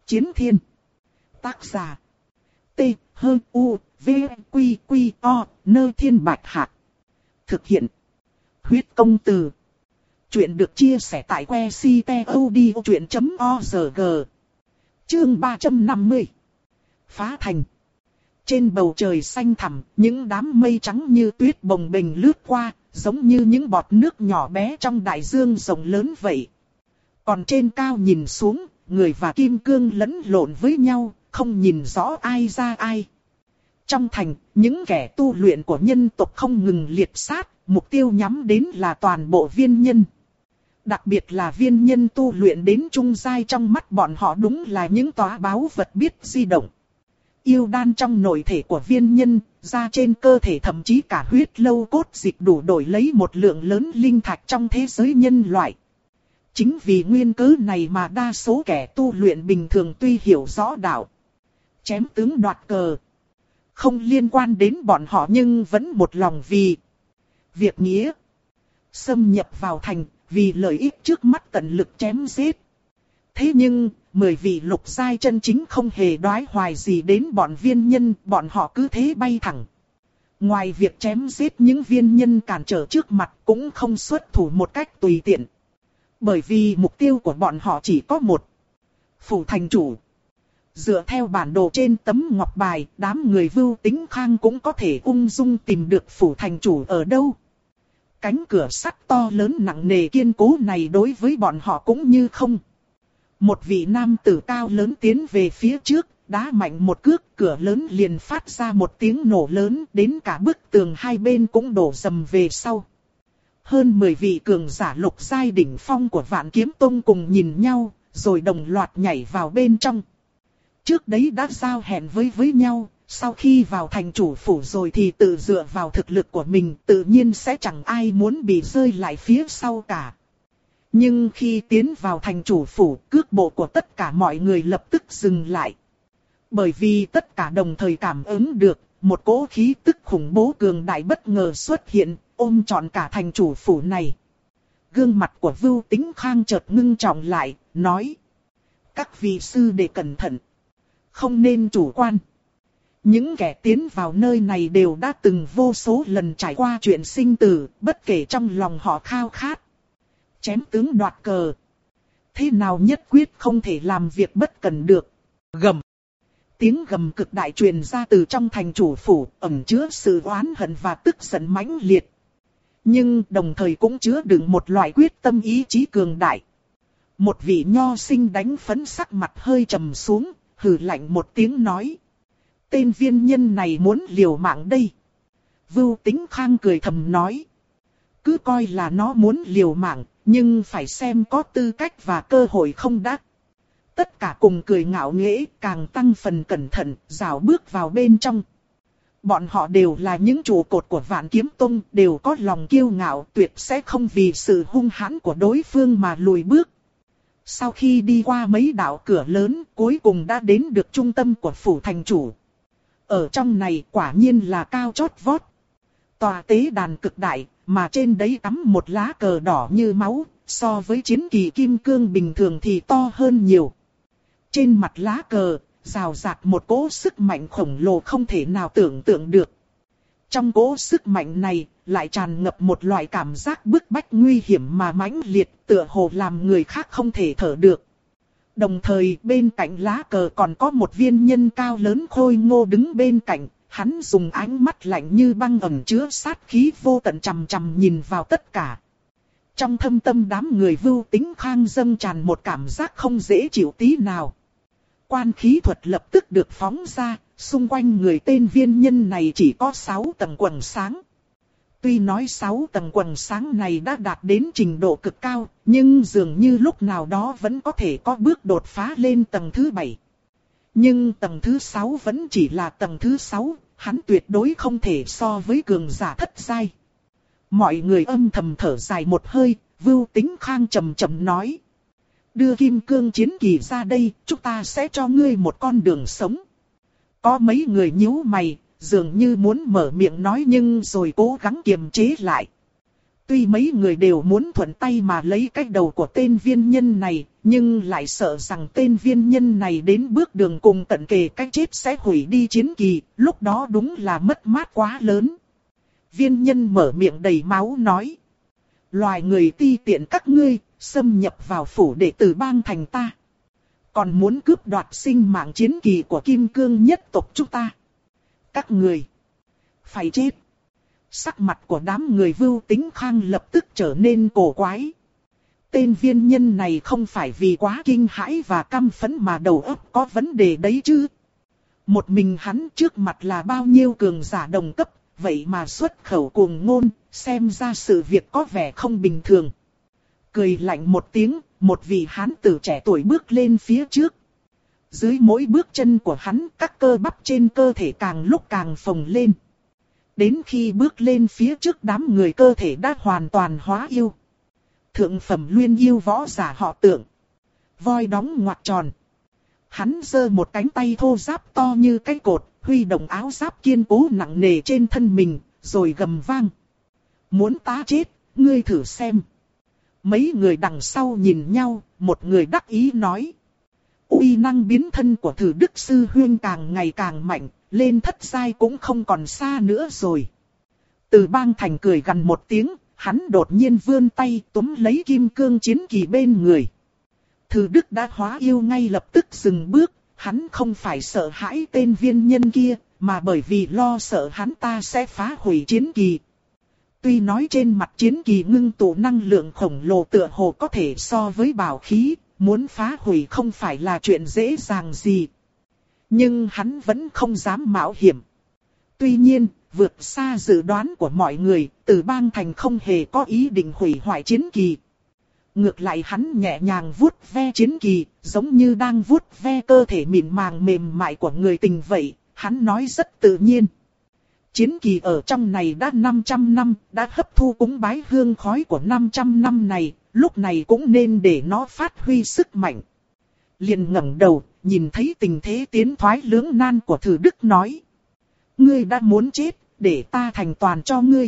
Chiến thiên. Tác giả. T-H-U-V-Q-Q-O, Nơ Thiên Bạch Hạc. Thực hiện. Huyết công từ. Chuyện được chia sẻ tại que ctod.org. Chương 350. Phá thành. Trên bầu trời xanh thẳm, những đám mây trắng như tuyết bồng bềnh lướt qua, giống như những bọt nước nhỏ bé trong đại dương rộng lớn vậy. Còn trên cao nhìn xuống, người và kim cương lẫn lộn với nhau, không nhìn rõ ai ra ai. Trong thành, những kẻ tu luyện của nhân tộc không ngừng liệt sát, mục tiêu nhắm đến là toàn bộ viên nhân. Đặc biệt là viên nhân tu luyện đến trung giai, trong mắt bọn họ đúng là những tòa báu vật biết di động. Yêu đan trong nội thể của viên nhân, da trên cơ thể thậm chí cả huyết lâu cốt dịch đủ đổi lấy một lượng lớn linh thạch trong thế giới nhân loại. Chính vì nguyên cớ này mà đa số kẻ tu luyện bình thường tuy hiểu rõ đạo chém tướng đoạt cờ không liên quan đến bọn họ, nhưng vẫn một lòng vì việc nghĩa, xâm nhập vào thành, vì lợi ích trước mắt tận lực chém giết. Thế nhưng, 10 vị lục giai chân chính không hề đoái hoài gì đến bọn viên nhân, bọn họ cứ thế bay thẳng. Ngoài việc chém giết những viên nhân cản trở trước mặt, cũng không xuất thủ một cách tùy tiện. Bởi vì mục tiêu của bọn họ chỉ có một: phủ thành chủ. Dựa theo bản đồ trên tấm ngọc bài, đám người Vưu Tính Khang cũng có thể ung dung tìm được phủ thành chủ ở đâu. Cánh cửa sắt to lớn nặng nề kiên cố này đối với bọn họ cũng như không. Một vị nam tử cao lớn tiến về phía trước, đá mạnh một cước, cửa lớn liền phát ra một tiếng nổ lớn, đến cả bức tường hai bên cũng đổ rầm về sau. Hơn 10 vị cường giả lục giai đỉnh phong của Vạn Kiếm Tông cùng nhìn nhau, rồi đồng loạt nhảy vào bên trong. Trước đấy đã giao hẹn với nhau, sau khi vào thành chủ phủ rồi thì tự dựa vào thực lực của mình, tự nhiên sẽ chẳng ai muốn bị rơi lại phía sau cả. Nhưng khi tiến vào thành chủ phủ, cước bộ của tất cả mọi người lập tức dừng lại. Bởi vì tất cả đồng thời cảm ứng được, một cỗ khí tức khủng bố cường đại bất ngờ xuất hiện, ôm trọn cả thành chủ phủ này. Gương mặt của Vưu Tính Khang chợt ngưng trọng lại, nói: các vị sư đệ cẩn thận, không nên chủ quan. Những kẻ tiến vào nơi này đều đã từng vô số lần trải qua chuyện sinh tử, bất kể trong lòng họ khao khát chém tướng đoạt cờ, thế nào nhất quyết không thể làm việc bất cần được. Gầm. Tiếng gầm cực đại truyền ra từ trong thành chủ phủ, ẩn chứa sự oán hận và tức giận mãnh liệt. Nhưng đồng thời cũng chứa đựng một loại quyết tâm ý chí cường đại. Một vị nho sinh đánh phấn sắc mặt hơi trầm xuống, hừ lạnh một tiếng nói: tên viên nhân này muốn liều mạng đây. Vưu Tính Khang cười thầm nói: cứ coi là nó muốn liều mạng, nhưng phải xem có tư cách và cơ hội không đã. Tất cả cùng cười ngạo nghễ, càng tăng phần cẩn thận, rảo bước vào bên trong. Bọn họ đều là những trụ cột của Vạn Kiếm Tông, đều có lòng kiêu ngạo, tuyệt sẽ không vì sự hung hãn của đối phương mà lùi bước. Sau khi đi qua mấy đạo cửa lớn, cuối cùng đã đến được trung tâm của phủ thành chủ. Ở trong này quả nhiên là cao chót vót. Tòa tế đàn cực đại, mà trên đấy cắm một lá cờ đỏ như máu, so với chiến kỳ kim cương bình thường thì to hơn nhiều. Trên mặt lá cờ, rào rạc một cỗ sức mạnh khổng lồ không thể nào tưởng tượng được. Trong cỗ sức mạnh này, lại tràn ngập một loại cảm giác bức bách nguy hiểm mà mãnh liệt, tựa hồ làm người khác không thể thở được. Đồng thời bên cạnh lá cờ còn có một viên nhân cao lớn khôi ngô đứng bên cạnh, hắn dùng ánh mắt lạnh như băng ẩn chứa sát khí vô tận chằm chằm nhìn vào tất cả. Trong thâm tâm đám người Vưu Tính Khang dâng tràn một cảm giác không dễ chịu tí nào. Quan khí thuật lập tức được phóng ra, xung quanh người tên viên nhân này chỉ có 6 tầng quầng sáng. Tuy nói 6 tầng quầng sáng này đã đạt đến trình độ cực cao, nhưng dường như lúc nào đó vẫn có thể có bước đột phá lên tầng thứ 7. Nhưng tầng thứ 6 vẫn chỉ là tầng thứ 6, hắn tuyệt đối không thể so với cường giả thất giai. Mọi người âm thầm thở dài một hơi, Vưu Tính Khang trầm trầm nói: đưa kim cương chiến kỳ ra đây, chúng ta sẽ cho ngươi một con đường sống. Có mấy người nhíu mày, dường như muốn mở miệng nói nhưng rồi cố gắng kiềm chế lại. Tuy mấy người đều muốn thuận tay mà lấy cái đầu của tên viên nhân này, nhưng lại sợ rằng tên viên nhân này đến bước đường cùng cận kề cái chết sẽ hủy đi chiến kỳ, lúc đó đúng là mất mát quá lớn. Viên nhân mở miệng đầy máu nói. Loài người ti tiện các ngươi, xâm nhập vào phủ đệ tử bang thành ta. Còn muốn cướp đoạt sinh mạng chiến kỳ của kim cương nhất tộc chúng ta. Các người phải chết. Sắc mặt của đám người Vưu Tính Khang lập tức trở nên cổ quái. Tên viên nhân này không phải vì quá kinh hãi và căm phẫn mà đầu óc có vấn đề đấy chứ. Một mình hắn trước mặt là bao nhiêu cường giả đồng cấp, vậy mà xuất khẩu cuồng ngôn, xem ra sự việc có vẻ không bình thường. Cười lạnh một tiếng, một vị hán tử trẻ tuổi bước lên phía trước. Dưới mỗi bước chân của hắn, các cơ bắp trên cơ thể càng lúc càng phồng lên. Đến khi bước lên phía trước đám người cơ thể đã hoàn toàn hóa yêu. Thượng phẩm luyện yêu võ giả họ Tượng. Voi đóng ngoặc tròn. Hắn giơ một cánh tay thô ráp to như cái cột, huy động áo giáp kiên cố nặng nề trên thân mình, rồi gầm vang. Muốn ta chết, ngươi thử xem. Mấy người đằng sau nhìn nhau, một người đắc ý nói. Uy năng biến thân của Thử Đức Sư Huyên càng ngày càng mạnh, lên thất giai cũng không còn xa nữa rồi. Từ Bang Thành cười gằn một tiếng, hắn đột nhiên vươn tay túm lấy kim cương chiến kỳ bên người. Thử Đức đã hóa yêu ngay lập tức dừng bước, hắn không phải sợ hãi tên viên nhân kia, mà bởi vì lo sợ hắn ta sẽ phá hủy chiến kỳ. Tuy nói trên mặt chiến kỳ ngưng tụ năng lượng khổng lồ tựa hồ có thể so với bảo khí, muốn phá hủy không phải là chuyện dễ dàng gì. Nhưng hắn vẫn không dám mạo hiểm. Tuy nhiên, vượt xa dự đoán của mọi người, Từ Bang Thành không hề có ý định hủy hoại chiến kỳ. Ngược lại hắn nhẹ nhàng vuốt ve chiến kỳ, giống như đang vuốt ve cơ thể mịn màng mềm mại của người tình vậy, hắn nói rất tự nhiên. Chiến kỳ ở trong này đã 500 năm, đã hấp thu cúng bái hương khói của 500 năm này, lúc này cũng nên để nó phát huy sức mạnh. Liền ngẩng đầu, nhìn thấy tình thế tiến thoái lưỡng nan của Thử Đức nói. Ngươi đã muốn chết, để ta thành toàn cho ngươi.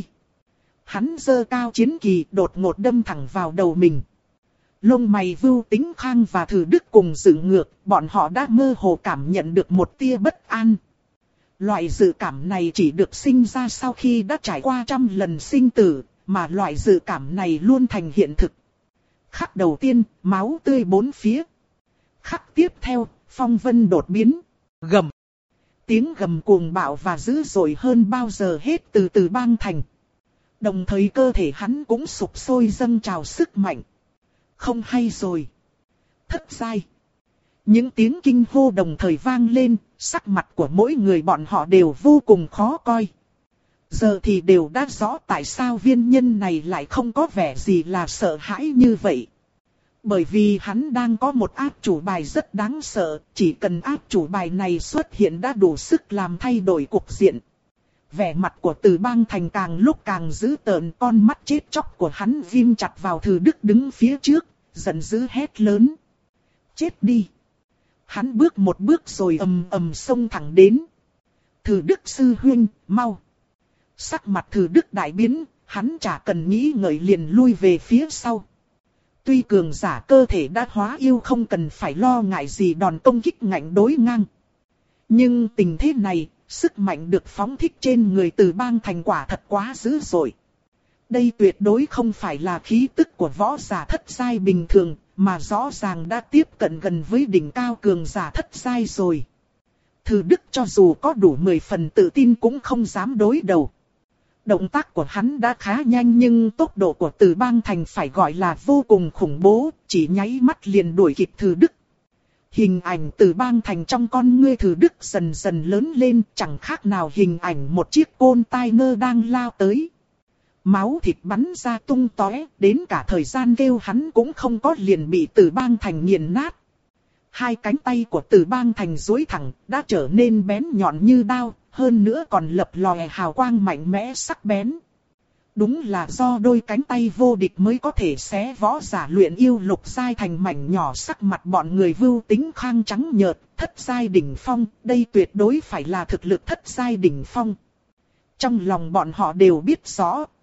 Hắn giơ cao chiến kỳ đột ngột đâm thẳng vào đầu mình. Lông mày Vưu Tính Khang và Thử Đức cùng dựng ngược, bọn họ đã mơ hồ cảm nhận được một tia bất an. Loại dự cảm này chỉ được sinh ra sau khi đã trải qua trăm lần sinh tử, mà loại dự cảm này luôn thành hiện thực. Khắc đầu tiên, máu tươi bốn phía. Khắc tiếp theo, phong vân đột biến. Gầm. Tiếng gầm cuồng bạo và dữ dội hơn bao giờ hết từ Từ Bang Thành. Đồng thời cơ thể hắn cũng sục sôi dâng trào sức mạnh. Không hay rồi. Thất giai. Những tiếng kinh hô đồng thời vang lên, sắc mặt của mỗi người bọn họ đều vô cùng khó coi. Giờ thì đều đã rõ tại sao viên nhân này lại không có vẻ gì là sợ hãi như vậy. Bởi vì hắn đang có một áp chủ bài rất đáng sợ, chỉ cần áp chủ bài này xuất hiện đã đủ sức làm thay đổi cục diện. Vẻ mặt của Từ Bang Thành càng lúc càng dữ tợn, con mắt chết chóc của hắn ghim chặt vào Thử Đức đứng phía trước, giận dữ hét lớn. Chết đi! Hắn bước một bước rồi ầm ầm xông thẳng đến. Thử Đức sư huynh, mau! Sắc mặt Thử Đức đại biến, hắn chả cần nghĩ ngợi liền lui về phía sau. Tuy cường giả cơ thể đã hóa yêu không cần phải lo ngại gì đòn công kích ngạnh đối ngang. Nhưng tình thế này, sức mạnh được phóng thích trên người Từ Bang Thành quả thật quá dữ dội. Đây tuyệt đối không phải là khí tức của võ giả thất giai bình thường, mà rõ ràng đã tiếp cận gần với đỉnh cao cường giả thất giai rồi. Thử Đức cho dù có đủ 10 phần tự tin cũng không dám đối đầu. Động tác của hắn đã khá nhanh nhưng tốc độ của Từ Bang Thành phải gọi là vô cùng khủng bố, chỉ nháy mắt liền đuổi kịp Thử Đức. Hình ảnh Từ Bang Thành trong con ngươi Thử Đức dần dần lớn lên, chẳng khác nào hình ảnh một chiếc côn tai nơ đang lao tới. Máu thịt bắn ra tung tóe, đến cả thời gian kêu hắn cũng không có liền bị Từ Bang Thành nghiền nát. Hai cánh tay của Từ Bang Thành duỗi thẳng, đã trở nên bén nhọn như đao, hơn nữa còn lập lòe hào quang mạnh mẽ sắc bén. Đúng là do đôi cánh tay vô địch mới có thể xé võ giả luyện yêu lục giai thành mảnh nhỏ. Sắc mặt bọn người Vưu Tính Khang trắng nhợt, thất giai đỉnh phong, đây tuyệt đối phải là thực lực thất giai đỉnh phong. Trong lòng bọn họ đều biết rõ,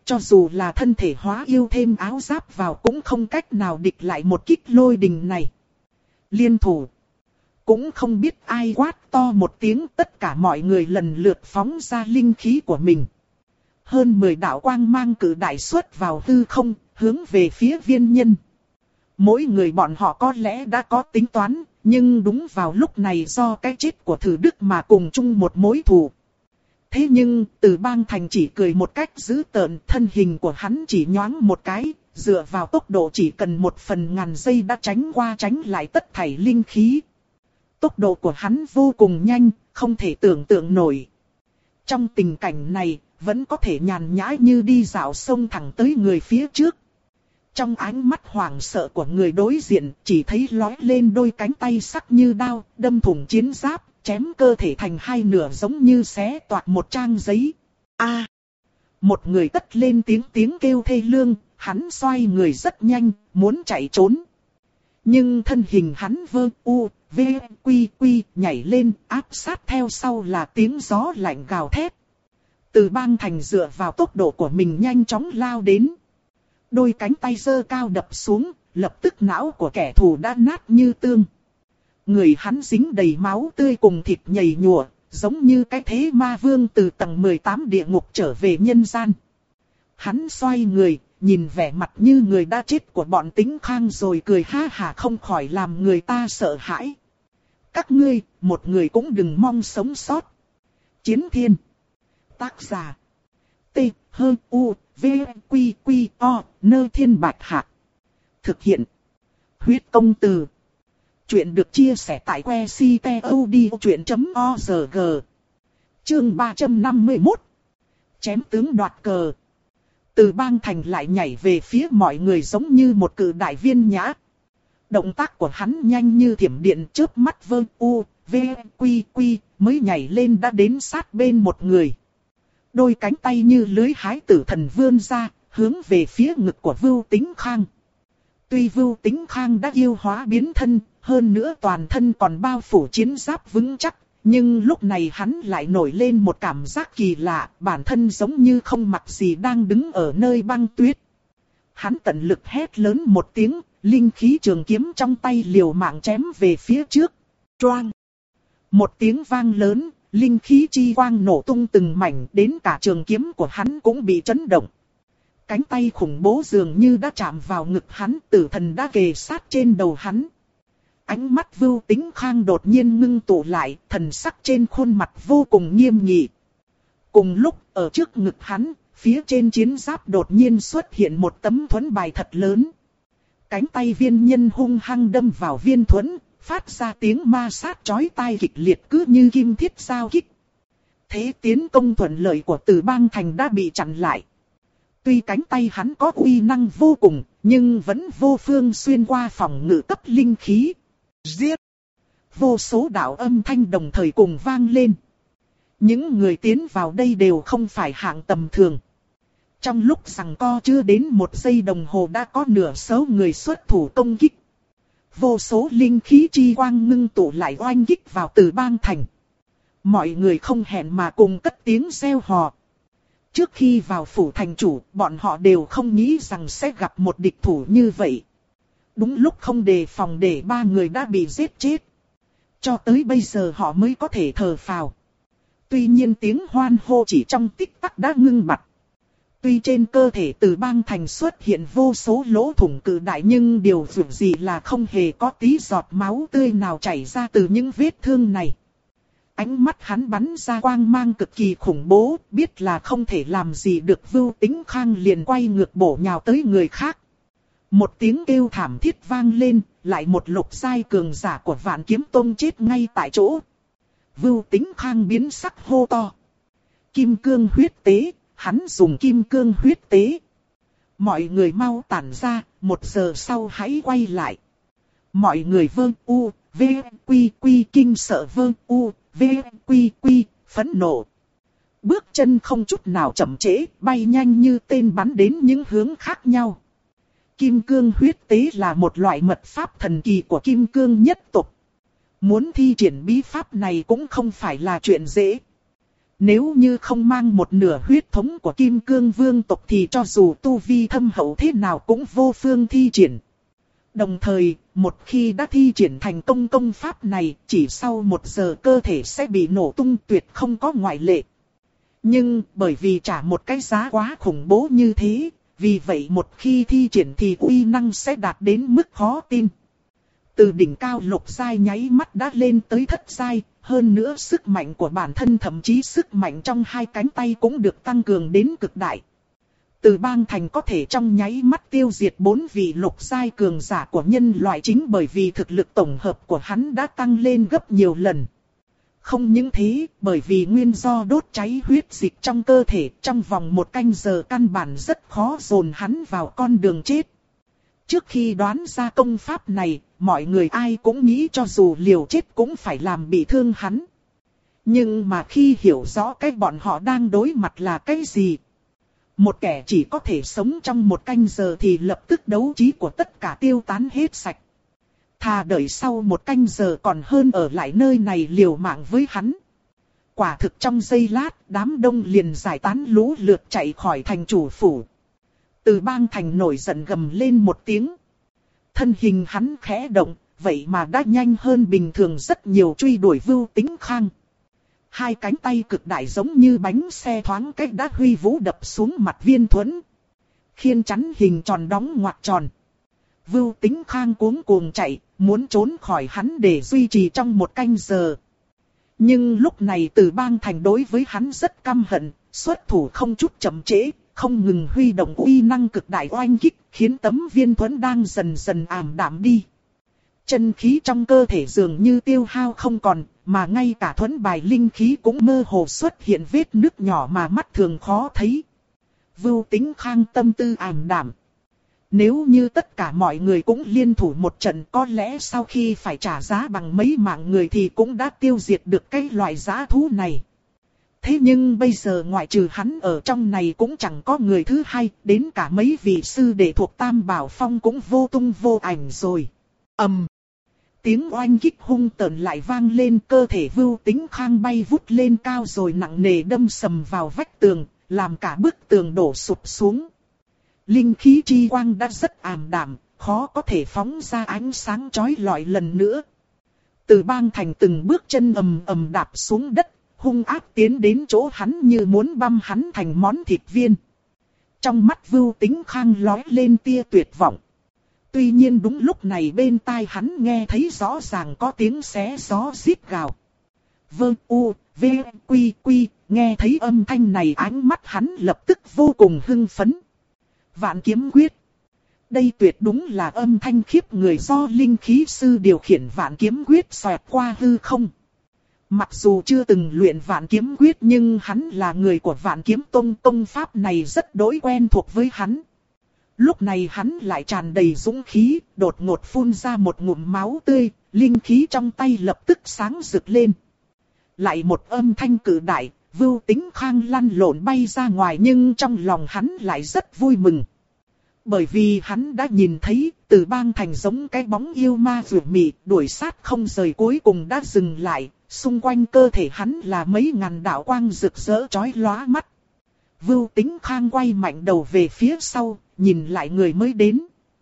cho dù là thân thể hóa yêu thêm áo giáp vào cũng không cách nào địch lại một kích lôi đình này. Liên thủ. Cũng không biết ai quát to một tiếng, tất cả mọi người lần lượt phóng ra linh khí của mình. Hơn 10 đạo quang mang cử đại xuất vào hư không, hướng về phía viên nhân. Mỗi người bọn họ có lẽ đã có tính toán, nhưng đúng vào lúc này do cái chết của Thử Đức mà cùng chung một mối thù. Thế nhưng, Từ Bang Thành chỉ cười một cách dữ tợn, thân hình của hắn chỉ nhoáng một cái, dựa vào tốc độ chỉ cần 1/1000 giây đã tránh qua tránh lại tất thảy linh khí. Tốc độ của hắn vô cùng nhanh, không thể tưởng tượng nổi. Trong tình cảnh này, vẫn có thể nhàn nhã như đi dạo sông thẳng tới người phía trước. Trong ánh mắt hoảng sợ của người đối diện, chỉ thấy lóe lên đôi cánh tay sắc như đao, đâm thủng chiến giáp, chém cơ thể thành hai nửa giống như xé toạc một trang giấy. A! Một người cất lên tiếng kêu thê lương, hắn xoay người rất nhanh, muốn chạy trốn. Nhưng thân hình hắn quy nhảy lên, áp sát theo sau là tiếng gió lạnh gào thét. Từ Bang Thành dựa vào tốc độ của mình nhanh chóng lao đến. Đôi cánh tay giơ cao đập xuống, lập tức não của kẻ thù đã nát như tương. Người hắn dính đầy máu tươi cùng thịt nhầy nhụa, giống như cái thế ma vương từ tầng 18 địa ngục trở về nhân gian. Hắn xoay người, nhìn vẻ mặt như người đã chết của bọn Tĩnh Khang rồi cười ha hả không khỏi làm người ta sợ hãi. Các ngươi, một người cũng đừng mong sống sót. Chiến Thiên. Tác giả. T-H-U-V-Q-Q-O, Nơ Thiên Bạch Hạc. Thực hiện. Huyết Công Từ. Chuyện được chia sẻ tại website.odchuyện.org. Chương 351. Chém tướng đoạt cờ. Từ Bang Thành lại nhảy về phía mọi người giống như một cự đại viên nhã. Động tác của hắn nhanh như thiểm điện, chớp mắt mới nhảy lên đã đến sát bên một người. Đôi cánh tay như lưới hái tử thần vươn ra, hướng về phía ngực của Vưu Tĩnh Khang. Tuy Vưu Tĩnh Khang đã yêu hóa biến thân, hơn nữa toàn thân còn bao phủ chiến giáp vững chắc, nhưng lúc này hắn lại nổi lên một cảm giác kỳ lạ, bản thân giống như không mặc gì đang đứng ở nơi băng tuyết. Hắn tận lực hét lớn một tiếng, linh khí trường kiếm trong tay liều mạng chém về phía trước. Choang! Một tiếng vang lớn, linh khí chi quang nổ tung từng mảnh, đến cả trường kiếm của hắn cũng bị chấn động. Cánh tay khủng bố dường như đã chạm vào ngực hắn, tử thần đã kề sát trên đầu hắn. Ánh mắt Vưu Tĩnh Khang đột nhiên ngưng tụ lại, thần sắc trên khuôn mặt vô cùng nghiêm nghị. Cùng lúc, ở trước ngực hắn, phía trên chiến giáp đột nhiên xuất hiện một tấm thuẫn bài thật lớn. Cánh tay viên nhân hung hăng đâm vào viên thuẫn, phát ra tiếng ma sát chói tai kịch liệt cứ như kim thiết giao kích. Thế tiến công thuận lợi của Từ Bang Thành đã bị chặn lại. Tuy cánh tay hắn có uy năng vô cùng, nhưng vẫn vô phương xuyên qua phòng ngự cấp linh khí. Giết! Vô số đạo âm thanh đồng thời cùng vang lên. Những người tiến vào đây đều không phải hạng tầm thường. Trong lúc giằng co chưa đến 1 giây đồng hồ đã có nửa số người xuất thủ công kích. Vô số linh khí chi quang ngưng tụ lại oanh kích vào Từ Bang Thành. Mọi người không hẹn mà cùng cất tiếng reo hò. Trước khi vào phủ thành chủ, bọn họ đều không nghĩ rằng sẽ gặp một địch thủ như vậy. Đúng lúc không đề phòng để 3 người đã bị giết chết. Cho tới bây giờ họ mới có thể thở phào. Tuy nhiên tiếng hoan hô chỉ trong tích tắc đã ngưng bặt. Tuy trên cơ thể Từ Bang Thành xuất hiện vô số lỗ thủng cự đại, nhưng điều dường gì là không hề có tí giọt máu tươi nào chảy ra từ những vết thương này. Ánh mắt hắn bắn ra quang mang cực kỳ khủng bố, biết là không thể làm gì được Vưu Tĩnh Khang liền quay ngược bổ nhào tới người khác. Một tiếng kêu thảm thiết vang lên, lại một lục giai cường giả của Vạn Kiếm Tông chết ngay tại chỗ. Vưu Tĩnh Khang biến sắc hô to. Kim cương huyết tế, hắn dùng kim cương huyết tế. Mọi người mau tản ra, 1 giờ sau hãy quay lại. Mọi người kinh sợ phẫn nộ. Bước chân không chút nào chậm trễ, bay nhanh như tên bắn đến những hướng khác nhau. Kim cương huyết tế là một loại mật pháp thần kỳ của kim cương nhất tộc. Muốn thi triển bí pháp này cũng không phải là chuyện dễ. Nếu như không mang một nửa huyết thống của Kim Cương Vương tộc thì cho dù tu vi thâm hậu thế nào cũng vô phương thi triển. Đồng thời, một khi đã thi triển thành công công pháp này, chỉ sau 1 giờ cơ thể sẽ bị nổ tung, tuyệt không có ngoại lệ. Nhưng bởi vì trả một cái giá quá khủng bố như thế, vì vậy một khi thi triển thì uy năng sẽ đạt đến mức khó tin. Từ đỉnh cao lục giai nháy mắt đã lên tới thất giai, hơn nữa sức mạnh của bản thân thậm chí sức mạnh trong 2 cánh tay cũng được tăng cường đến cực đại. Từ Bang Thành có thể trong nháy mắt tiêu diệt 4 vị lục giai cường giả của nhân loại chính bởi vì thực lực tổng hợp của hắn đã tăng lên gấp nhiều lần. Không những thế, bởi vì nguyên do đốt cháy huyết dịch trong cơ thể, trong vòng 1 canh giờ căn bản rất khó dồn hắn vào con đường chết. Trước khi đoán ra công pháp này, mọi người ai cũng nghĩ cho dù liều chết cũng phải làm bị thương hắn. Nhưng mà khi hiểu rõ cái bọn họ đang đối mặt là cái gì, một kẻ chỉ có thể sống trong 1 canh giờ thì lập tức đấu trí của tất cả tiêu tán hết sạch. Thà đợi sau 1 canh giờ còn hơn ở lại nơi này liều mạng với hắn. Quả thực trong giây lát, đám đông liền giải tán lũ lượt chạy khỏi thành chủ phủ. Từ Bang Thành nổi giận gầm lên một tiếng. Thân hình hắn khẽ động, vậy mà đã nhanh hơn bình thường rất nhiều truy đuổi Vưu Tĩnh Khang. 2 cánh tay cực đại giống như bánh xe thoáng cách đã huy vũ đập xuống mặt Viên Thuẫn. Khiên chắn hình tròn đóng ngoặc tròn. Vưu Tĩnh Khang cuống cuồng chạy, muốn trốn khỏi hắn để duy trì trong 1 canh giờ. Nhưng lúc này Từ Bang Thành đối với hắn rất căm hận, xuất thủ không chút chậm trễ, không ngừng huy động uy năng cực đại oanh kích, khiến tấm Viên Thuẫn đang dần dần ảm đạm đi. Chân khí trong cơ thể dường như tiêu hao không còn, mà ngay cả thuẫn bài linh khí cũng mơ hồ xuất hiện vết nứt nhỏ mà mắt thường khó thấy. Vưu Tĩnh Khang tâm tư ảm đạm. Nếu như tất cả mọi người cũng liên thủ một trận, có lẽ sau khi phải trả giá bằng mấy mạng người thì cũng đã tiêu diệt được cái loại dã thú này. Thế nhưng bây giờ ngoại trừ hắn ở trong này cũng chẳng có người thứ hai, đến cả mấy vị sư đệ thuộc Tam Bảo Phong cũng vô tung vô ảnh rồi. Tiếng oanh kích hung tợn lại vang lên, cơ thể Vưu Tĩnh Khang bay vút lên cao rồi nặng nề đâm sầm vào vách tường, làm cả bức tường đổ sụp xuống. Linh khí chi quang đã rất ảm đạm, khó có thể phóng ra ánh sáng chói lọi lần nữa. Từ Bang Thành từng bước chân ầm ầm đạp xuống đất, hung ác tiến đến chỗ hắn như muốn băm hắn thành món thịt viên. Trong mắt Vưu Tĩnh Khang lóe lên tia tuyệt vọng. Tuy nhiên đúng lúc này bên tai hắn nghe thấy rõ ràng có tiếng xé gió rít gào. Vơ u, v, quy quy, nghe thấy âm thanh này ánh mắt hắn lập tức vô cùng hưng phấn. Vạn kiếm quyết. Đây tuyệt đúng là âm thanh khiếp người do linh khí sư điều khiển vạn kiếm quyết xoẹt qua hư không. Mặc dù chưa từng luyện vạn kiếm quyết nhưng hắn là người của vạn kiếm tông, công pháp này rất đối quen thuộc với hắn. Lúc này hắn lại tràn đầy dũng khí, đột ngột phun ra một ngụm máu tươi, linh khí trong tay lập tức sáng rực lên. Lại một âm thanh cự đại, Vưu Tĩnh Khang lăn lộn bay ra ngoài nhưng trong lòng hắn lại rất vui mừng. Bởi vì hắn đã nhìn thấy, Từ Bang Thành giống cái bóng yêu ma dữ mị, đuổi sát không rời cuối cùng đã dừng lại, xung quanh cơ thể hắn là mấy ngàn đạo quang rực rỡ chói lóa mắt. Vưu Tĩnh Khang quay mạnh đầu về phía sau, nhìn lại người mới đến.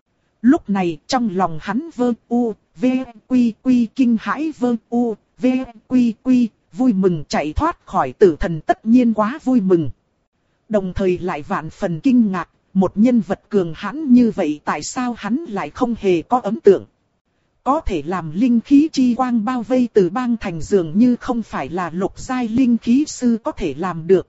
Lúc này trong lòng hắn vơ u, v, quy quy kinh hãi vơ u, v, quy quy, vui mừng chạy thoát khỏi tử thần tất nhiên quá vui mừng. Đồng thời lại vạn phần kinh ngạc, một nhân vật cường hãn như vậy tại sao hắn lại không hề có ấn tượng. Có thể làm linh khí chi quang bao vây Từ Bang Thành dường như không phải là lục giai linh khí sư có thể làm được.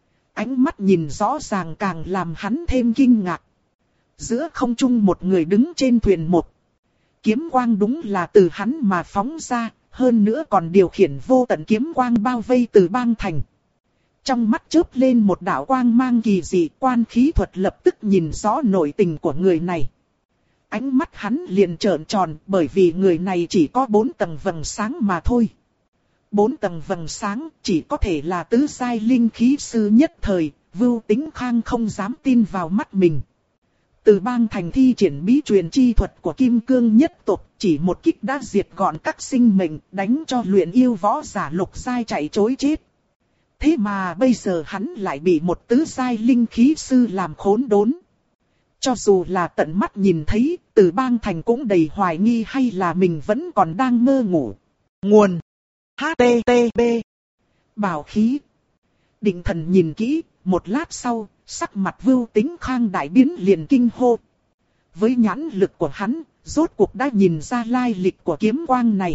Ánh mắt nhìn rõ ràng càng làm hắn thêm kinh ngạc. Giữa không trung một người đứng trên thuyền một. Kiếm quang đúng là từ hắn mà phóng ra, hơn nữa còn điều khiển vô tận kiếm quang bao vây Từ Bang Thành. Trong mắt chớp lên một đạo quang mang kỳ dị, quan khí thuật lập tức nhìn rõ nội tình của người này. Ánh mắt hắn liền trợn tròn bởi vì người này chỉ có 4 tầng vầng sáng mà thôi. 4 tầng vầng sáng chỉ có thể là tứ giai linh khí sư nhất thời, Vưu Tĩnh Khang không dám tin vào mắt mình. Từ Bang Thành thi triển bí truyền chi thuật của Kim Cương nhất tộc, chỉ một kích đã diệt gọn các sinh mệnh, đánh cho luyện yêu võ giả lục giai chạy trối chết. Thế mà bây giờ hắn lại bị một tứ giai linh khí sư làm khốn đốn. Cho dù là tận mắt nhìn thấy, Từ Bang Thành cũng đầy hoài nghi hay là mình vẫn còn đang mơ ngủ. Nguồn HTTP Bảo khí. Định Thần nhìn kỹ, một lát sau, sắc mặt Vưu Tính Khang đại biến liền kinh hô. Với nhãn lực của hắn, rốt cuộc đã nhìn ra lai lịch của kiếm quang này.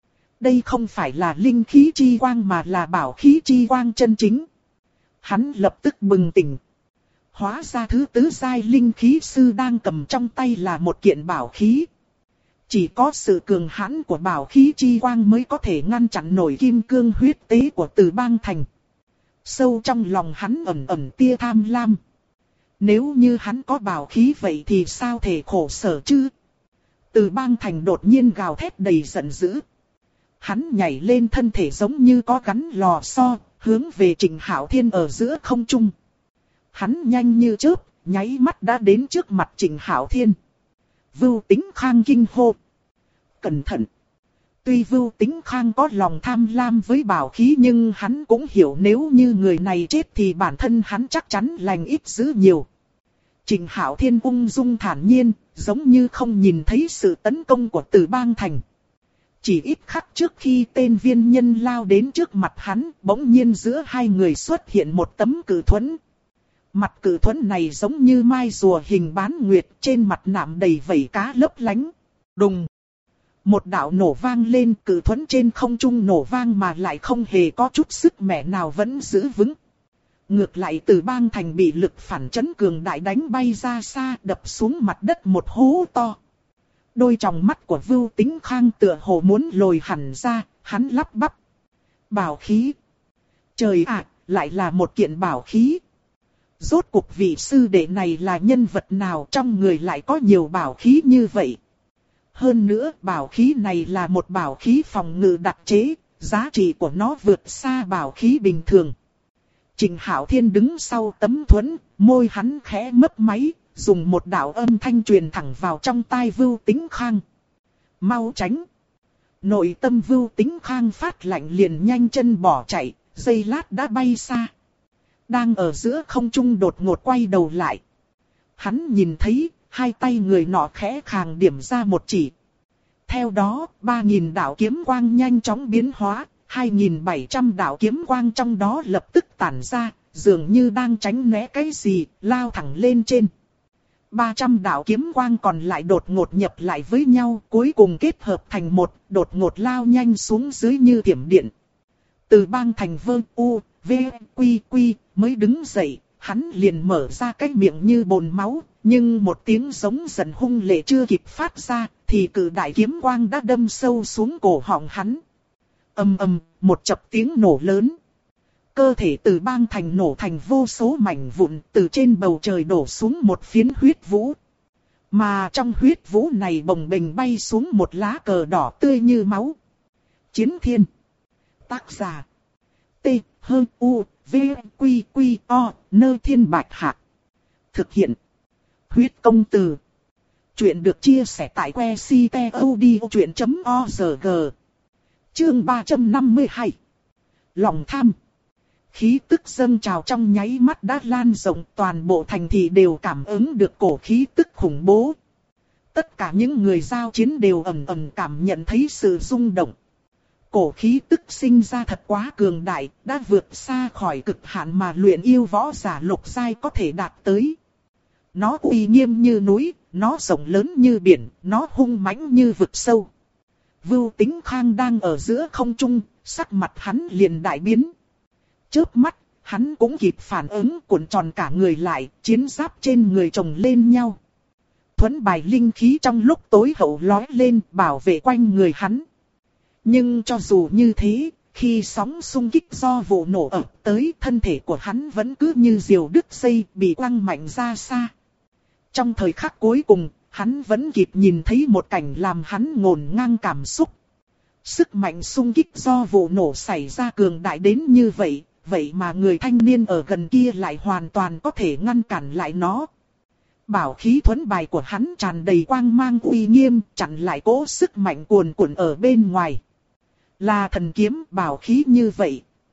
Đây không phải là linh khí chi quang mà là bảo khí chi quang chân chính. Hắn lập tức bừng tỉnh. Hóa ra thứ tứ giai linh khí sư đang cầm trong tay là một kiện bảo khí. Chỉ có sự cường hãn của bảo khí chi quang mới có thể ngăn chặn nổi kim cương huyết tế của Từ Bang Thành. Sâu trong lòng hắn ẩn ẩn tia tham lam. Nếu như hắn có bảo khí vậy thì sao thể khổ sở chứ? Từ Bang Thành đột nhiên gào thét đầy giận dữ. Hắn nhảy lên thân thể giống như có gắn lò xo, hướng về Trịnh Hạo Thiên ở giữa không trung. Hắn nhanh như chớp, nháy mắt đã đến trước mặt Trịnh Hạo Thiên. Vưu Tính Khang kinh hô. Cẩn thận! Tuy Vưu Tính Khang có lòng tham lam với bảo khí nhưng hắn cũng hiểu nếu như người này chết thì bản thân hắn chắc chắn lành ít dữ nhiều. Trịnh Hạo Thiên ung dung thản nhiên, giống như không nhìn thấy sự tấn công của Từ Bang Thành. Chỉ ít khắc trước khi tên viên nhân lao đến trước mặt hắn, bỗng nhiên giữa hai người xuất hiện một tấm cự thuẫn. Mặt cự thuẫn này giống như mai rùa hình bán nguyệt, trên mặt nạm đầy vảy cá lấp lánh. Đùng! Một đạo nổ vang lên, cự thuẫn trên không trung nổ vang mà lại không hề có chút sức mẻ nào vẫn giữ vững. Ngược lại Từ Bang Thành bị lực phản chấn cường đại đánh bay ra xa, đập xuống mặt đất một hố to. Đôi tròng mắt của Vưu Tính Khang tựa hồ muốn lồi hẳn ra, hắn lắp bắp. Bảo khí! Trời ạ, lại là một kiện bảo khí! Rốt cuộc vị sư đệ này là nhân vật nào, trong người lại có nhiều bảo khí như vậy? Hơn nữa bảo khí này là một bảo khí phòng ngự đặc chế, giá trị của nó vượt xa bảo khí bình thường. Trịnh Hạo Thiên đứng sau tấm thuẫn, môi hắn khẽ mấp máy, dùng một đạo âm thanh truyền thẳng vào trong tai Vưu Tính Khang. Mau tránh! Nội tâm Vưu Tính Khang phát lạnh liền nhanh chân bỏ chạy, giây lát đã bay xa. Đang ở giữa không trung đột ngột quay đầu lại. Hắn nhìn thấy, hai tay người nọ khẽ khàng điểm ra một chỉ. Theo đó, 3.000 đạo kiếm quang nhanh chóng biến hóa, 2.700 đạo kiếm quang trong đó lập tức tản ra, dường như đang tránh né cái gì, lao thẳng lên trên. 300 đạo kiếm quang còn lại đột ngột nhập lại với nhau, cuối cùng kết hợp thành một, đột ngột lao nhanh xuống dưới như thiểm điện. Từ Bang Thành Vương U, V, Quy, Quy, mới đứng dậy, hắn liền mở ra cái miệng như bồn máu, nhưng một tiếng giống giận hung lệ chưa kịp phát ra, thì cự đại kiếm quang đã đâm sâu xuống cổ họng hắn. Ầm ầm, một chập tiếng nổ lớn. Cơ thể Từ Bang Thành nổ thành vô số mảnh vụn, từ trên bầu trời đổ xuống một phiến huyết vũ. Mà trong huyết vũ này bồng bềnh bay xuống một lá cờ đỏ tươi như máu. Chiến Thiên. Tác giả. T, H, U, V, Quy, Quy, O, Nơ Thiên Bạch Hạc. Thực hiện. Huyết Công Từ. Chuyện được chia sẻ tại que ctod.org. Chương 352. Lòng tham. Khí tức dâng trào trong nháy mắt đã lan rộng, toàn bộ thành thị đều cảm ứng được cổ khí tức khủng bố. Tất cả những người giao chiến đều ầm ầm cảm nhận thấy sự rung động. Cổ khí tức sinh ra thật quá cường đại, đã vượt xa khỏi cực hạn mà luyện yêu võ giả lục giai có thể đạt tới. Nó uy nghiêm như núi, nó rộng lớn như biển, nó hung mãnh như vực sâu. Vưu Tính Khang đang ở giữa không trung, sắc mặt hắn liền đại biến. Chớp mắt, hắn cũng kịp phản ứng, cuộn tròn cả người lại, chiến giáp trên người chồng lên nhau. Thuẫn bài linh khí trong lúc tối hậu lói lên, bảo vệ quanh người hắn. Nhưng cho dù như thế, khi sóng xung kích do vụ nổ ập tới, thân thể của hắn vẫn cứ như diều đứt dây, bị quăng mạnh ra xa. Trong thời khắc cuối cùng, hắn vẫn kịp nhìn thấy một cảnh làm hắn ngổn ngang cảm xúc. Sức mạnh xung kích do vụ nổ xảy ra cường đại đến như vậy, vậy mà người thanh niên ở gần kia lại hoàn toàn có thể ngăn cản lại nó. Bảo khí thuẫn bài của hắn tràn đầy quang mang uy nghiêm, chặn lại cỗ sức mạnh cuồn cuộn ở bên ngoài. Là thần kiếm bảo khí như vậy.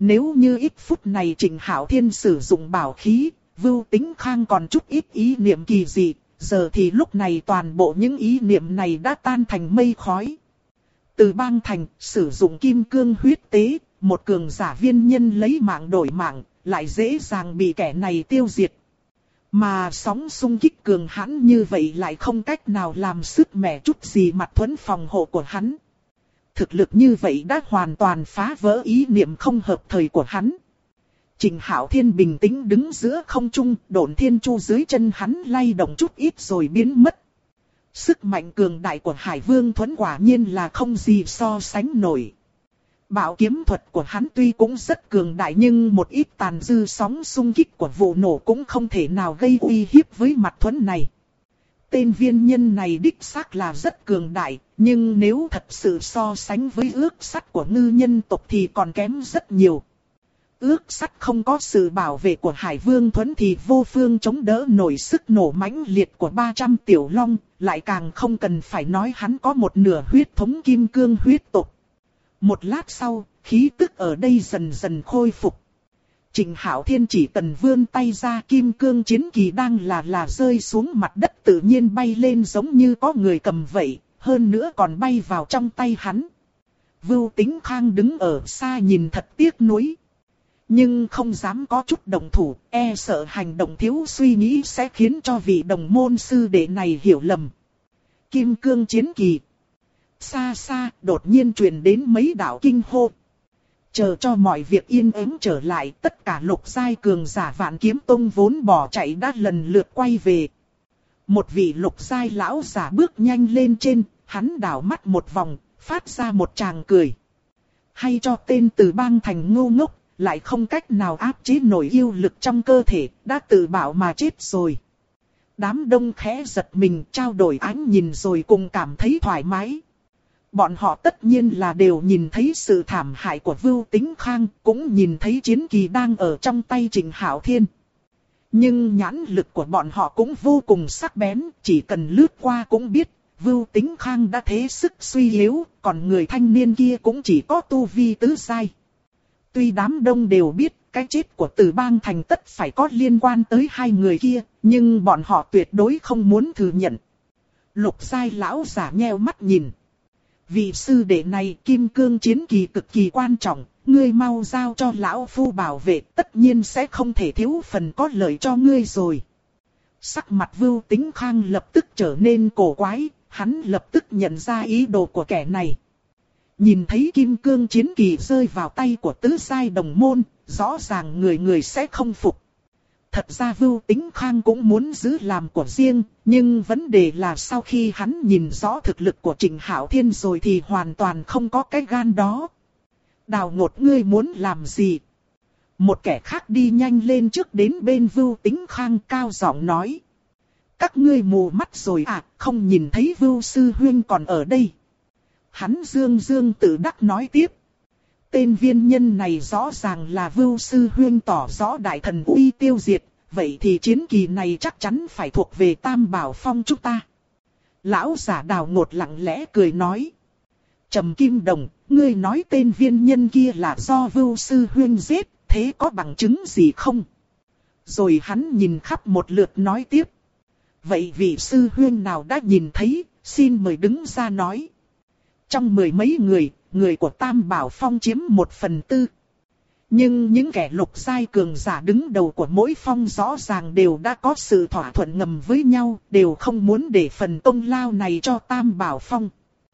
Nếu như ít phút này Trịnh Hạo Thiên sử dụng bảo khí, Vưu Tĩnh Khang còn chút ít ý niệm kỳ dị, giờ thì lúc này toàn bộ những ý niệm này đã tan thành mây khói. Từ bang thành, sử dụng kim cương huyết tế, một cường giả viên nhân lấy mạng đổi mạng, lại dễ dàng bị kẻ này tiêu diệt. Mà sóng xung kích cường hãn như vậy lại không cách nào làm sứt mẻ chút gì mặt thuẫn phòng hộ của hắn. Thực lực như vậy đã hoàn toàn phá vỡ ý niệm không hợp thời của hắn. Trịnh Hạo Thiên bình tĩnh đứng giữa không trung, độn thiên chu dưới chân hắn lay động chút ít rồi biến mất. Sức mạnh cường đại của Hải Vương Thuẫn quả nhiên là không gì so sánh nổi. Bảo kiếm thuật của hắn tuy cũng rất cường đại nhưng một ít tàn dư sóng xung kích của vụ nổ cũng không thể nào gây uy hiếp với mặt thuẫn này. Tên viên nhân này đích xác là rất cường đại, nhưng nếu thật sự so sánh với ước sắt của ngư nhân tộc thì còn kém rất nhiều. Ước sắt không có sự bảo vệ của Hải Vương Thuẫn thì vô phương chống đỡ nổi sức nổ mãnh liệt của 300 tiểu long, lại càng không cần phải nói hắn có một nửa huyết thống kim cương huyết tộc. Một lát sau, khí tức ở đây dần dần khôi phục. Trịnh Hạo Thiên chỉ cần vươn tay ra, kim cương chiến kỳ đang là rơi xuống mặt đất tự nhiên bay lên giống như có người cầm vậy, hơn nữa còn bay vào trong tay hắn. Vưu Tĩnh Khang đứng ở xa nhìn thật tiếc nuối. Nhưng không dám có chút động thủ, e sợ hành động thiếu suy nghĩ sẽ khiến cho vị đồng môn sư đệ này hiểu lầm. Kim cương chiến kỳ. Xa xa, đột nhiên truyền đến mấy đạo kinh hô. Chờ cho mọi việc yên ắng trở lại, tất cả lục giai cường giả Vạn Kiếm Tông vốn bỏ chạy đã lần lượt quay về. Một vị lục giai lão giả bước nhanh lên trên, hắn đảo mắt một vòng, phát ra một tràng cười. Hay cho tên từ bang thành ngu ngốc, lại không cách nào áp chế nổi yêu lực trong cơ thể, đã tự bảo mà chết rồi. Đám đông khẽ giật mình, trao đổi ánh nhìn rồi cùng cảm thấy thoải mái. Bọn họ tất nhiên là đều nhìn thấy sự thảm hại của Vưu Tĩnh Khang, cũng nhìn thấy chiến kỳ đang ở trong tay Trịnh Hạo Thiên. Nhưng nhãn lực của bọn họ cũng vô cùng sắc bén, chỉ cần lướt qua cũng biết, Vưu Tĩnh Khang đã thế sức suy yếu, còn người thanh niên kia cũng chỉ có tu vi tứ giai. Tuy đám đông đều biết, cái chết của Từ Bang Thành tất phải có liên quan tới hai người kia, nhưng bọn họ tuyệt đối không muốn thừa nhận. Lục giai lão giả nheo mắt nhìn. Vị sư đệ này kim cương chiến kỳ cực kỳ quan trọng, ngươi mau giao cho lão phu bảo vệ, tất nhiên sẽ không thể thiếu phần có lợi cho ngươi rồi. Sắc mặt Vưu Tĩnh Khang lập tức trở nên cổ quái, hắn lập tức nhận ra ý đồ của kẻ này. Nhìn thấy kim cương chiến kỳ rơi vào tay của tứ giai đồng môn, rõ ràng người người sẽ không phục. Thật ra Vưu Tĩnh Khang cũng muốn giữ làm của riêng, nhưng vấn đề là sau khi hắn nhìn rõ thực lực của Trịnh Hạo Thiên rồi thì hoàn toàn không có cái gan đó. Đào Ngột, ngươi muốn làm gì? Một kẻ khác đi nhanh lên trước đến bên Vưu Tĩnh Khang cao giọng nói. Các ngươi mù mắt rồi à, không nhìn thấy Vưu sư huynh còn ở đây. Hắn dương dương tự đắc nói tiếp. Tên viên nhân này rõ ràng là Vưu sư huynh tỏ rõ đại thần uy tiêu diệt, vậy thì chiến kỳ này chắc chắn phải thuộc về Tam Bảo Phong chúng ta. Lão giả Đào Ngột lặng lẽ cười nói. Trầm Kim Đồng, ngươi nói tên viên nhân kia là do Vưu sư huynh giết, thế có bằng chứng gì không? Rồi hắn nhìn khắp một lượt nói tiếp. Vậy vị sư huynh nào đã nhìn thấy, xin mời đứng ra nói. Trong mười mấy người, người của Tam Bảo Phong chiếm 1/4. Nhưng những kẻ lục giai cường giả đứng đầu của mỗi phong rõ ràng đều đã có sự thỏa thuận ngầm với nhau, đều không muốn để phần công lao này cho Tam Bảo Phong.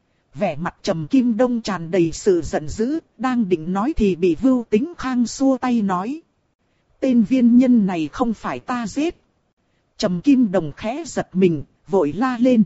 Vẻ mặt Trầm Kim Đông tràn đầy sự giận dữ, đang định nói thì bị Vưu Tĩnh Khang xua tay nói. Tên viên nhân này không phải ta giết. Trầm Kim Đồng khẽ giật mình, vội la lên.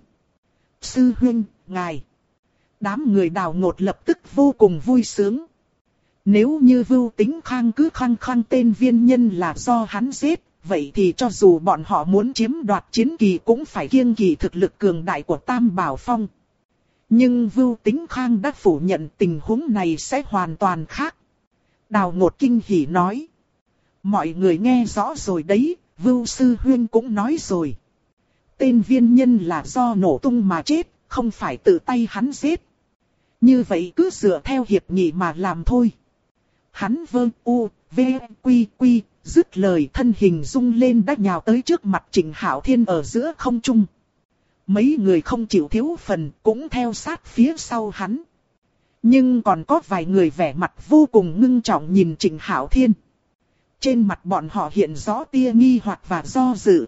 Sư huynh, ngài. Đám người Đào Ngột lập tức vô cùng vui sướng. Nếu như Vưu Tĩnh Khang cứ khăng khăng tên viên nhân là do hắn giết, vậy thì cho dù bọn họ muốn chiếm đoạt chiến kỳ cũng phải kiêng kỵ thực lực cường đại của Tam Bảo Phong. Nhưng Vưu Tĩnh Khang đã phủ nhận tình huống này sẽ hoàn toàn khác. Đào Ngột kinh hỉ nói. Mọi người nghe rõ rồi đấy, Vưu sư huynh cũng nói rồi. Tên viên nhân là do nổ tung mà chết, không phải tự tay hắn giết. Như vậy cứ dựa theo hiệp nghị mà làm thôi. Hắn vơ u, v, quy quy, dứt lời thân hình rung lên đã nhào tới trước mặt Trịnh Hạo Thiên ở giữa không trung. Mấy người không chịu thiếu phần cũng theo sát phía sau hắn. Nhưng còn có vài người vẻ mặt vô cùng ngưng trọng nhìn Trịnh Hạo Thiên. Trên mặt bọn họ hiện rõ tia nghi hoặc và do dự.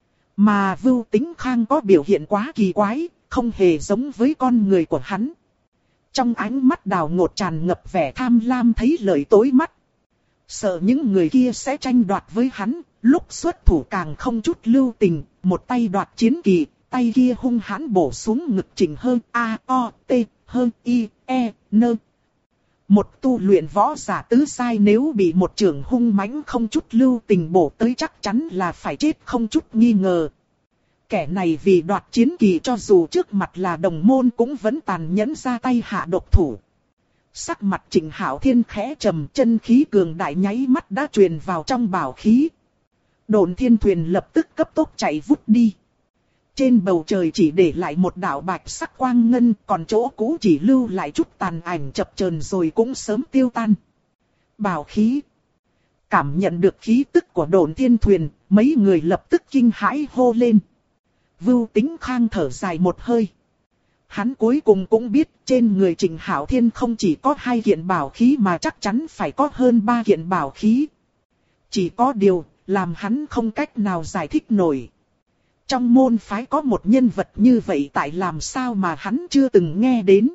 Mà Vưu Tĩnh Khang có biểu hiện quá kỳ quái, không hề giống với con người của hắn. Trong ánh mắt Đào Ngột tràn ngập vẻ tham lam thấy lợi tối mắt. Sợ những người kia sẽ tranh đoạt với hắn, lúc xuất thủ càng không chút lưu tình, một tay đoạt chiến kỳ, tay kia hung hãn bổ xuống ngực Trịnh Hơn A O T Hơn I E Nơ. Một tu luyện võ giả tứ sai nếu bị một trưởng hung mãnh không chút lưu tình bổ tới chắc chắn là phải chết không chút nghi ngờ. Kẻ này vì đoạt chiến kỳ cho dù trước mặt là đồng môn cũng vẫn tàn nhẫn ra tay hạ độc thủ. Sắc mặt Trịnh Hạo Thiên khẽ trầm, chân khí cường đại nháy mắt đã truyền vào trong bảo khí. Độn thiên thuyền lập tức cấp tốc chạy vút đi. Trên bầu trời chỉ để lại một đạo bạch sắc quang ngân, còn chỗ cũ chỉ lưu lại chút tàn ảnh chập chờn rồi cũng sớm tiêu tan. Bảo khí. Cảm nhận được khí tức của độn thiên thuyền, mấy người lập tức kinh hãi hô lên. Vưu Tĩnh Khang thở dài một hơi. Hắn cuối cùng cũng biết trên người Trịnh Hạo Thiên không chỉ có 2 kiện bảo khí mà chắc chắn phải có hơn 3 kiện bảo khí. Chỉ có điều, làm hắn không cách nào giải thích nổi. Trong môn phái có một nhân vật như vậy tại làm sao mà hắn chưa từng nghe đến.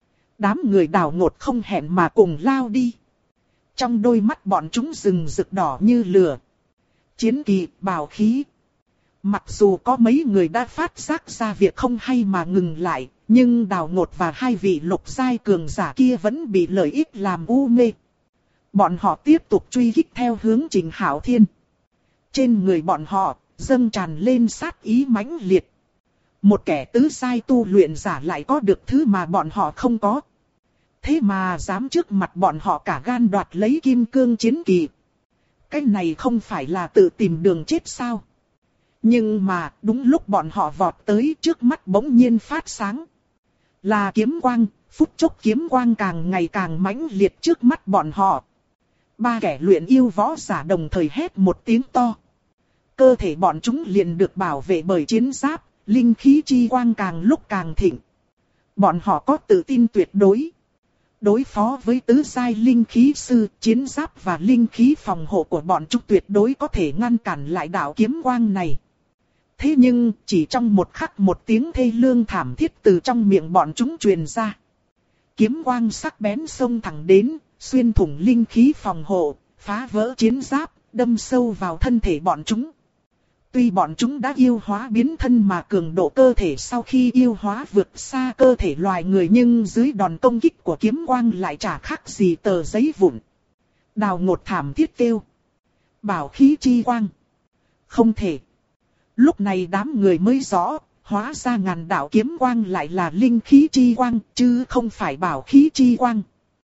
Đám người Đào Ngột không hẹn mà cùng lao đi. Trong đôi mắt bọn chúng rừng rực đỏ như lửa. Chiến kỳ, bảo khí. Mặc dù có mấy người đã phát giác ra việc không hay mà ngừng lại, nhưng Đào Ngột và 2 vị lục giai cường giả kia vẫn bị lợi ích làm u mê. Bọn họ tiếp tục truy kích theo hướng Trịnh Hạo Thiên. Trên người bọn họ dâng tràn lên sát ý mãnh liệt. Một kẻ tứ sai tu luyện giả lại có được thứ mà bọn họ không có. Thế mà dám trước mặt bọn họ cả gan đoạt lấy kim cương chiến kỳ. Cái này không phải là tự tìm đường chết sao? Nhưng mà đúng lúc bọn họ vọt tới, trước mắt bỗng nhiên phát sáng. Là kiếm quang, phút chốc kiếm quang càng ngày càng mãnh liệt trước mắt bọn họ. 3 kẻ luyện yêu võ giả đồng thời hét một tiếng to. Cơ thể bọn chúng liền được bảo vệ bởi chiến giáp, linh khí chi quang càng lúc càng thịnh. Bọn họ có tự tin tuyệt đối. Đối phó với tứ giai linh khí sư, chiến giáp và linh khí phòng hộ của bọn chúng tuyệt đối có thể ngăn cản lại đạo kiếm quang này. Thế nhưng, chỉ trong một khắc một tiếng thê lương thảm thiết từ trong miệng bọn chúng truyền ra. Kiếm quang sắc bén xông thẳng đến, xuyên thủng linh khí phòng hộ, phá vỡ chiến giáp, đâm sâu vào thân thể bọn chúng. Tuy bọn chúng đã yêu hóa biến thân mà cường độ cơ thể sau khi yêu hóa vượt xa cơ thể loài người, nhưng dưới đòn công kích của kiếm quang lại chả khác gì tờ giấy vụn. Đào Ngột thảm thiết kêu. Bảo khí chi quang. Không thể. Lúc này đám người mới rõ, hóa ra ngàn đạo kiếm quang lại là linh khí chi quang, chứ không phải bảo khí chi quang.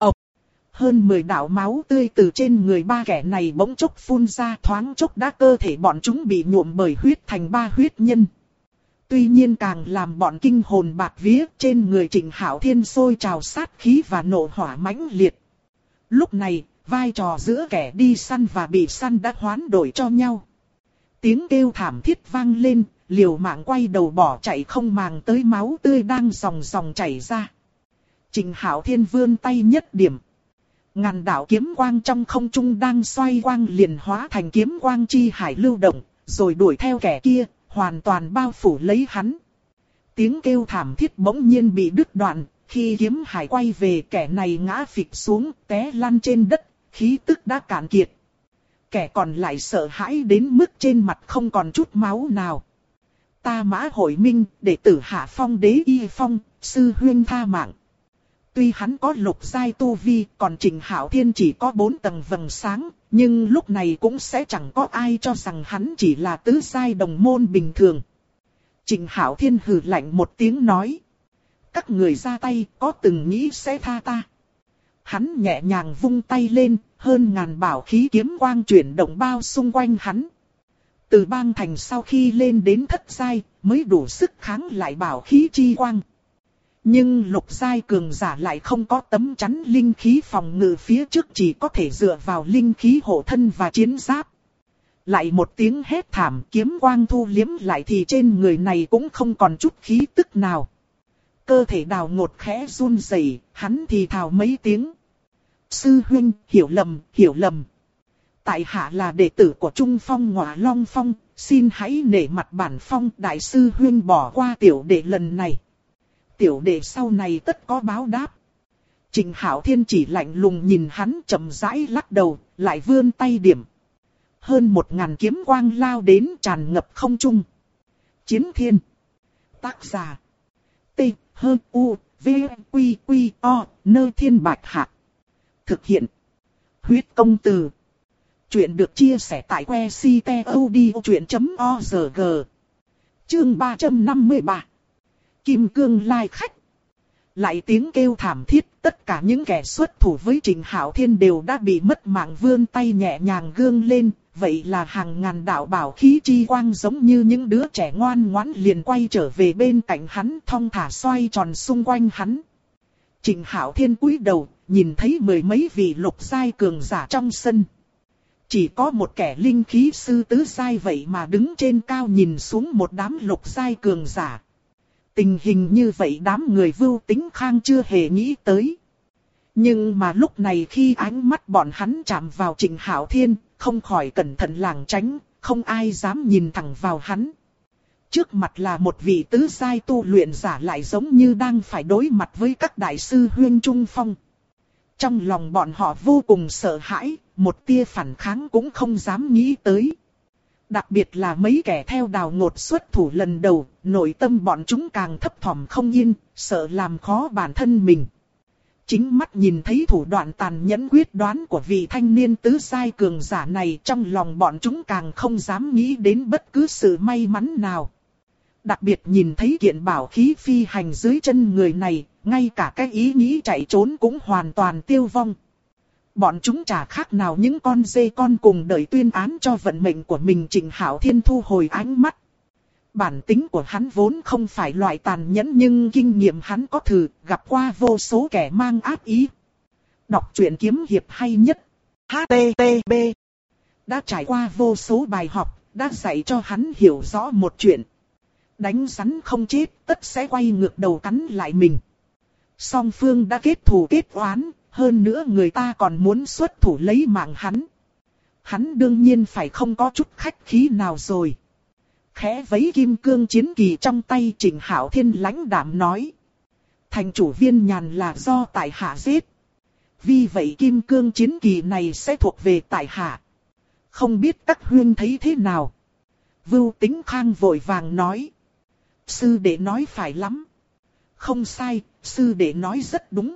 Hơn 10 đạo máu tươi từ trên người 3 kẻ này bỗng chốc phun ra, thoáng chốc đã cơ thể bọn chúng bị nhuộm bởi huyết thành 3 huyết nhân. Tuy nhiên càng làm bọn kinh hồn bạt vía, trên người Trịnh Hạo Thiên sôi trào sát khí và nộ hỏa mãnh liệt. Lúc này, vai trò giữa kẻ đi săn và bị săn đã hoán đổi cho nhau. Tiếng kêu thảm thiết vang lên, liều mạng quay đầu bỏ chạy không màng tới máu tươi đang ròng ròng chảy ra. Trịnh Hạo Thiên vươn tay nhất điểm. Ngàn đạo kiếm quang trong không trung đang xoay quang liền hóa thành kiếm quang chi hải lưu động, rồi đuổi theo kẻ kia, hoàn toàn bao phủ lấy hắn. Tiếng kêu thảm thiết bỗng nhiên bị đứt đoạn, khi kiếm hải quay về kẻ này ngã phịch xuống, té lăn trên đất, khí tức đã cạn kiệt. Kẻ còn lại sợ hãi đến mức trên mặt không còn chút máu nào. Ta Mã Hội Minh, đệ tử Hạ Phong Đế Y Phong, sư huynh tha mạng. Tuy hắn có lục giai tu vi, còn Trịnh Hạo Thiên chỉ có 4 tầng vầng sáng, nhưng lúc này cũng sẽ chẳng có ai cho rằng hắn chỉ là tứ giai đồng môn bình thường. Trịnh Hạo Thiên hừ lạnh một tiếng nói. Các người ra tay, có từng nghĩ sẽ tha ta? Hắn nhẹ nhàng vung tay lên, hơn ngàn bảo khí kiếm quang chuyển động bao xung quanh hắn. Từ bang thành sau khi lên đến thất giai, mới đủ sức kháng lại bảo khí chi quang. Nhưng lục giai cường giả lại không có tấm chắn linh khí phòng ngự phía trước, chỉ có thể dựa vào linh khí hộ thân và chiến giáp. Lại một tiếng hét thảm, kiếm quang thu liếm lại thì trên người này cũng không còn chút khí tức nào. Cơ thể Đào Ngột khẽ run rẩy, hắn thì thào mấy tiếng. Sư huynh, hiểu lầm, hiểu lầm. Tại hạ là đệ tử của Trung Phong Ngọa Long Phong, xin hãy nể mặt bản phong, đại sư huynh bỏ qua tiểu đệ lần này. Tiểu đệ sau này tất có báo đáp. Trình Hạo Thiên chỉ lạnh lùng nhìn hắn, chậm rãi lắc đầu, lại vươn tay điểm. Hơn 1000 kiếm quang lao đến, tràn ngập không trung. Chiến Thiên. Tác giả. T, H, U, V, Quy, Quy, O, Nơi Thiên Bạch Hạc. Thực hiện. Huyết Công Từ. Chuyện được chia sẻ tại website.odchuyện.org. Chương 353. Kim Cương lai khách. Lại tiếng kêu thảm thiết, tất cả những kẻ xuất thủ với Trình Hạo Thiên đều đã bị mất mạng, vươn tay nhẹ nhàng gương lên. Vậy là hàng ngàn đạo bảo khí chi quang giống như những đứa trẻ ngoan ngoãn liền quay trở về bên cạnh hắn, thong thả xoay tròn xung quanh hắn. Trình Hạo Thiên cúi đầu, nhìn thấy mười mấy vị lục giai cường giả trong sân. Chỉ có một kẻ linh khí sư tứ giai vậy mà đứng trên cao nhìn xuống một đám lục giai cường giả. Tình hình như vậy đám người Vưu Tính Khang chưa hề nghĩ tới. Nhưng mà lúc này khi ánh mắt bọn hắn chạm vào Trình Hạo Thiên, không khỏi cẩn thận lảng tránh, không ai dám nhìn thẳng vào hắn. Trước mặt là một vị tứ giai tu luyện giả, lại giống như đang phải đối mặt với các đại sư huyên Trung Phong. Trong lòng bọn họ vô cùng sợ hãi, một tia phản kháng cũng không dám nghĩ tới. Đặc biệt là mấy kẻ theo Đào Ngột xuất thủ lần đầu, nội tâm bọn chúng càng thấp thỏm không yên, sợ làm khó bản thân mình. Chính mắt nhìn thấy thủ đoạn tàn nhẫn quyết đoán của vị thanh niên tứ giai cường giả này, trong lòng bọn chúng càng không dám nghĩ đến bất cứ sự may mắn nào. Đặc biệt nhìn thấy kiện bảo khí phi hành dưới chân người này, ngay cả cái ý nghĩ chạy trốn cũng hoàn toàn tiêu vong. Bọn chúng chả khác nào những con dê con cùng đợi tuyên án cho vận mệnh của mình. Trình Hạo Thiên thu hồi ánh mắt. Bản tính của hắn vốn không phải loại tàn nhẫn, nhưng kinh nghiệm hắn có thử, gặp qua vô số kẻ mang ác ý. Đọc truyện kiếm hiệp hay nhất. HTTP. Đã trải qua vô số bài học, đã dạy cho hắn hiểu rõ một chuyện. Đánh rắn không chết, tất sẽ quay ngược đầu cắn lại mình. Song phương đã kết thù kết oán, hơn nữa người ta còn muốn xuất thủ lấy mạng hắn. Hắn đương nhiên phải không có chút khách khí nào rồi. Khẽ vấy kim cương chiến kỳ trong tay, Trình Hạo Thiên lãnh đạm nói. Thành chủ Viên Nhàn là do tại hạ giết. Vì vậy kim cương chiến kỳ này sẽ thuộc về tại hạ. Không biết các huynh thấy thế nào? Vưu Tính Khang vội vàng nói. Sư đệ nói phải lắm. Không sai, sư đệ nói rất đúng.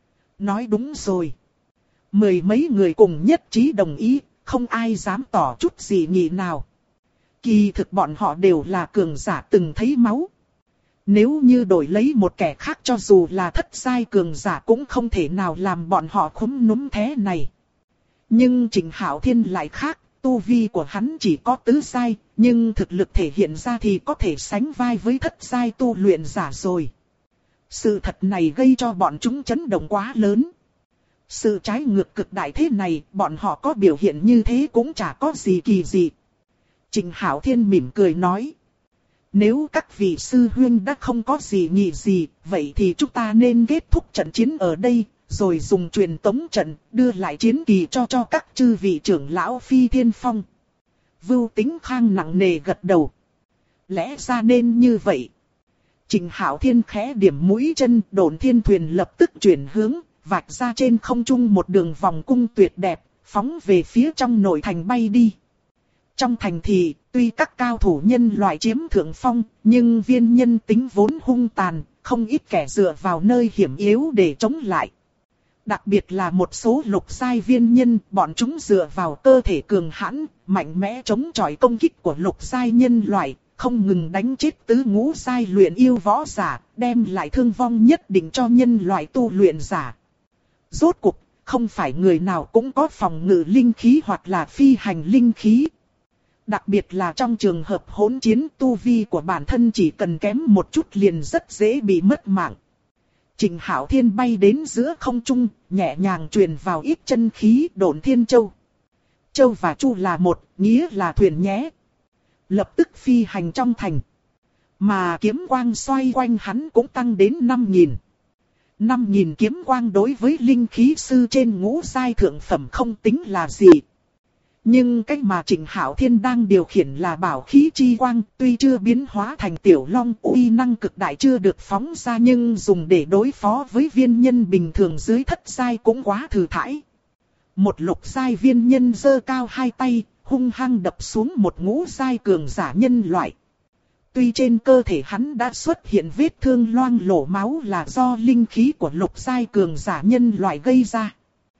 Nói đúng rồi. Mười mấy người cùng nhất trí đồng ý, không ai dám tỏ chút gì nhị nào. Kỳ thực bọn họ đều là cường giả từng thấy máu. Nếu như đổi lấy một kẻ khác, cho dù là thất giai cường giả cũng không thể nào làm bọn họ khúm núm thế này. Nhưng Trình Hạo Thiên lại khác, tu vi của hắn chỉ có tứ giai, nhưng thực lực thể hiện ra thì có thể sánh vai với thất giai tu luyện giả rồi. Sự thật này gây cho bọn chúng chấn động quá lớn. Sự trái ngược cực đại thế này, bọn họ có biểu hiện như thế cũng chả có gì kỳ dị. Trình Hạo Thiên mỉm cười nói. Nếu các vị sư huynh đã không có gì nhị gì, vậy thì chúng ta nên kết thúc trận chiến ở đây, rồi dùng truyền tống trận, đưa lại chiến kỳ cho các chư vị trưởng lão Phi Thiên Phong. Vưu Tính Khang nặng nề gật đầu. Lẽ ra nên như vậy. Trình Hạo Thiên khẽ điểm mũi chân, Độn Thiên Thuyền lập tức chuyển hướng, vạch ra trên không trung một đường vòng cung tuyệt đẹp, phóng về phía trong nội thành bay đi. Trong thành thì, tuy các cao thủ nhân loại chiếm thượng phong, nhưng viên nhân tính vốn hung tàn, không ít kẻ dựa vào nơi hiểm yếu để chống lại. Đặc biệt là một số lục giai viên nhân, bọn chúng dựa vào cơ thể cường hãn, mạnh mẽ chống chọi công kích của lục giai nhân loại, không ngừng đánh chết tứ ngũ giai luyện yêu võ giả, đem lại thương vong nhất định cho nhân loại tu luyện giả. Rốt cuộc, không phải người nào cũng có phòng ngự linh khí hoặc là phi hành linh khí. Đặc biệt là trong trường hợp hỗn chiến, tu vi của bản thân chỉ cần kém một chút liền rất dễ bị mất mạng. Trịnh Hạo Thiên bay đến giữa không trung, nhẹ nhàng truyền vào ít chân khí Độn Thiên Châu. Châu và Chu là một, nghĩa là thuyền nhé. Lập tức phi hành trong thành. Mà kiếm quang xoay quanh hắn cũng tăng đến 5.000. 5.000 kiếm quang đối với linh khí sư trên ngũ giai thượng phẩm không tính là gì. Nhưng cái mà Trịnh Hạo Thiên đang điều khiển là bảo khí chi quang, tuy chưa biến hóa thành tiểu long, uy năng cực đại chưa được phóng ra, nhưng dùng để đối phó với viên nhân bình thường dưới thất giai cũng quá thừa thãi. Một lục giai viên nhân giơ cao hai tay, hung hăng đập xuống một ngũ giai cường giả nhân loại. Tuy trên cơ thể hắn đã xuất hiện vết thương loang lổ máu là do linh khí của lục giai cường giả nhân loại gây ra.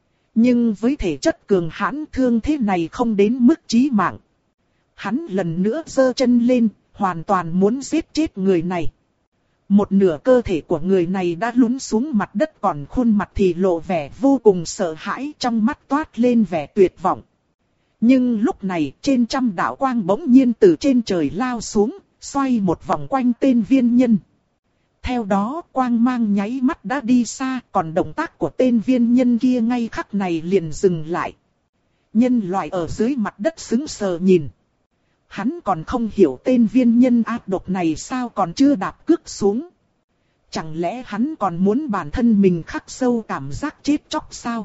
Nhưng với thể chất cường hãn, thương thế này không đến mức chí mạng. Hắn lần nữa giơ chân lên, hoàn toàn muốn giết chết người này. Một nửa cơ thể của người này đã lún xuống mặt đất, còn khuôn mặt thì lộ vẻ vô cùng sợ hãi, trong mắt toát lên vẻ tuyệt vọng. Nhưng lúc này trên trăm đạo quang bỗng nhiên từ trên trời lao xuống, xoay một vòng quanh tên viên nhân. Theo đó quang mang nháy mắt đã đi xa, còn động tác của tên viên nhân kia ngay khắc này liền dừng lại. Nhân loại ở dưới mặt đất sững sờ nhìn. Hắn còn không hiểu tên viên nhân ác độc này sao còn chưa đạp cước xuống. Chẳng lẽ hắn còn muốn bản thân mình khắc sâu cảm giác chết chóc sao?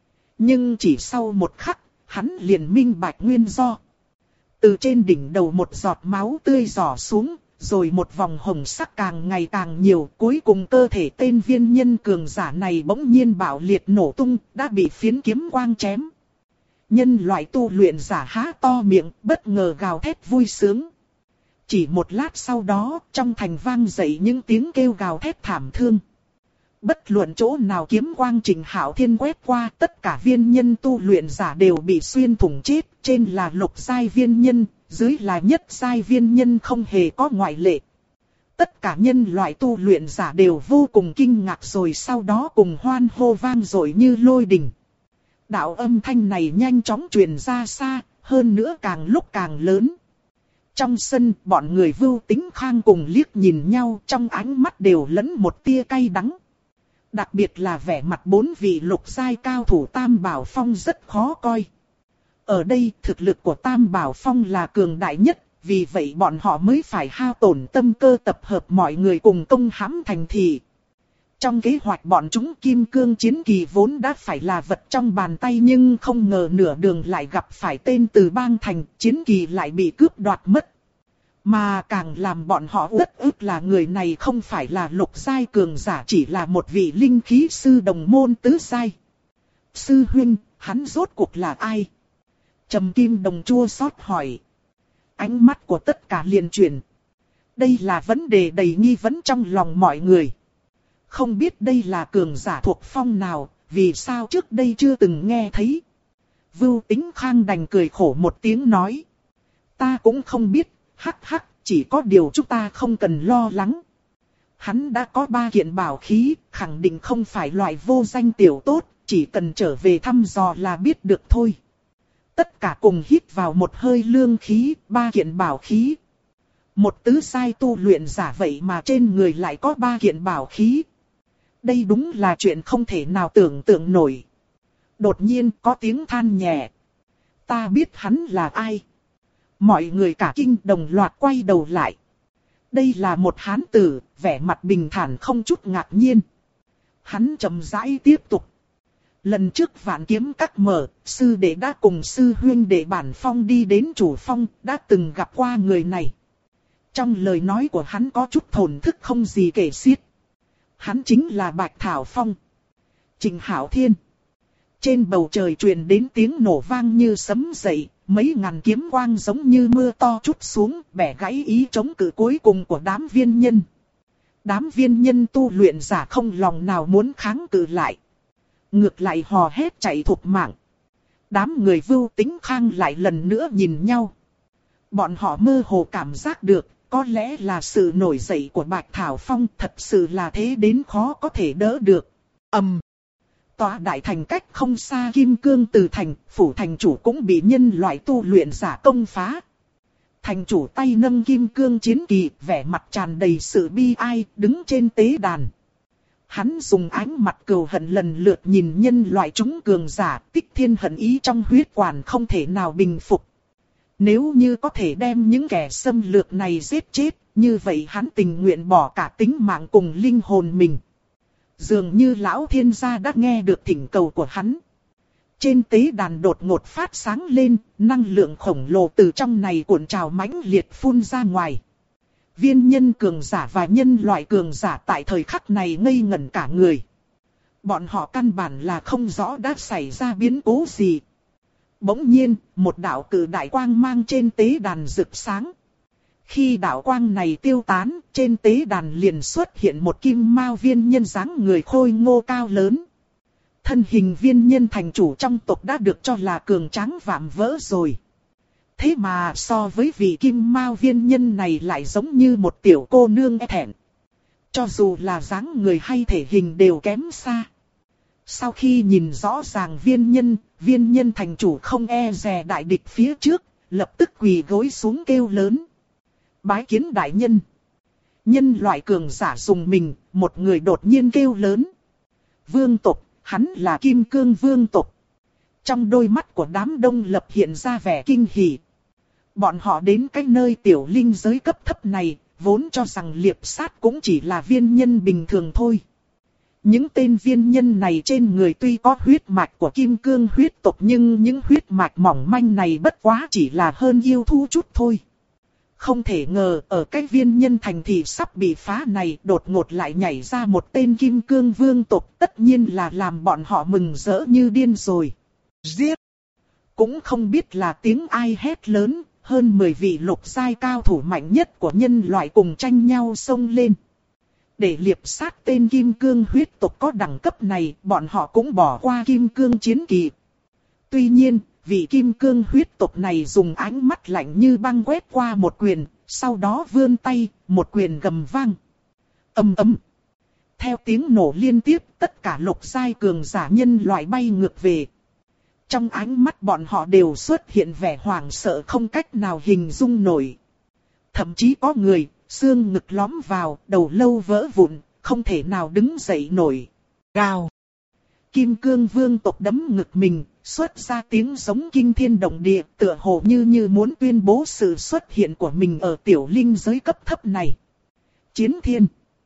Nhưng chỉ sau một khắc, hắn liền minh bạch nguyên do. Từ trên đỉnh đầu một giọt máu tươi rỏ xuống, rồi một vòng hồng sắc càng ngày càng nhiều, cuối cùng cơ thể tên viên nhân cường giả này bỗng nhiên bạo liệt nổ tung, đã bị phiến kiếm quang chém. Nhân loại tu luyện giả há to miệng, bất ngờ gào thét vui sướng. Chỉ một lát sau đó, trong thành vang dậy những tiếng kêu gào thét thảm thương. Bất luận chỗ nào kiếm quang Trịnh Hạo Thiên quét qua, tất cả viên nhân tu luyện giả đều bị xuyên thủng chết, trên là lục giai viên nhân, dưới là nhất giai viên nhân, không hề có ngoại lệ. Tất cả nhân loại tu luyện giả đều vô cùng kinh ngạc, rồi sau đó cùng hoan hô vang dội như lôi đình. Đạo âm thanh này nhanh chóng truyền ra xa, hơn nữa càng lúc càng lớn. Trong sân, bọn người Vưu Tính Khang cùng liếc nhìn nhau, trong ánh mắt đều lẫn một tia cay đắng. Đặc biệt là vẻ mặt bốn vị lục giai cao thủ Tam Bảo Phong rất khó coi. Ở đây thực lực của Tam Bảo Phong là cường đại nhất, vì vậy bọn họ mới phải hao tổn tâm cơ tập hợp mọi người cùng công hãm thành thị. Trong kế hoạch bọn chúng kim cương chiến kỳ vốn đã phải là vật trong bàn tay, nhưng không ngờ nửa đường lại gặp phải tên từ bang thành, chiến kỳ lại bị cướp đoạt mất. Mà càng làm bọn họ uất ức là người này không phải là lục giai cường giả, chỉ là một vị linh khí sư đồng môn tứ giai. Sư huynh, hắn rốt cuộc là ai? Trầm Kim Đồng chua xót hỏi. Ánh mắt của tất cả liền chuyển. Đây là vấn đề đầy nghi vấn trong lòng mọi người. Không biết đây là cường giả thuộc phong nào, vì sao trước đây chưa từng nghe thấy. Vưu Tính Khang đành cười khổ một tiếng nói. Ta cũng không biết, hắc hắc, chỉ có điều chúng ta không cần lo lắng. Hắn đã có 3 kiện bảo khí, khẳng định không phải loại vô danh tiểu tốt, chỉ cần trở về thăm dò là biết được thôi. Tất cả cùng hít vào một hơi lương khí, 3 kiện bảo khí. Một tứ giai tu luyện giả vậy mà trên người lại có 3 kiện bảo khí. Đây đúng là chuyện không thể nào tưởng tượng nổi. Đột nhiên có tiếng than nhẹ. Ta biết hắn là ai. Mọi người cả kinh đồng loạt quay đầu lại. Đây là một hán tử, vẻ mặt bình thản không chút ngạc nhiên. Hắn chậm rãi tiếp tục. Lần trước Vạn Kiếm Các mở, sư đệ đã cùng sư huynh đệ Bản Phong đi đến chủ phong, đã từng gặp qua người này. Trong lời nói của hắn có chút thổn thức không gì kể xiết. Hắn chính là Bạch Thảo Phong. Trịnh Hạo Thiên. Trên bầu trời truyền đến tiếng nổ vang như sấm dậy, mấy ngàn kiếm quang giống như mưa to trút xuống, bẻ gãy ý chống cự cuối cùng của đám viên nhân. Đám viên nhân tu luyện giả không lòng nào muốn kháng cự lại. Ngược lại hò hét chạy thục mạng. Đám người Vưu Tính Khang lại lần nữa nhìn nhau. Bọn họ mơ hồ cảm giác được, có lẽ là sự nổi dậy của Bạch Thảo Phong thật sự là thế đến khó có thể đỡ được. Tòa đại thành cách không xa Kim Cương Từ Thành, phủ thành chủ cũng bị nhân loại tu luyện giả công phá. Thành chủ tay nâng kim cương chiến kỳ, vẻ mặt tràn đầy sự bi ai, đứng trên tế đàn. Hắn dùng ánh mặt cừu hận lần lượt nhìn nhân loại chúng cường giả, Tích Thiên hận ý trong huyết quản không thể nào bình phục. Nếu như có thể đem những kẻ xâm lược này giết chết, như vậy hắn tình nguyện bỏ cả tính mạng cùng linh hồn mình. Dường như lão thiên gia đã nghe được thỉnh cầu của hắn. Trên tế đàn đột ngột phát sáng lên, năng lượng khổng lồ từ trong này cuộn trào mãnh liệt phun ra ngoài. Viên nhân cường giả và nhân loại cường giả tại thời khắc này ngây ngẩn cả người. Bọn họ căn bản là không rõ đã xảy ra biến cố gì. Bỗng nhiên, một đạo cử đại quang mang trên tế đàn rực sáng. Khi đạo quang này tiêu tán, trên tế đàn liền xuất hiện một kim mao viên nhân dáng người khôi ngô cao lớn. Thân hình viên nhân thành chủ trong tộc đã được cho là cường tráng vạm vỡ rồi. Thế mà so với vị kim mao viên nhân này lại giống như một tiểu cô nương e thẹn. Cho dù là dáng người hay thể hình đều kém xa. Sau khi nhìn rõ ràng viên nhân thành chủ không e dè đại địch phía trước, lập tức quỳ gối xuống kêu lớn. Bái kiến đại nhân. Nhân loại cường giả dùng mình, một người đột nhiên kêu lớn. Vương tộc, hắn là Kim Cương Vương tộc. Trong đôi mắt của đám đông lập hiện ra vẻ kinh hỉ. Bọn họ đến cái nơi tiểu linh giới cấp thấp này, vốn cho rằng liệp sát cũng chỉ là viên nhân bình thường thôi. Những tên viên nhân này trên người tuy có huyết mạch của kim cương huyết tộc nhưng những huyết mạch mỏng manh này bất quá chỉ là hơn yêu thú chút thôi. Không thể ngờ ở cái viên nhân thành thị sắp bị phá này đột ngột lại nhảy ra một tên kim cương vương tộc, tất nhiên là làm bọn họ mừng rỡ như điên rồi. Giết! Cũng không biết là tiếng ai hét lớn, hơn 10 vị lục giai cao thủ mạnh nhất của nhân loại cùng tranh nhau xông lên. Để liệp sát tên kim cương huyết tộc có đẳng cấp này, bọn họ cũng bỏ qua kim cương chiến kỳ. Tuy nhiên, vị kim cương huyết tộc này dùng ánh mắt lạnh như băng quét qua một quyền, sau đó vươn tay, một quyền gầm vang. Ầm ầm. Theo tiếng nổ liên tiếp, tất cả lục giai cường giả nhân loại bay ngược về. Trong ánh mắt bọn họ đều xuất hiện vẻ hoảng sợ không cách nào hình dung nổi. Thậm chí có người, xương ngực lõm vào, đầu lâu vỡ vụn, không thể nào đứng dậy nổi. Gào. Kim cương vương tộc đấm ngực mình, xuất ra tiếng giống kinh thiên động địa, tựa hồ như muốn tuyên bố sự xuất hiện của mình ở tiểu linh giới cấp thấp này. Chiến thiên.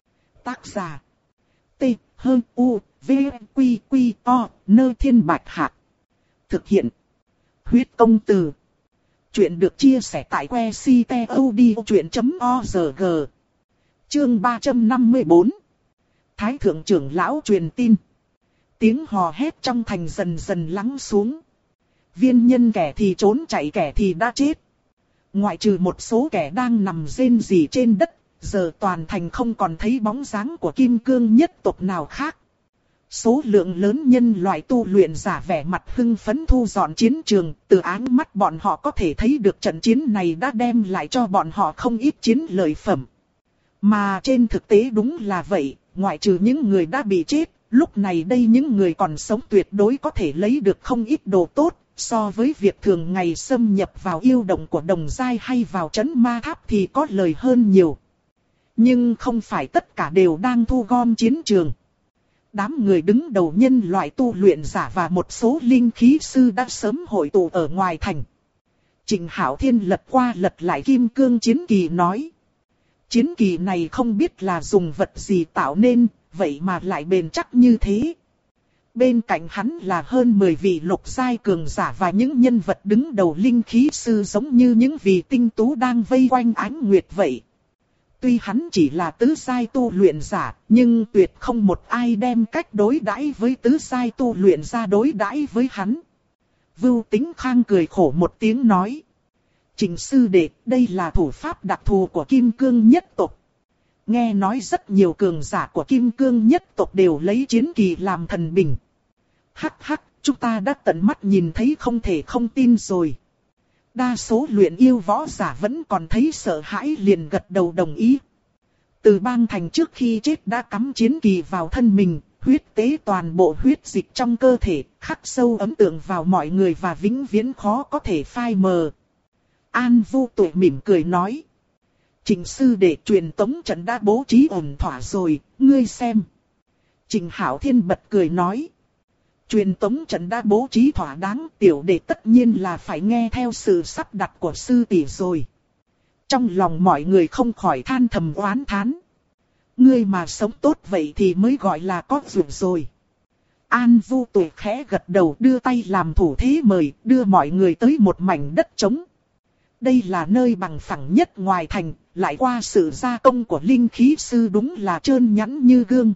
Tác giả. T, H, U, V, Quy, Quy, O, Nơ Thiên Bạch Hạc. Thực hiện. Huyết công từ. Chuyện được chia sẻ tại que ctod.org. Chương 354. Thái thượng trưởng lão truyền tin. Tiếng hò hét trong thành dần dần lắng xuống. Viên nhân kẻ thì trốn chạy kẻ thì đã chết. Ngoại trừ một số kẻ đang nằm rên rỉ trên đất, giờ toàn thành không còn thấy bóng dáng của kim cương nhất tộc nào khác. Số lượng lớn nhân loại tu luyện giả vẻ mặt hưng phấn thu dọn chiến trường, từ ánh mắt bọn họ có thể thấy được trận chiến này đã đem lại cho bọn họ không ít chiến lợi phẩm. Mà trên thực tế đúng là vậy, ngoại trừ những người đã bị chết, lúc này đây những người còn sống tuyệt đối có thể lấy được không ít đồ tốt, so với việc thường ngày xâm nhập vào yêu động của đồng giai hay vào trấn ma tháp thì có lời hơn nhiều. Nhưng không phải tất cả đều đang thu gom chiến trường. Đám người đứng đầu nhân loại tu luyện giả và một số linh khí sư đã sớm hội tụ ở ngoài thành. Trịnh Hạo Thiên lật qua lật lại kim cương chiến kỳ nói. Chiến kỳ này không biết là dùng vật gì tạo nên, vậy mà lại bền chắc như thế. Bên cạnh hắn là hơn 10 vị lục giai cường giả và những nhân vật đứng đầu linh khí sư giống như những vị tinh tú đang vây quanh ánh nguyệt vậy. Tuy hắn chỉ là tứ giai tu luyện giả, nhưng tuyệt không một ai đem cách đối đãi với tứ giai tu luyện ra đối đãi với hắn. Vưu Tính Khang cười khổ một tiếng nói. Trịnh sư đệ, đây là thủ pháp đặc thù của Kim Cương nhất tộc. Nghe nói rất nhiều cường giả của Kim Cương nhất tộc đều lấy chiến kỳ làm thần bình. Hắc hắc, chúng ta đã tận mắt nhìn thấy không thể không tin rồi. Đa số luyện yêu võ giả vẫn còn thấy sợ hãi liền gật đầu đồng ý. Từ Bang Thành trước khi chết đã cắm chiến kỳ vào thân mình, huyết tế toàn bộ huyết dịch trong cơ thể, khắc sâu ấn tượng vào mọi người và vĩnh viễn khó có thể phai mờ. An Vu Tuệ mỉm cười nói. Trịnh sư đệ truyền tống trận đã bố trí ổn thỏa rồi, ngươi xem. Trình Hạo Thiên bật cười nói. Truyền tống trận đã bố trí thỏa đáng, tiểu đệ tất nhiên là phải nghe theo sự sắp đặt của sư tỷ rồi. Trong lòng mọi người không khỏi than thầm oán thán. Ngươi mà sống tốt vậy thì mới gọi là có dụng rồi. An Vu Tuệ khẽ gật đầu đưa tay làm thủ thế mời, đưa mọi người tới một mảnh đất trống. Đây là nơi bằng phẳng nhất ngoài thành, lại qua sự gia công của linh khí sư đúng là trơn nhẵn như gương.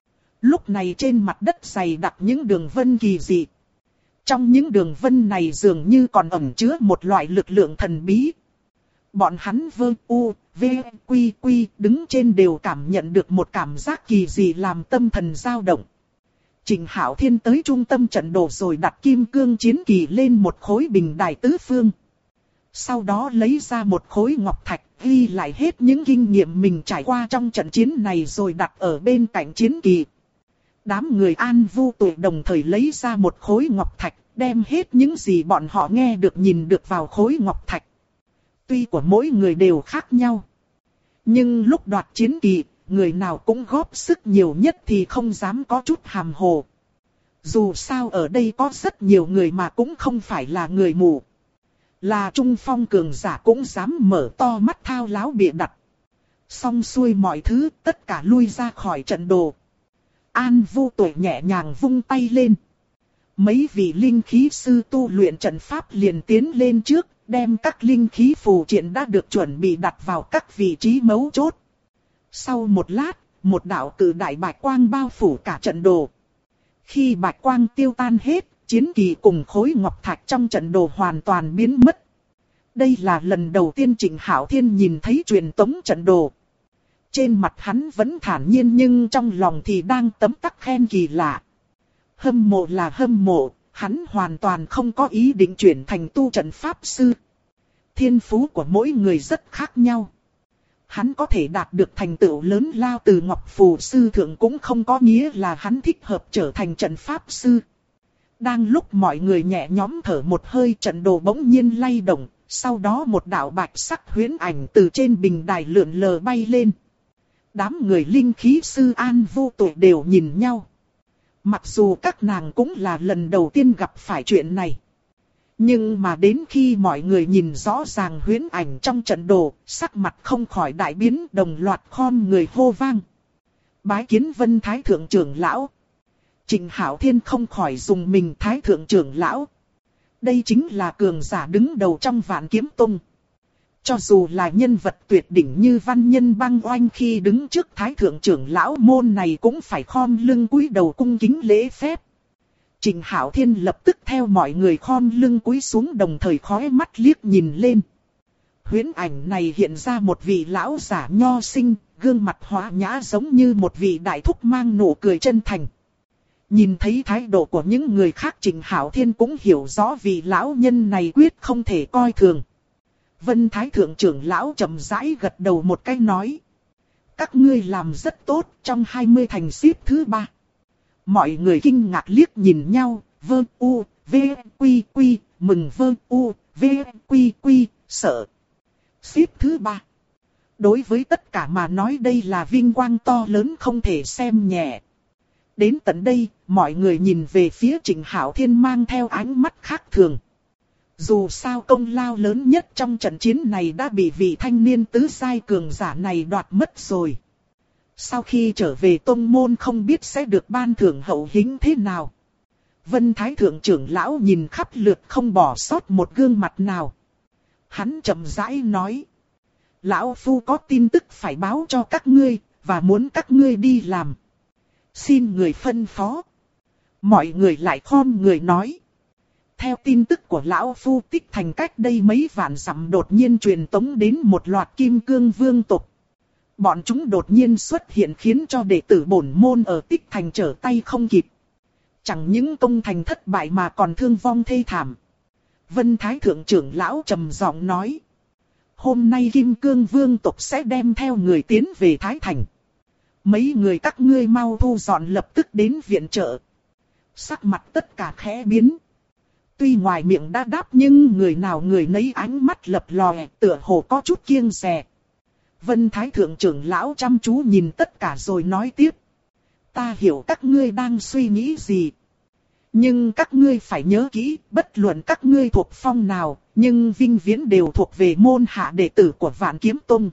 Lúc này trên mặt đất dày đặc những đường vân kỳ dị. Trong những đường vân này dường như còn ẩn chứa một loại lực lượng thần bí. Bọn hắn vơ u, v, quy quy đứng trên đều cảm nhận được một cảm giác kỳ dị làm tâm thần dao động. Trình Hạo Thiên tới trung tâm trận đồ rồi đặt kim cương chiến kỳ lên một khối bình đài tứ phương. Sau đó lấy ra một khối ngọc thạch ghi lại hết những kinh nghiệm mình trải qua trong trận chiến này rồi đặt ở bên cạnh chiến kỳ. Đám người An Vu Tuệ đồng thời lấy ra một khối ngọc thạch, đem hết những gì bọn họ nghe được nhìn được vào khối ngọc thạch. Tuy của mỗi người đều khác nhau, nhưng lúc đoạt chiến kỳ, người nào cũng góp sức nhiều nhất thì không dám có chút hàm hồ. Dù sao ở đây có rất nhiều người mà cũng không phải là người mù. Là trung phong cường giả cũng dám mở to mắt thao láo bịa đặt. Xong xuôi mọi thứ, tất cả lui ra khỏi trận đồ. An Vu Tuệ nhẹ nhàng vung tay lên. Mấy vị linh khí sư tu luyện trận pháp liền tiến lên trước, đem các linh khí phù triện đã được chuẩn bị đặt vào các vị trí mấu chốt. Sau một lát, một đạo cự đại bạch quang bao phủ cả trận đồ. Khi bạch quang tiêu tan hết, chiến kỳ cùng khối ngọc thạch trong trận đồ hoàn toàn biến mất. Đây là lần đầu tiên Trình Hạo Thiên nhìn thấy truyền tống trận đồ. Trên mặt hắn vẫn thản nhiên nhưng trong lòng thì đang tấm tắc khen kỳ lạ. Hâm mộ là hâm mộ, hắn hoàn toàn không có ý định chuyển thành tu trận pháp sư. Thiên phú của mỗi người rất khác nhau. Hắn có thể đạt được thành tựu lớn lao từ Ngọc Phù Sư Thượng cũng không có nghĩa là hắn thích hợp trở thành trận pháp sư. Đang lúc mọi người nhẹ nhõm thở một hơi, trận đồ bỗng nhiên lay động, sau đó một đạo bạch sắc huyễn ảnh từ trên bình đài lượn lờ bay lên. Đám người linh khí sư An Vu Tuệ đều nhìn nhau. Mặc dù các nàng cũng là lần đầu tiên gặp phải chuyện này. Nhưng mà đến khi mọi người nhìn rõ ràng huyễn ảnh trong trận đồ, sắc mặt không khỏi đại biến, đồng loạt khom người hô vang. Bái kiến Vân Thái Thượng trưởng lão. Trình Hạo Thiên không khỏi dùng mình Thái Thượng trưởng lão. Đây chính là cường giả đứng đầu trong Vạn Kiếm Tông. Cho dù là nhân vật tuyệt đỉnh như Văn Nhân Băng Oanh khi đứng trước Thái Thượng trưởng lão môn này cũng phải khom lưng cúi đầu cung kính lễ phép. Trình Hạo Thiên lập tức theo mọi người khom lưng cúi xuống, đồng thời khóe mắt liếc nhìn lên. Huyễn ảnh này hiện ra một vị lão giả nho sinh, gương mặt hòa nhã giống như một vị đại thúc mang nụ cười chân thành. Nhìn thấy thái độ của những người khác, Trình Hạo Thiên cũng hiểu rõ vị lão nhân này quyết không thể coi thường. Vân Thái Thượng trưởng lão chậm rãi gật đầu một cái nói. Các ngươi làm rất tốt, trong 20 thành xếp thứ 3. Mọi người kinh ngạc liếc nhìn nhau, vơ u, v, quy quy, mừng vơ u, v, quy quy, sợ. Xếp thứ 3. Đối với tất cả mà nói đây là vinh quang to lớn không thể xem nhẹ. Đến tận đây, mọi người nhìn về phía Trình Hạo Thiên mang theo ánh mắt khác thường. Dù sao công lao lớn nhất trong trận chiến này đã bị vị thanh niên tứ giai cường giả này đoạt mất rồi. Sau khi trở về tông môn không biết sẽ được ban thưởng hậu hĩnh thế nào. Vân Thái Thượng trưởng lão nhìn khắp lượt không bỏ sót một gương mặt nào. Hắn chậm rãi nói. Lão Phu có tin tức phải báo cho các ngươi, và muốn các ngươi đi làm. Xin người phân phó. Mọi người lại khom người nói. Theo tin tức của Lão Phu, Tích Thành cách đây mấy vạn dặm đột nhiên truyền tống đến một loạt kim cương vương tộc. Bọn chúng đột nhiên xuất hiện khiến cho đệ tử bổn môn ở Tích Thành trở tay không kịp. Chẳng những công thành thất bại mà còn thương vong thê thảm. Vân Thái Thượng trưởng lão trầm giọng nói. Hôm nay kim cương vương tộc sẽ đem theo người tiến về Thái Thành. Mấy người các ngươi mau thu dọn lập tức đến viện trợ. Sắc mặt tất cả khẽ biến. Tuy ngoài miệng đã đáp nhưng người nào người nấy ánh mắt lập lòe, tựa hồ có chút kiêng dè. Vân Thái Thượng trưởng lão chăm chú nhìn tất cả rồi nói tiếp. Ta hiểu các ngươi đang suy nghĩ gì. Nhưng các ngươi phải nhớ kỹ, bất luận các ngươi thuộc phong nào, nhưng vinh viễn đều thuộc về môn hạ đệ tử của Vạn Kiếm Tông.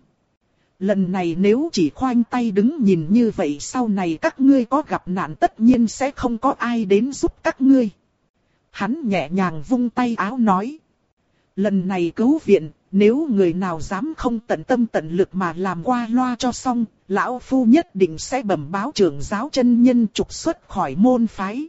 Lần này nếu chỉ khoanh tay đứng nhìn như vậy, sau này các ngươi có gặp nạn tất nhiên sẽ không có ai đến giúp các ngươi. Hắn nhẹ nhàng vung tay áo nói. Lần này cứu viện, nếu người nào dám không tận tâm tận lực mà làm qua loa cho xong, lão phu nhất định sẽ bẩm báo trưởng giáo chân nhân trục xuất khỏi môn phái.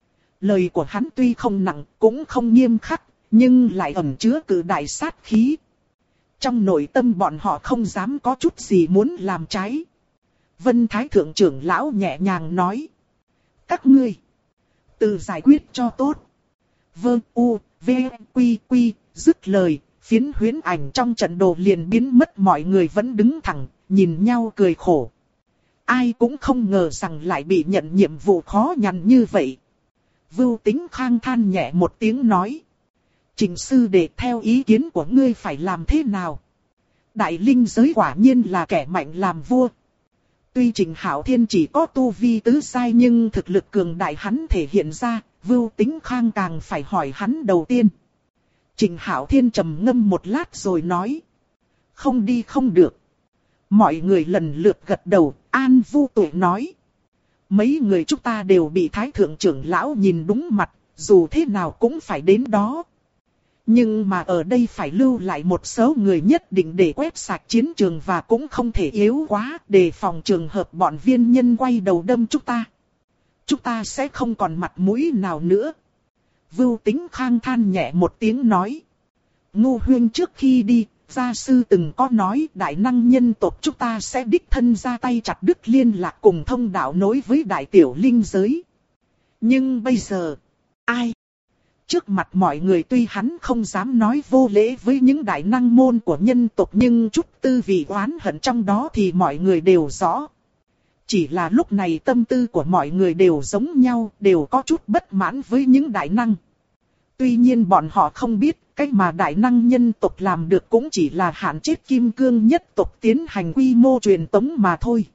Lời của hắn tuy không nặng, cũng không nghiêm khắc, nhưng lại ẩn chứa cự đại sát khí. Trong nội tâm bọn họ không dám có chút gì muốn làm trái. Vân Thái Thượng trưởng lão nhẹ nhàng nói. Các ngươi, tự giải quyết cho tốt. Vâng, u, v, quy, quy, dứt lời, phiến huyễn ảnh trong trận đồ liền biến mất, mọi người vẫn đứng thẳng, nhìn nhau cười khổ. Ai cũng không ngờ rằng lại bị nhận nhiệm vụ khó nhằn như vậy. Vưu Tính Khang than nhẹ một tiếng nói. Trình sư đệ, theo ý kiến của ngươi phải làm thế nào? Đại linh giới quả nhiên là kẻ mạnh làm vua. Tuy Trình Hạo Thiên chỉ có tu vi tứ giai nhưng thực lực cường đại hắn thể hiện ra, Vưu Tính Khang càng phải hỏi hắn đầu tiên. Trình Hạo Thiên trầm ngâm một lát rồi nói. Không đi không được. Mọi người lần lượt gật đầu, An Vu Tuệ nói. Mấy người chúng ta đều bị Thái Thượng trưởng lão nhìn đúng mặt, dù thế nào cũng phải đến đó. Nhưng mà ở đây phải lưu lại một số người nhất định để quét sạch chiến trường và cũng không thể yếu quá, đề phòng trường hợp bọn viên nhân quay đầu đâm chúng ta. Chúng ta sẽ không còn mặt mũi nào nữa. Vưu Tính Khang than nhẹ một tiếng nói. Ngô Huyên trước khi đi, gia sư từng có nói đại năng nhân tộc chúng ta sẽ đích thân ra tay chặt đứt liên lạc cùng thông đạo nối với đại tiểu linh giới. Nhưng bây giờ, ai? Trước mặt mọi người tuy hắn không dám nói vô lễ với những đại năng môn của nhân tộc nhưng chút tư vị oán hận trong đó thì mọi người đều rõ. Chỉ là lúc này tâm tư của mọi người đều giống nhau, đều có chút bất mãn với những đại năng. Tuy nhiên bọn họ không biết, cách mà đại năng nhân tộc làm được cũng chỉ là hạn chế kim cương nhất tộc tiến hành quy mô truyền tống mà thôi.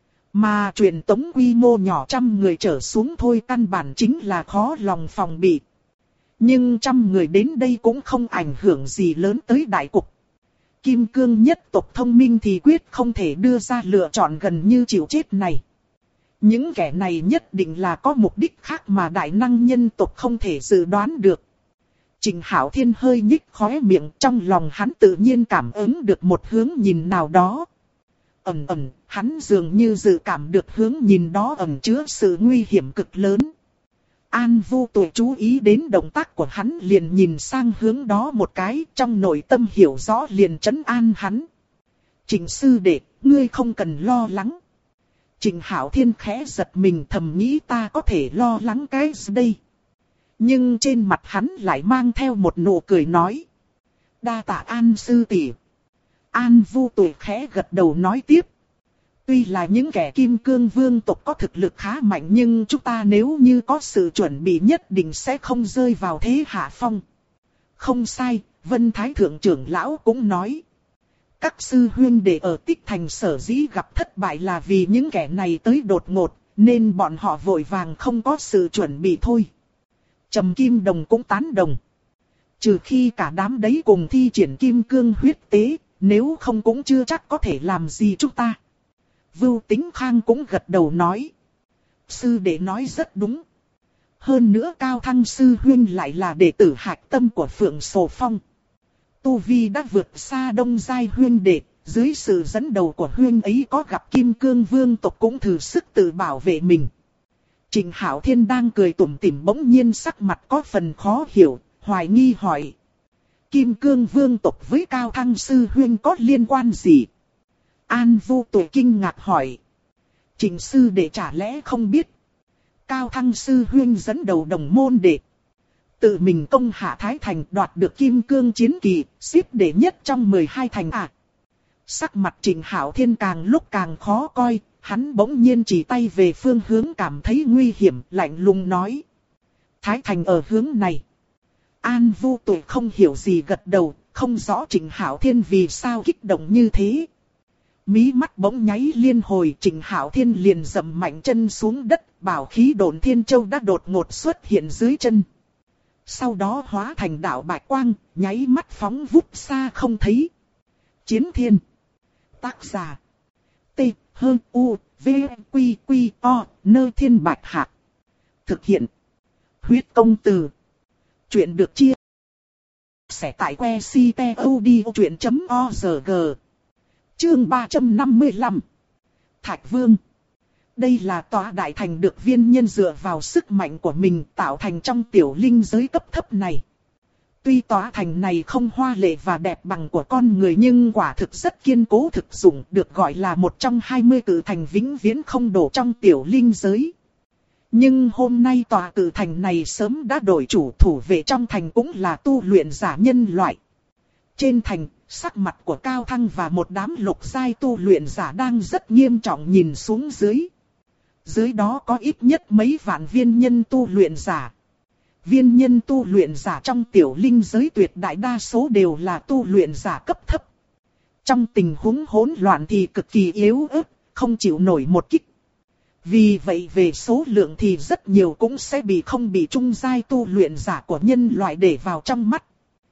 Mà truyền tống quy mô nhỏ 100 người trở xuống thôi căn bản chính là khó lòng phòng bị. Nhưng 100 người đến đây cũng không ảnh hưởng gì lớn tới đại cục. Kim cương nhất tộc thông minh thì quyết không thể đưa ra lựa chọn gần như chịu chết này. Những kẻ này nhất định là có mục đích khác mà đại năng nhân tộc không thể dự đoán được. Trình Hạo Thiên hơi nhích khóe miệng, trong lòng hắn tự nhiên cảm ứng được một hướng nhìn nào đó. Hắn dường như dự cảm được hướng nhìn đó ẩn chứa sự nguy hiểm cực lớn. An Vu Tuệ chú ý đến động tác của hắn liền nhìn sang hướng đó một cái, trong nội tâm hiểu rõ liền trấn an hắn. Trình sư đệ, ngươi không cần lo lắng. Trình Hạo Thiên khẽ giật mình thầm nghĩ ta có thể lo lắng cái gì đây. Nhưng trên mặt hắn lại mang theo một nụ cười nói. Đa tạ An sư tỷ. An Vu Tuệ khẽ gật đầu nói tiếp. Tuy là những kẻ kim cương vương tộc có thực lực khá mạnh nhưng chúng ta nếu như có sự chuẩn bị nhất định sẽ không rơi vào thế hạ phong. Không sai, Vân Thái Thượng trưởng lão cũng nói. Các sư huynh đệ ở Tích Thành sở dĩ gặp thất bại là vì những kẻ này tới đột ngột, nên bọn họ vội vàng không có sự chuẩn bị thôi. Trầm Kim Đồng cũng tán đồng. Trừ khi cả đám đấy cùng thi triển kim cương huyết tế, nếu không cũng chưa chắc có thể làm gì chúng ta. Vưu Tính Khang cũng gật đầu nói. Sư đệ nói rất đúng. Hơn nữa Cao Thăng sư huynh lại là đệ tử hạch tâm của Phượng Sổ Phong. Tu Vi đã vượt xa đông giai huynh đệ, dưới sự dẫn đầu của huynh ấy có gặp Kim Cương Vương tộc cũng thử sức tự bảo vệ mình. Trình Hạo Thiên đang cười tủm tỉm bỗng nhiên sắc mặt có phần khó hiểu, hoài nghi hỏi. Kim Cương Vương tộc với Cao Thăng sư huynh có liên quan gì? An Vu Tuệ kinh ngạc hỏi. Trình sư đệ chả lẽ không biết. Cao Thăng sư huynh dẫn đầu đồng môn đệ. Tự mình công hạ Thái Thành đoạt được Kim Cương chiến kỳ, xếp đệ nhất trong 12 thành à. Sắc mặt Trình Hạo Thiên càng lúc càng khó coi, hắn bỗng nhiên chỉ tay về phương hướng cảm thấy nguy hiểm, lạnh lùng nói. Thái Thành ở hướng này. An Vu Tuệ không hiểu gì gật đầu, không rõ Trình Hạo Thiên vì sao kích động như thế. Mí mắt bỗng nháy liên hồi, Trịnh Hạo Thiên liền dậm mạnh chân xuống đất, bảo khí Độn Thiên Châu đã đột ngột xuất hiện dưới chân. Sau đó hóa thành đạo bạch quang, nháy mắt phóng vút xa không thấy. Chiến Thiên. Tác giả. T. U. V. Quy. Quy. O. Nơ Thiên Bạch Hạc. Thực hiện. Huyết Công Từ. Chuyện được chia sẻ tại website.odchuyện.org. Chương 355. Thạch Vương. Đây là tòa đại thành được viên nhân dựa vào sức mạnh của mình tạo thành trong tiểu linh giới cấp thấp này. Tuy tòa thành này không hoa lệ và đẹp bằng của con người nhưng quả thực rất kiên cố thực dụng, được gọi là một trong 20 cự thành vĩnh viễn không đổ trong tiểu linh giới. Nhưng hôm nay tòa cự thành này sớm đã đổi chủ, thủ vệ trong thành cũng là tu luyện giả nhân loại. Trên thành, sắc mặt của Cao Thăng và một đám lục giai tu luyện giả đang rất nghiêm trọng nhìn xuống dưới. Dưới đó có ít nhất mấy vạn viên nhân tu luyện giả. Viên nhân tu luyện giả trong tiểu linh giới tuyệt đại đa số đều là tu luyện giả cấp thấp. Trong tình huống hỗn loạn thì cực kỳ yếu ớt, không chịu nổi một kích. Vì vậy về số lượng thì rất nhiều cũng sẽ không bị trung giai tu luyện giả của nhân loại để vào trong mắt.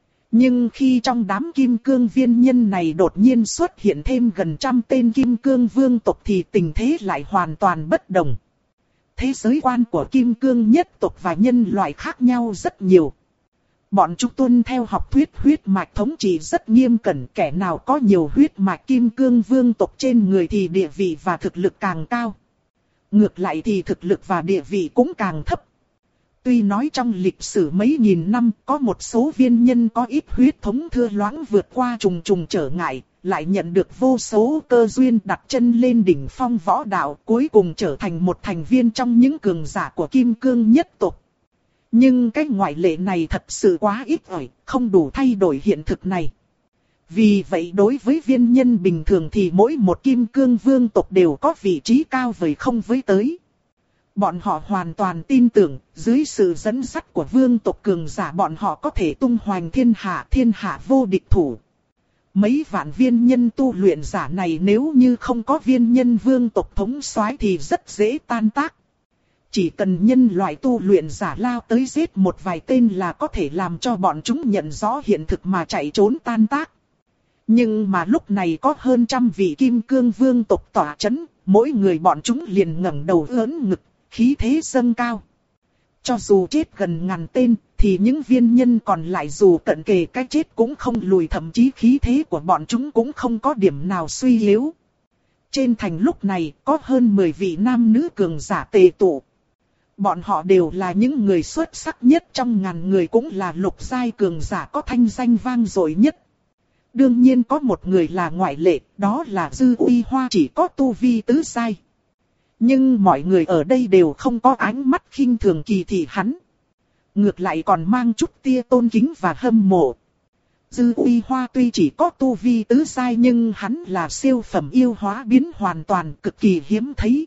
Nhưng khi trong đám kim cương viên nhân này đột nhiên xuất hiện thêm gần 100 tên kim cương vương tộc thì tình thế lại hoàn toàn bất đồng. Thế giới quan của kim cương nhất tộc và nhân loại khác nhau rất nhiều. Bọn chúng tuân theo học thuyết huyết mạch thống trị rất nghiêm cẩn, kẻ nào có nhiều huyết mạch kim cương vương tộc trên người thì địa vị và thực lực càng cao. Ngược lại thì thực lực và địa vị cũng càng thấp. Tuy nói trong lịch sử mấy nghìn năm có một số viên nhân có ít huyết thống thưa loãng vượt qua trùng trùng trở ngại, lại nhận được vô số cơ duyên đặt chân lên đỉnh phong võ đạo, cuối cùng trở thành một thành viên trong những cường giả của kim cương nhất tộc. Nhưng cái ngoại lệ này thật sự quá ít ỏi, không đủ thay đổi hiện thực này. Vì vậy đối với viên nhân bình thường thì mỗi một kim cương vương tộc đều có vị trí cao vời không với tới. Bọn họ hoàn toàn tin tưởng, dưới sự dẫn dắt của vương tộc cường giả bọn họ có thể tung hoành thiên hạ vô địch thủ. Mấy vạn viên nhân tu luyện giả này nếu như không có viên nhân vương tộc thống soái thì rất dễ tan tác. Chỉ cần nhân loại tu luyện giả lao tới giết một vài tên là có thể làm cho bọn chúng nhận rõ hiện thực mà chạy trốn tan tác. Nhưng mà lúc này có hơn 100 vị kim cương vương tộc tỏa chấn, mỗi người bọn chúng liền ngẩng đầu ưỡn ngực, khí thế dâng cao. Cho dù chết gần ngàn tên, thì những viên nhân còn lại dù cận kề cái chết cũng không lùi, thậm chí khí thế của bọn chúng cũng không có điểm nào suy yếu. Trên thành lúc này có hơn 10 vị nam nữ cường giả tề tụ. Bọn họ đều là những người xuất sắc nhất trong ngàn người, cũng là lục giai cường giả có thanh danh vang dội nhất. Đương nhiên có một người là ngoại lệ, đó là Dư Uy Hoa, chỉ có tu vi tứ giai. Nhưng mọi người ở đây đều không có ánh mắt khinh thường kỳ thị hắn. Ngược lại còn mang chút tia tôn kính và hâm mộ. Dư Uy Hoa tuy chỉ có tu vi tứ giai nhưng hắn là siêu phẩm yêu hóa biến hoàn toàn, cực kỳ hiếm thấy.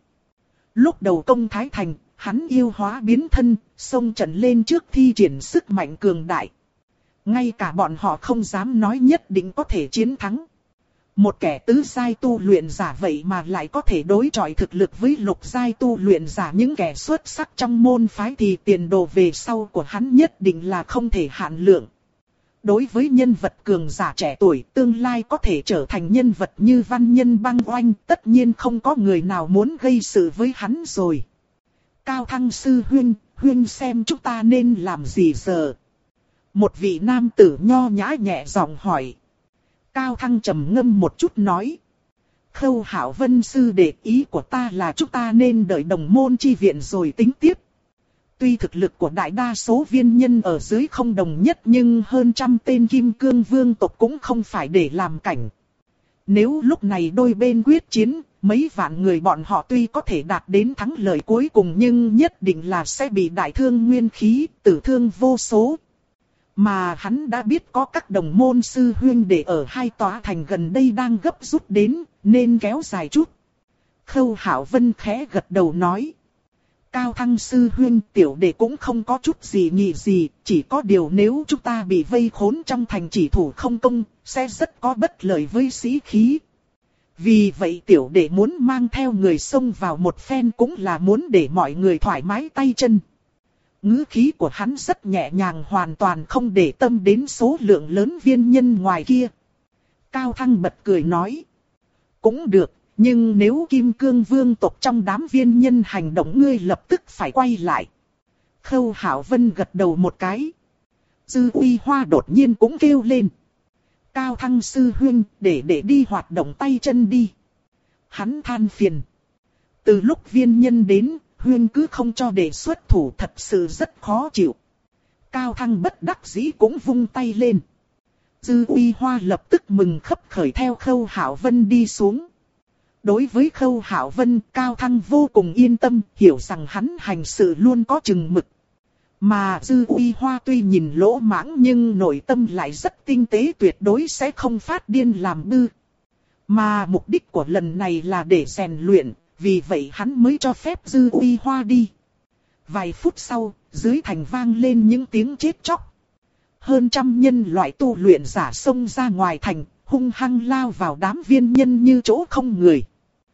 Lúc đầu công Thái Thành, hắn yêu hóa biến thân, xông trận lên trước thi triển sức mạnh cường đại. Ngay cả bọn họ không dám nói nhất định có thể chiến thắng. Một kẻ tứ giai tu luyện giả vậy mà lại có thể đối chọi thực lực với lục giai tu luyện giả, những kẻ xuất sắc trong môn phái, thì tiền đồ về sau của hắn nhất định là không thể hạn lượng. Đối với nhân vật cường giả trẻ tuổi tương lai có thể trở thành nhân vật như văn nhân băng oanh, tất nhiên không có người nào muốn gây sự với hắn rồi. Cao Thăng sư huynh xem chúng ta nên làm gì giờ? Một vị nam tử nho nhã nhẹ giọng hỏi. Cao Thăng trầm ngâm một chút nói. Khâu Hạo Vân sư đệ, ý của ta là chúng ta nên đợi đồng môn chi viện rồi tính tiếp. Tuy thực lực của đại đa số viên nhân ở dưới không đồng nhất nhưng hơn 100 tên kim cương vương tộc cũng không phải để làm cảnh. Nếu lúc này đôi bên quyết chiến, mấy vạn người bọn họ tuy có thể đạt đến thắng lợi cuối cùng nhưng nhất định là sẽ bị đại thương nguyên khí, tử thương vô số. Mà hắn đã biết có các đồng môn sư huynh đệ ở hai tòa thành gần đây đang gấp rút đến, nên kéo dài chút. Khâu Hạo Vân khẽ gật đầu nói. Cao Thăng sư huynh, tiểu đệ cũng không có chút gì nghĩ gì, chỉ có điều nếu chúng ta bị vây khốn trong thành chỉ thủ không công, sẽ rất có bất lợi với sĩ khí. Vì vậy tiểu đệ muốn mang theo người xông vào một phen cũng là muốn để mọi người thoải mái tay chân. Ngữ khí của hắn rất nhẹ nhàng, hoàn toàn không để tâm đến số lượng lớn viên nhân ngoài kia. Cao Thăng bật cười nói. Cũng được, nhưng nếu Kim Cương Vương tộc trong đám viên nhân hành động ngươi lập tức phải quay lại. Khâu Hạo Vân gật đầu một cái. Dư Uy Hoa đột nhiên cũng kêu lên. Cao Thăng sư huynh, để đi hoạt động tay chân đi. Hắn than phiền. Từ lúc viên nhân đến, huynh cứ không cho để xuất thủ, thật sự rất khó chịu. Cao Thăng bất đắc dĩ cũng vung tay lên. Dư Uy Hoa lập tức mừng khấp khởi theo Khâu Hạo Vân đi xuống. Đối với Khâu Hạo Vân, Cao Thăng vô cùng yên tâm, hiểu rằng hắn hành sự luôn có chừng mực. Mà Dư Uy Hoa tuy nhìn lỗ mãng nhưng nội tâm lại rất tinh tế, tuyệt đối sẽ không phát điên làm bư. Mà mục đích của lần này là để rèn luyện, vì vậy hắn mới cho phép Dư Uy Hoa đi. Vài phút sau, dưới thành vang lên những tiếng chết chóc. Hơn trăm nhân loại tu luyện giả xông ra ngoài thành, hung hăng lao vào đám viên nhân như chỗ không người.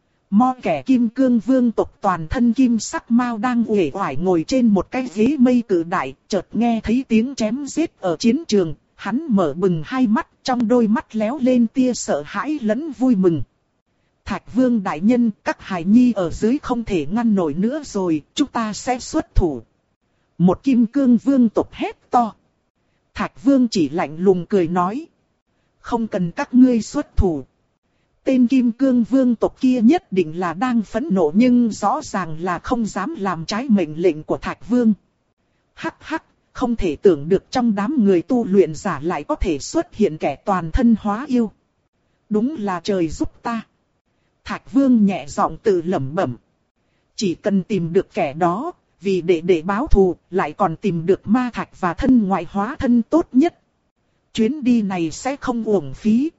Mo kẻ Kim Cương Vương tộc toàn thân kim sắc mao đang uể oải ngồi trên một cái ghế mây cự đại, chợt nghe thấy tiếng chém giết ở chiến trường, hắn mở bừng hai mắt, trong đôi mắt léo lên tia sợ hãi lẫn vui mừng. Thạch Vương đại nhân, các hài nhi ở dưới không thể ngăn nổi nữa rồi, chúng ta sẽ xuất thủ. Một Kim Cương Vương tộc hét to. Thạch Vương chỉ lạnh lùng cười nói. Không cần các ngươi xuất thủ. Tên Kim Cương Vương tộc kia nhất định là đang phẫn nộ nhưng rõ ràng là không dám làm trái mệnh lệnh của Thạch Vương. Hắc hắc, không thể tưởng được trong đám người tu luyện giả lại có thể xuất hiện kẻ toàn thân hóa yêu. Đúng là trời giúp ta. Thạch Vương nhẹ giọng tự lẩm bẩm. Chỉ cần tìm được kẻ đó, vì để báo thù, lại còn tìm được ma thạch và thân ngoại hóa thân tốt nhất. Chuyến đi này sẽ không uổng phí.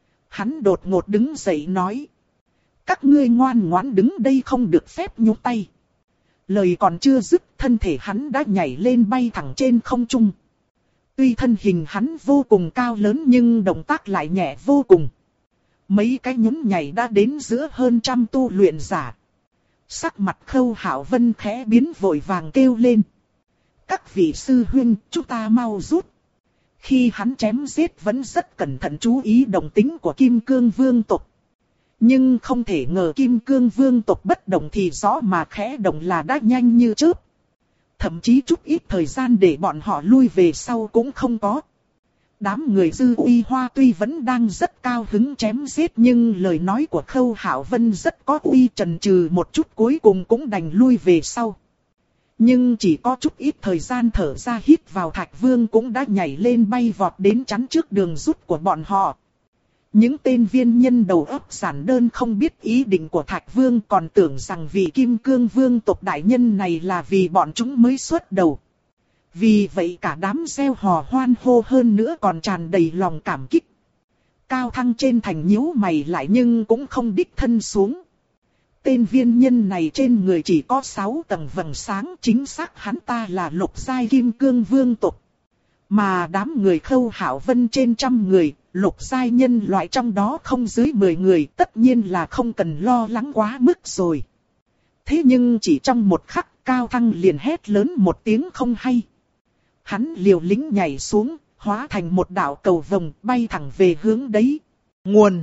Hắn đột ngột đứng dậy nói. Các ngươi ngoan ngoãn đứng đây không được phép nhúc tay. Lời còn chưa dứt, thân thể hắn đã nhảy lên bay thẳng trên không trung. Tuy thân hình hắn vô cùng cao lớn nhưng động tác lại nhẹ vô cùng. Mấy cái nhún nhảy đã đến giữa hơn trăm tu luyện giả. Sắc mặt Khâu Hạo Vân khẽ biến, vội vàng kêu lên. Các vị sư huynh, chúng ta mau rút. Khi hắn chém giết vẫn rất cẩn thận chú ý động tính của Kim Cương Vương tộc. Nhưng không thể ngờ Kim Cương Vương tộc bất động thì rõ mà khẽ động là đã nhanh như chớp. Thậm chí chút ít thời gian để bọn họ lui về sau cũng không có. Đám người Dư Uy Hoa tuy vẫn đang rất cao hứng chém giết nhưng lời nói của Khâu Hạo Vân rất có uy, chần chừ một chút cuối cùng cũng đành lui về sau. Nhưng chỉ có chút ít thời gian thở ra hít vào, Thạch Vương cũng đã nhảy lên bay vọt đến chắn trước đường rút của bọn họ. Những tên viên nhân đầu óc giản đơn không biết ý định của Thạch Vương, còn tưởng rằng vị Kim Cương Vương tộc đại nhân này là vì bọn chúng mới xuất đầu. Vì vậy cả đám reo hò hoan hô, hơn nữa còn tràn đầy lòng cảm kích. Cao Thăng trên thành nhíu mày lại nhưng cũng không đích thân xuống. Tên viên nhân này trên người chỉ có 6 tầng vầng sáng, chính xác hắn ta là lục giai Kim Cương Vương tộc. Mà đám người Khâu Hạo Vân trên trăm người, lục giai nhân loại trong đó không dưới 10 người, tất nhiên là không cần lo lắng quá mức rồi. Thế nhưng chỉ trong một khắc, Cao Thăng liền hét lớn một tiếng không hay. Hắn liều lĩnh nhảy xuống, hóa thành một đạo cầu vồng bay thẳng về hướng đấy. Nguồn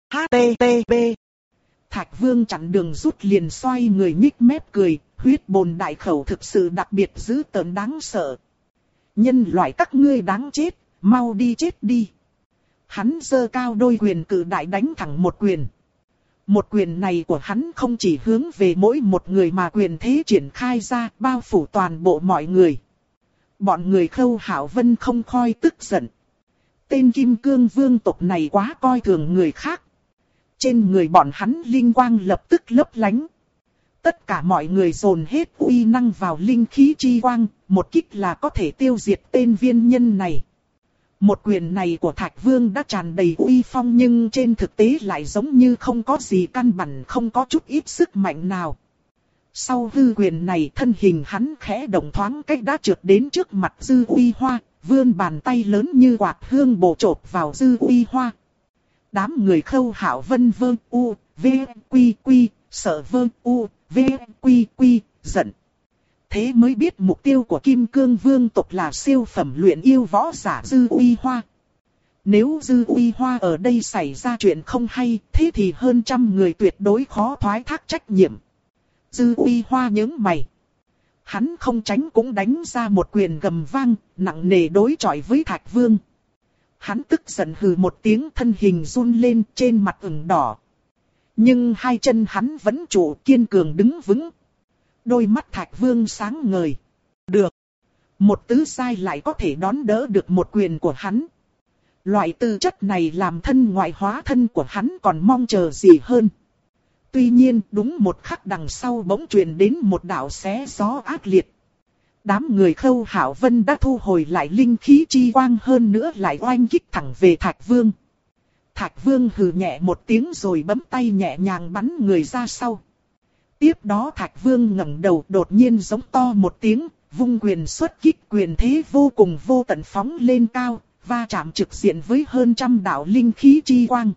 HTTP. Thạch Vương chặn đường rút liền xoay người nhích mép cười, huyết bồn đại khẩu thực sự đặc biệt dữ tợn đáng sợ. Nhân loại các ngươi đáng chết, mau đi chết đi. Hắn giơ cao đôi quyền cự đại đánh thẳng một quyền. Một quyền này của hắn không chỉ hướng về mỗi một người mà quyền thế triển khai ra, bao phủ toàn bộ mọi người. Bọn người Khâu Hạo Vân không khỏi tức giận. Tên Kim Cương Vương tộc này quá coi thường người khác. Trên người bọn hắn linh quang lập tức lấp lánh. Tất cả mọi người dồn hết uy năng vào linh khí chi quang, một kích là có thể tiêu diệt tên viên nhân này. Một quyền này của Thạch Vương đã tràn đầy uy phong nhưng trên thực tế lại giống như không có gì, căn bản không có chút ít sức mạnh nào. Sau hư quyền này, thân hình hắn khẽ động thoáng cách đã trượt đến trước mặt Dư Uy Hoa, vươn bàn tay lớn như quạt hương bổ chộp vào Dư Uy Hoa. Đám người Khâu Hạo Vân vơ u, v, quy quy, sợ vơ u, v, quy quy, giận. Thế mới biết mục tiêu của Kim Cương Vương tộc là siêu phẩm luyện yêu võ giả Dư Uy Hoa. Nếu Dư Uy Hoa ở đây xảy ra chuyện không hay, thế thì hơn trăm người tuyệt đối khó thoái thác trách nhiệm. Dư Uy Hoa nhướng mày. Hắn không tránh cũng đánh ra một quyền gầm vang, nặng nề đối chọi với Thạch Vương. Hắn tức giận hừ một tiếng, thân hình run lên, trên mặt ửng đỏ. Nhưng hai chân hắn vẫn trụ, kiên cường đứng vững. Đôi mắt Thạch Vương sáng ngời. Được. Một tứ giai lại có thể đón đỡ được một quyền của hắn. Loại tư chất này làm thân ngoại hóa thân của hắn còn mong chờ gì hơn. Tuy nhiên đúng một khắc đằng sau bỗng truyền đến một đạo xé gió ác liệt. Đám người Khâu Hạo Vân đã thu hồi lại linh khí chi quang, hơn nữa lại oanh kích thẳng về Thạch Vương. Thạch Vương hừ nhẹ một tiếng rồi bấm tay nhẹ nhàng bắn người ra sau. Tiếp đó Thạch Vương ngẩng đầu đột nhiên giống to một tiếng, vung quyền xuất kích, quyền thế vô cùng vô tận phóng lên cao, va chạm trực diện với hơn trăm đạo linh khí chi quang.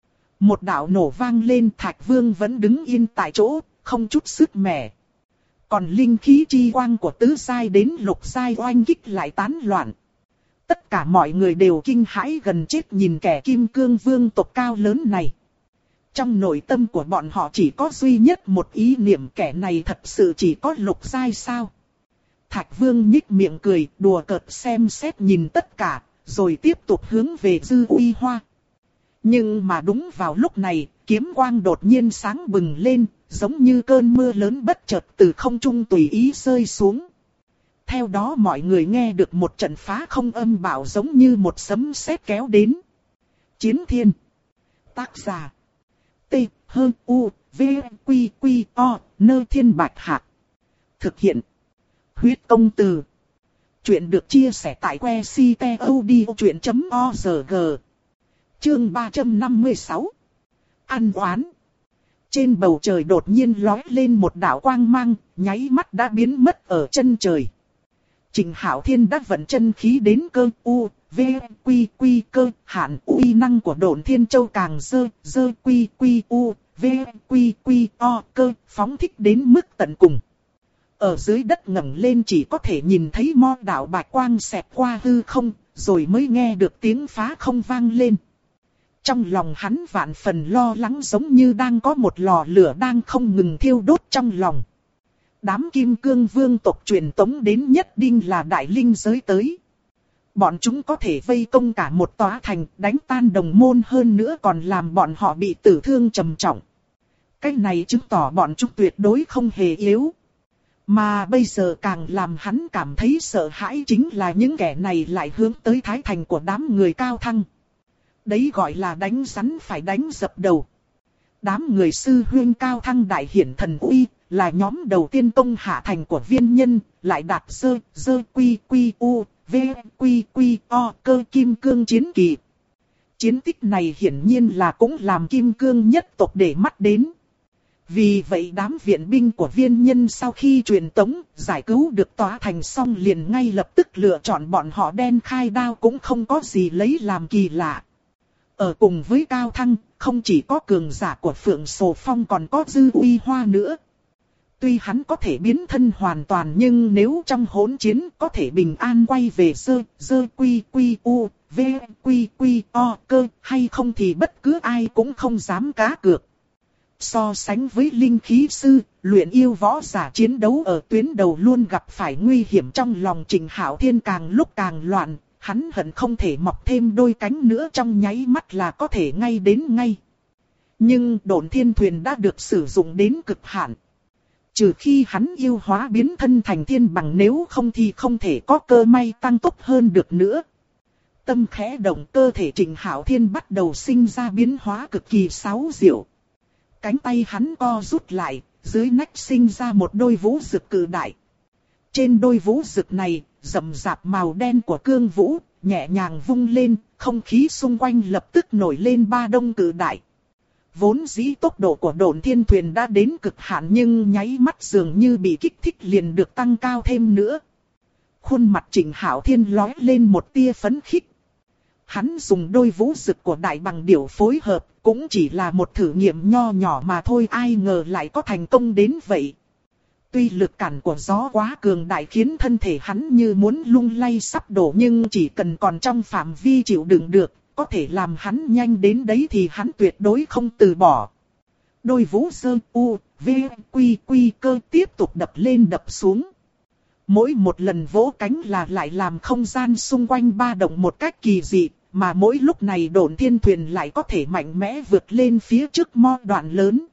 Một đạo nổ vang lên, Thạch Vương vẫn đứng yên tại chỗ, không chút sức mẻ. Còn linh khí chi quang của tứ giai đến lục giai oanh kích lại tán loạn. Tất cả mọi người đều kinh hãi gần chết nhìn kẻ Kim Cương Vương tộc cao lớn này. Trong nội tâm của bọn họ chỉ có duy nhất một ý niệm, kẻ này thật sự chỉ có lục giai sao? Thạch Vương nhích miệng cười, đùa cợt xem xét nhìn tất cả, rồi tiếp tục hướng về Dư Uy Hoa. Nhưng mà đúng vào lúc này, kiếm quang đột nhiên sáng bừng lên, giống như cơn mưa lớn bất chợt từ không trung tùy ý rơi xuống. Theo đó mọi người nghe được một trận phá không âm bạo giống như một sấm sét kéo đến. Chiến Thiên. Tác giả. T, H, U, V, Quy, Quy, O, Nơ Thiên Bạch Hạc. Thực hiện. Huyết Công Từ. Chuyện được chia sẻ tại website.odchuyện.org. Chương 356. Ăn oán. Trên bầu trời đột nhiên lóe lên một đạo quang mang, nháy mắt đã biến mất ở chân trời. Trịnh Hạo Thiên đã vận chân khí đến cơ u, v, quy quy cơ, hạn uy năng của Độn Thiên Châu càng dơ quy quy u, v, quy quy o cơ, phóng thích đến mức tận cùng. Ở dưới đất ngẩng lên chỉ có thể nhìn thấy mo đạo bạch quang xẹt qua hư không, rồi mới nghe được tiếng phá không vang lên. Trong lòng hắn vạn phần lo lắng, giống như đang có một lò lửa đang không ngừng thiêu đốt trong lòng. Đám Kim Cương Vương tộc truyền tống đến nhất định là đại linh giới tới. Bọn chúng có thể vây công cả một tòa thành, đánh tan đồng môn, hơn nữa còn làm bọn họ bị tử thương trầm trọng. Cái này chứng tỏ bọn chúng tuyệt đối không hề yếu. Mà bây giờ càng làm hắn cảm thấy sợ hãi chính là những kẻ này lại hướng tới thái thành của đám người Cao Thăng. Đấy gọi là đánh rắn phải đánh dập đầu. Đám người sư huyên Cao Thăng đại hiển thần uy, là nhóm đầu tiên công hạ thành của viên nhân, lại đạt dơ quy quy u, v, quy quy o cơ kim cương chiến kỳ. Chiến tích này hiển nhiên là cũng làm Kim Cương nhất tộc để mắt đến. Vì vậy đám viện binh của viên nhân sau khi truyền tống, giải cứu được tòa thành xong liền ngay lập tức lựa chọn bọn họ đen khai đao, cũng không có gì lấy làm kỳ lạ. Ở cùng với Cao Thăng, không chỉ có cường giả của Phượng Sồ Phong còn có Dư Uy Hoa nữa. Tuy hắn có thể biến thân hoàn toàn, nhưng nếu trong hỗn chiến có thể bình an quay về dơ quy quy u, v, quy quy o cơ hay không thì bất cứ ai cũng không dám cá cược. So sánh với linh khí sư, luyện yêu võ giả chiến đấu ở tuyến đầu luôn gặp phải nguy hiểm, trong lòng Trịnh Hạo Thiên càng lúc càng loạn. Hắn hận không thể mọc thêm đôi cánh nữa, trong nháy mắt là có thể ngay đến ngay. Nhưng Độn Thiên Thuyền đã được sử dụng đến cực hạn. Trừ khi hắn yêu hóa biến thân thành thiên bằng, nếu không thì không thể có cơ may tăng tốc hơn được nữa. Tâm khẽ động, cơ thể Trịnh Hạo Thiên bắt đầu sinh ra biến hóa cực kỳ xáo diệu. Cánh tay hắn co rút lại, dưới nách sinh ra một đôi vũ dực cự đại. Trên đôi vũ dực này, rậm rạp màu đen của cương vũ, nhẹ nhàng vung lên, không khí xung quanh lập tức nổi lên ba đông cự đại. Vốn dĩ tốc độ của Độn Thiên Thuyền đã đến cực hạn, nhưng nháy mắt dường như bị kích thích liền được tăng cao thêm nữa. Khuôn mặt Trịnh Hạo Thiên lóe lên một tia phấn khích. hắn dùng đôi vũ dực của đại bằng điểu phối hợp, cũng chỉ là một thử nghiệm nho nhỏ mà thôi, ai ngờ lại có thành công đến vậy. Tuy lực cản của gió quá cường đại khiến thân thể hắn như muốn lung lay sắp đổ, nhưng chỉ cần còn trong phạm vi chịu đựng được, có thể làm hắn nhanh đến đấy thì hắn tuyệt đối không từ bỏ. Đôi vũ sơ u, v, quy quy cơ tiếp tục đập lên đập xuống. Mỗi một lần vỗ cánh là lại làm không gian xung quanh ba động một cách kỳ dị, mà mỗi lúc này Độn Thiên Thuyền lại có thể mạnh mẽ vượt lên phía trước mo đoạn lớn.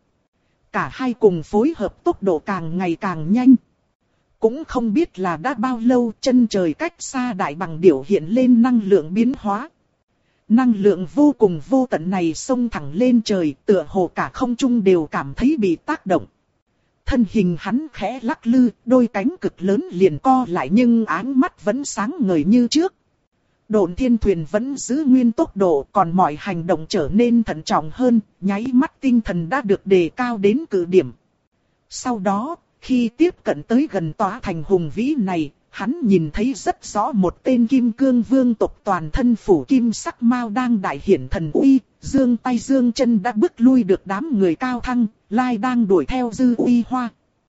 Cả hai cùng phối hợp tốc độ càng ngày càng nhanh. Cũng không biết là đã bao lâu chân trời cách xa đại bằng điểu hiện lên năng lượng biến hóa. Năng lượng vô cùng vô tận này xông thẳng lên trời, tựa hồ cả không trung đều cảm thấy bị tác động. Thân hình hắn khẽ lắc lư, đôi cánh cực lớn liền co lại nhưng áng mắt vẫn sáng ngời như trước. Độn Thiên Thuyền vẫn giữ nguyên tốc độ, còn mọi hành động trở nên thận trọng hơn, nháy mắt tinh thần đã được đề cao đến cực điểm. Sau đó, khi tiếp cận tới gần tòa thành hùng vĩ này, hắn nhìn thấy rất rõ một tên kim cương vương tộc toàn thân phủ kim sắc mao đang đại hiển thần uy, giương tay giương chân đã bước lui được đám người cao thăng, lai đang đuổi theo Dư Uy Hoa.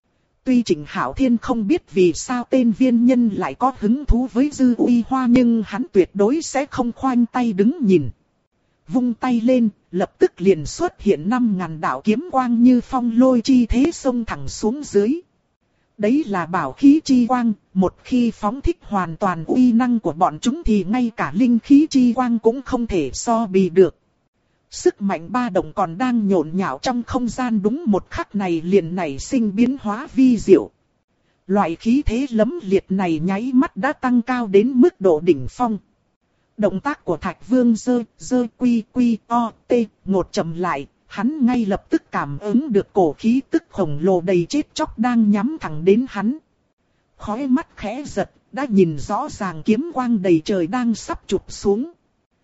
Tuy Trịnh Hạo Thiên không biết vì sao tên viên nhân lại có hứng thú với Dư Uy Hoa, nhưng hắn tuyệt đối sẽ không khoanh tay đứng nhìn. Vung tay lên, lập tức liền xuất hiện 5.000 đạo kiếm quang như phong lôi chi thế xông thẳng xuống dưới. Đấy là bảo khí chi quang, một khi phóng thích hoàn toàn uy năng của bọn chúng thì ngay cả linh khí chi quang cũng không thể so bì được. Sức mạnh ba động còn đang nhộn nhạo trong không gian, đúng một khắc này liền nảy sinh biến hóa vi diệu. Loại khí thế lấm liệt này nháy mắt đã tăng cao đến mức độ đỉnh phong. Động tác của Thạch Vương dơ quy quy o tê ngột chậm lại, hắn ngay lập tức cảm ứng được cổ khí tức khổng lồ đầy chết chóc đang nhắm thẳng đến hắn. Khóe mắt khẽ giật, đã nhìn rõ ràng kiếm quang đầy trời đang sắp chụp xuống.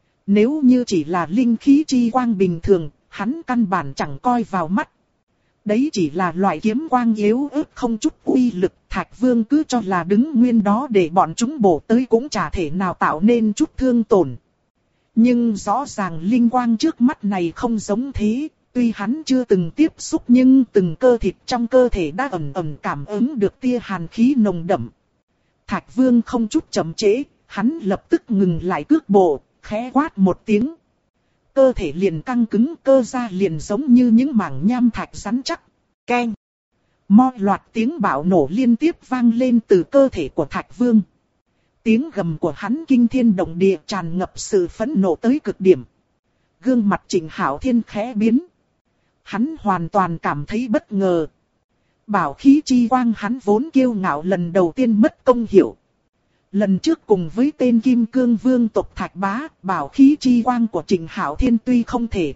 Nếu như chỉ là linh khí chi quang bình thường, hắn căn bản chẳng coi vào mắt. Đấy chỉ là loại kiếm quang yếu ớt không chút uy lực, Thạch Vương cứ cho là đứng nguyên đó để bọn chúng bổ tới cũng chả thể nào tạo nên chút thương tổn. Nhưng rõ ràng linh quang trước mắt này không giống thế, tuy hắn chưa từng tiếp xúc nhưng từng cơ thịt trong cơ thể đã ẩn ẩn cảm ứng được tia hàn khí nồng đậm. Thạch Vương không chút chậm trễ, hắn lập tức ngừng lại cước bộ, khẽ quát một tiếng. Cơ thể liền căng cứng, cơ ra liền giống như những mảng nham thạch rắn chắc. Keng! Mo loạt tiếng bạo nổ liên tiếp vang lên từ cơ thể của Thạch Vương. Tiếng gầm của hắn kinh thiên động địa, tràn ngập sự phẫn nộ tới cực điểm. Gương mặt Trịnh Hạo Thiên khẽ biến. Hắn hoàn toàn cảm thấy bất ngờ. Bảo khí chi quang hắn vốn kiêu ngạo lần đầu tiên mất công hiệu. Lần trước cùng với tên Kim Cương Vương tộc Thạch Bá, bảo khí chi quang của Trịnh Hạo Thiên tuy không thể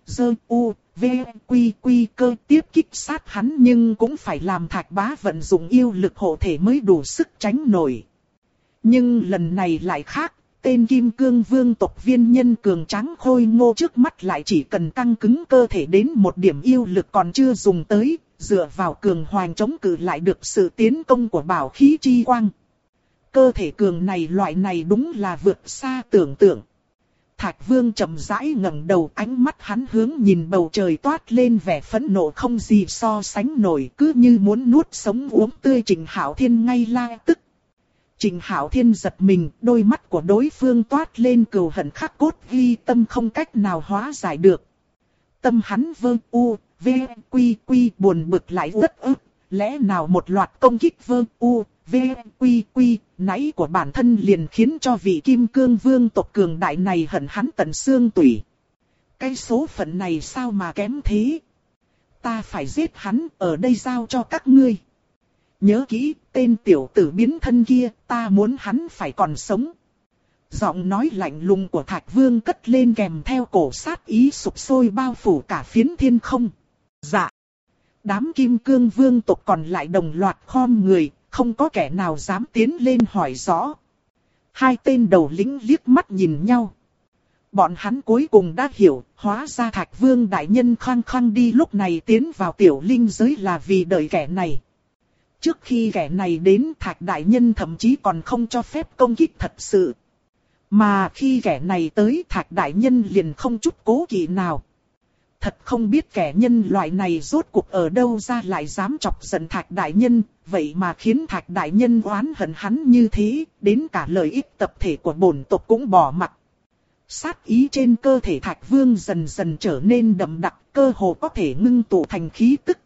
quy cơ tiếp kích sát hắn, nhưng cũng phải làm Thạch Bá vận dụng yêu lực hộ thể mới đủ sức tránh nổi. Nhưng lần này lại khác, tên Kim Cương Vương tộc viên nhân cường tráng khôi ngô trước mắt lại chỉ cần căng cứng cơ thể đến một điểm yêu lực còn chưa dùng tới, dựa vào cường hoành chống cự lại được sự tiến công của bảo khí chi quang. Cơ thể cường này loại này đúng là vượt xa tưởng tượng. Thạch Vương chậm rãi ngẩng đầu, ánh mắt hắn hướng nhìn bầu trời toát lên vẻ phẫn nộ không gì so sánh nổi, cứ như muốn nuốt sống uống tươi Trịnh Hạo Thiên ngay la tức. Trịnh Hạo Thiên giật mình, đôi mắt của đối phương toát lên cừu hận khắc cốt ghi tâm không cách nào hóa giải được. Tâm hắn quy buồn bực lại rất ức, lẽ nào một loạt công kích quy nãy của bản thân liền khiến cho vị Kim Cương Vương tộc cường đại này hận hắn tận xương tủy. Cái số phận này sao mà kém thế? Ta phải giết hắn, ở đây giao cho các ngươi. Nhớ kỹ, tên tiểu tử biến thân kia, ta muốn hắn phải còn sống. Giọng nói lạnh lùng của Thạch Vương cất lên kèm theo cổ sát ý sục sôi bao phủ cả phiến thiên không. Dạ. Đám Kim Cương Vương tộc còn lại đồng loạt khom người, không có kẻ nào dám tiến lên hỏi rõ. Hai tên đầu lĩnh liếc mắt nhìn nhau. Bọn hắn cuối cùng đã hiểu, hóa ra Thạch Vương đại nhân khăng khăng đi lúc này tiến vào tiểu linh giới là vì đợi kẻ này. Trước khi kẻ này đến, Thạch đại nhân thậm chí còn không cho phép công kích thật sự. Mà khi kẻ này tới, Thạch đại nhân liền không chút cố kỵ nào. Thật không biết kẻ nhân loại này rốt cuộc ở đâu ra lại dám chọc giận Thạch đại nhân, vậy mà khiến Thạch đại nhân oán hận hắn như thế, đến cả lợi ích tập thể của bổn tộc cũng bỏ mặc. Sát ý trên cơ thể Thạch Vương dần dần trở nên đậm đặc, cơ hồ có thể ngưng tụ thành khí tức.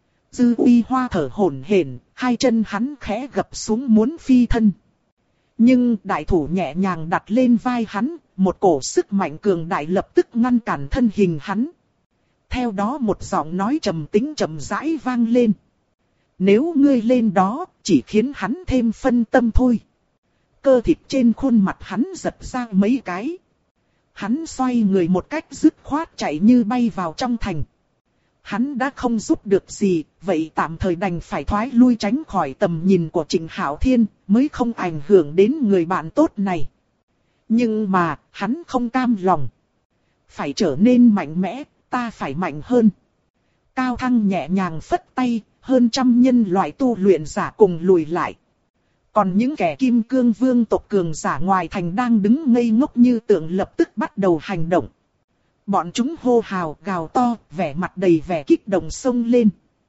Dư Uy Hoa thở hổn hển, hai chân hắn khẽ gập xuống muốn phi thân. Nhưng đại thủ nhẹ nhàng đặt lên vai hắn, một cổ sức mạnh cường đại lập tức ngăn cản thân hình hắn. Theo đó một giọng nói trầm tĩnh trầm rãi vang lên. Nếu ngươi lên đó, chỉ khiến hắn thêm phân tâm thôi. Cơ thịt trên khuôn mặt hắn giật ra mấy cái. Hắn xoay người một cách dứt khoát chạy như bay vào trong thành. Hắn đã không giúp được gì, vậy tạm thời đành phải thoái lui tránh khỏi tầm nhìn của Trịnh Hạo Thiên, mới không ảnh hưởng đến người bạn tốt này. Nhưng mà, hắn không cam lòng. Phải trở nên mạnh mẽ, ta phải mạnh hơn. Cao Thăng nhẹ nhàng phất tay, hơn trăm nhân loại tu luyện giả cùng lùi lại. Còn những kẻ Kim Cương Vương tộc cường giả ngoài thành đang đứng ngây ngốc như tượng lập tức bắt đầu hành động. Bọn chúng hô hào gào to, vẻ mặt đầy vẻ kích động xông lên.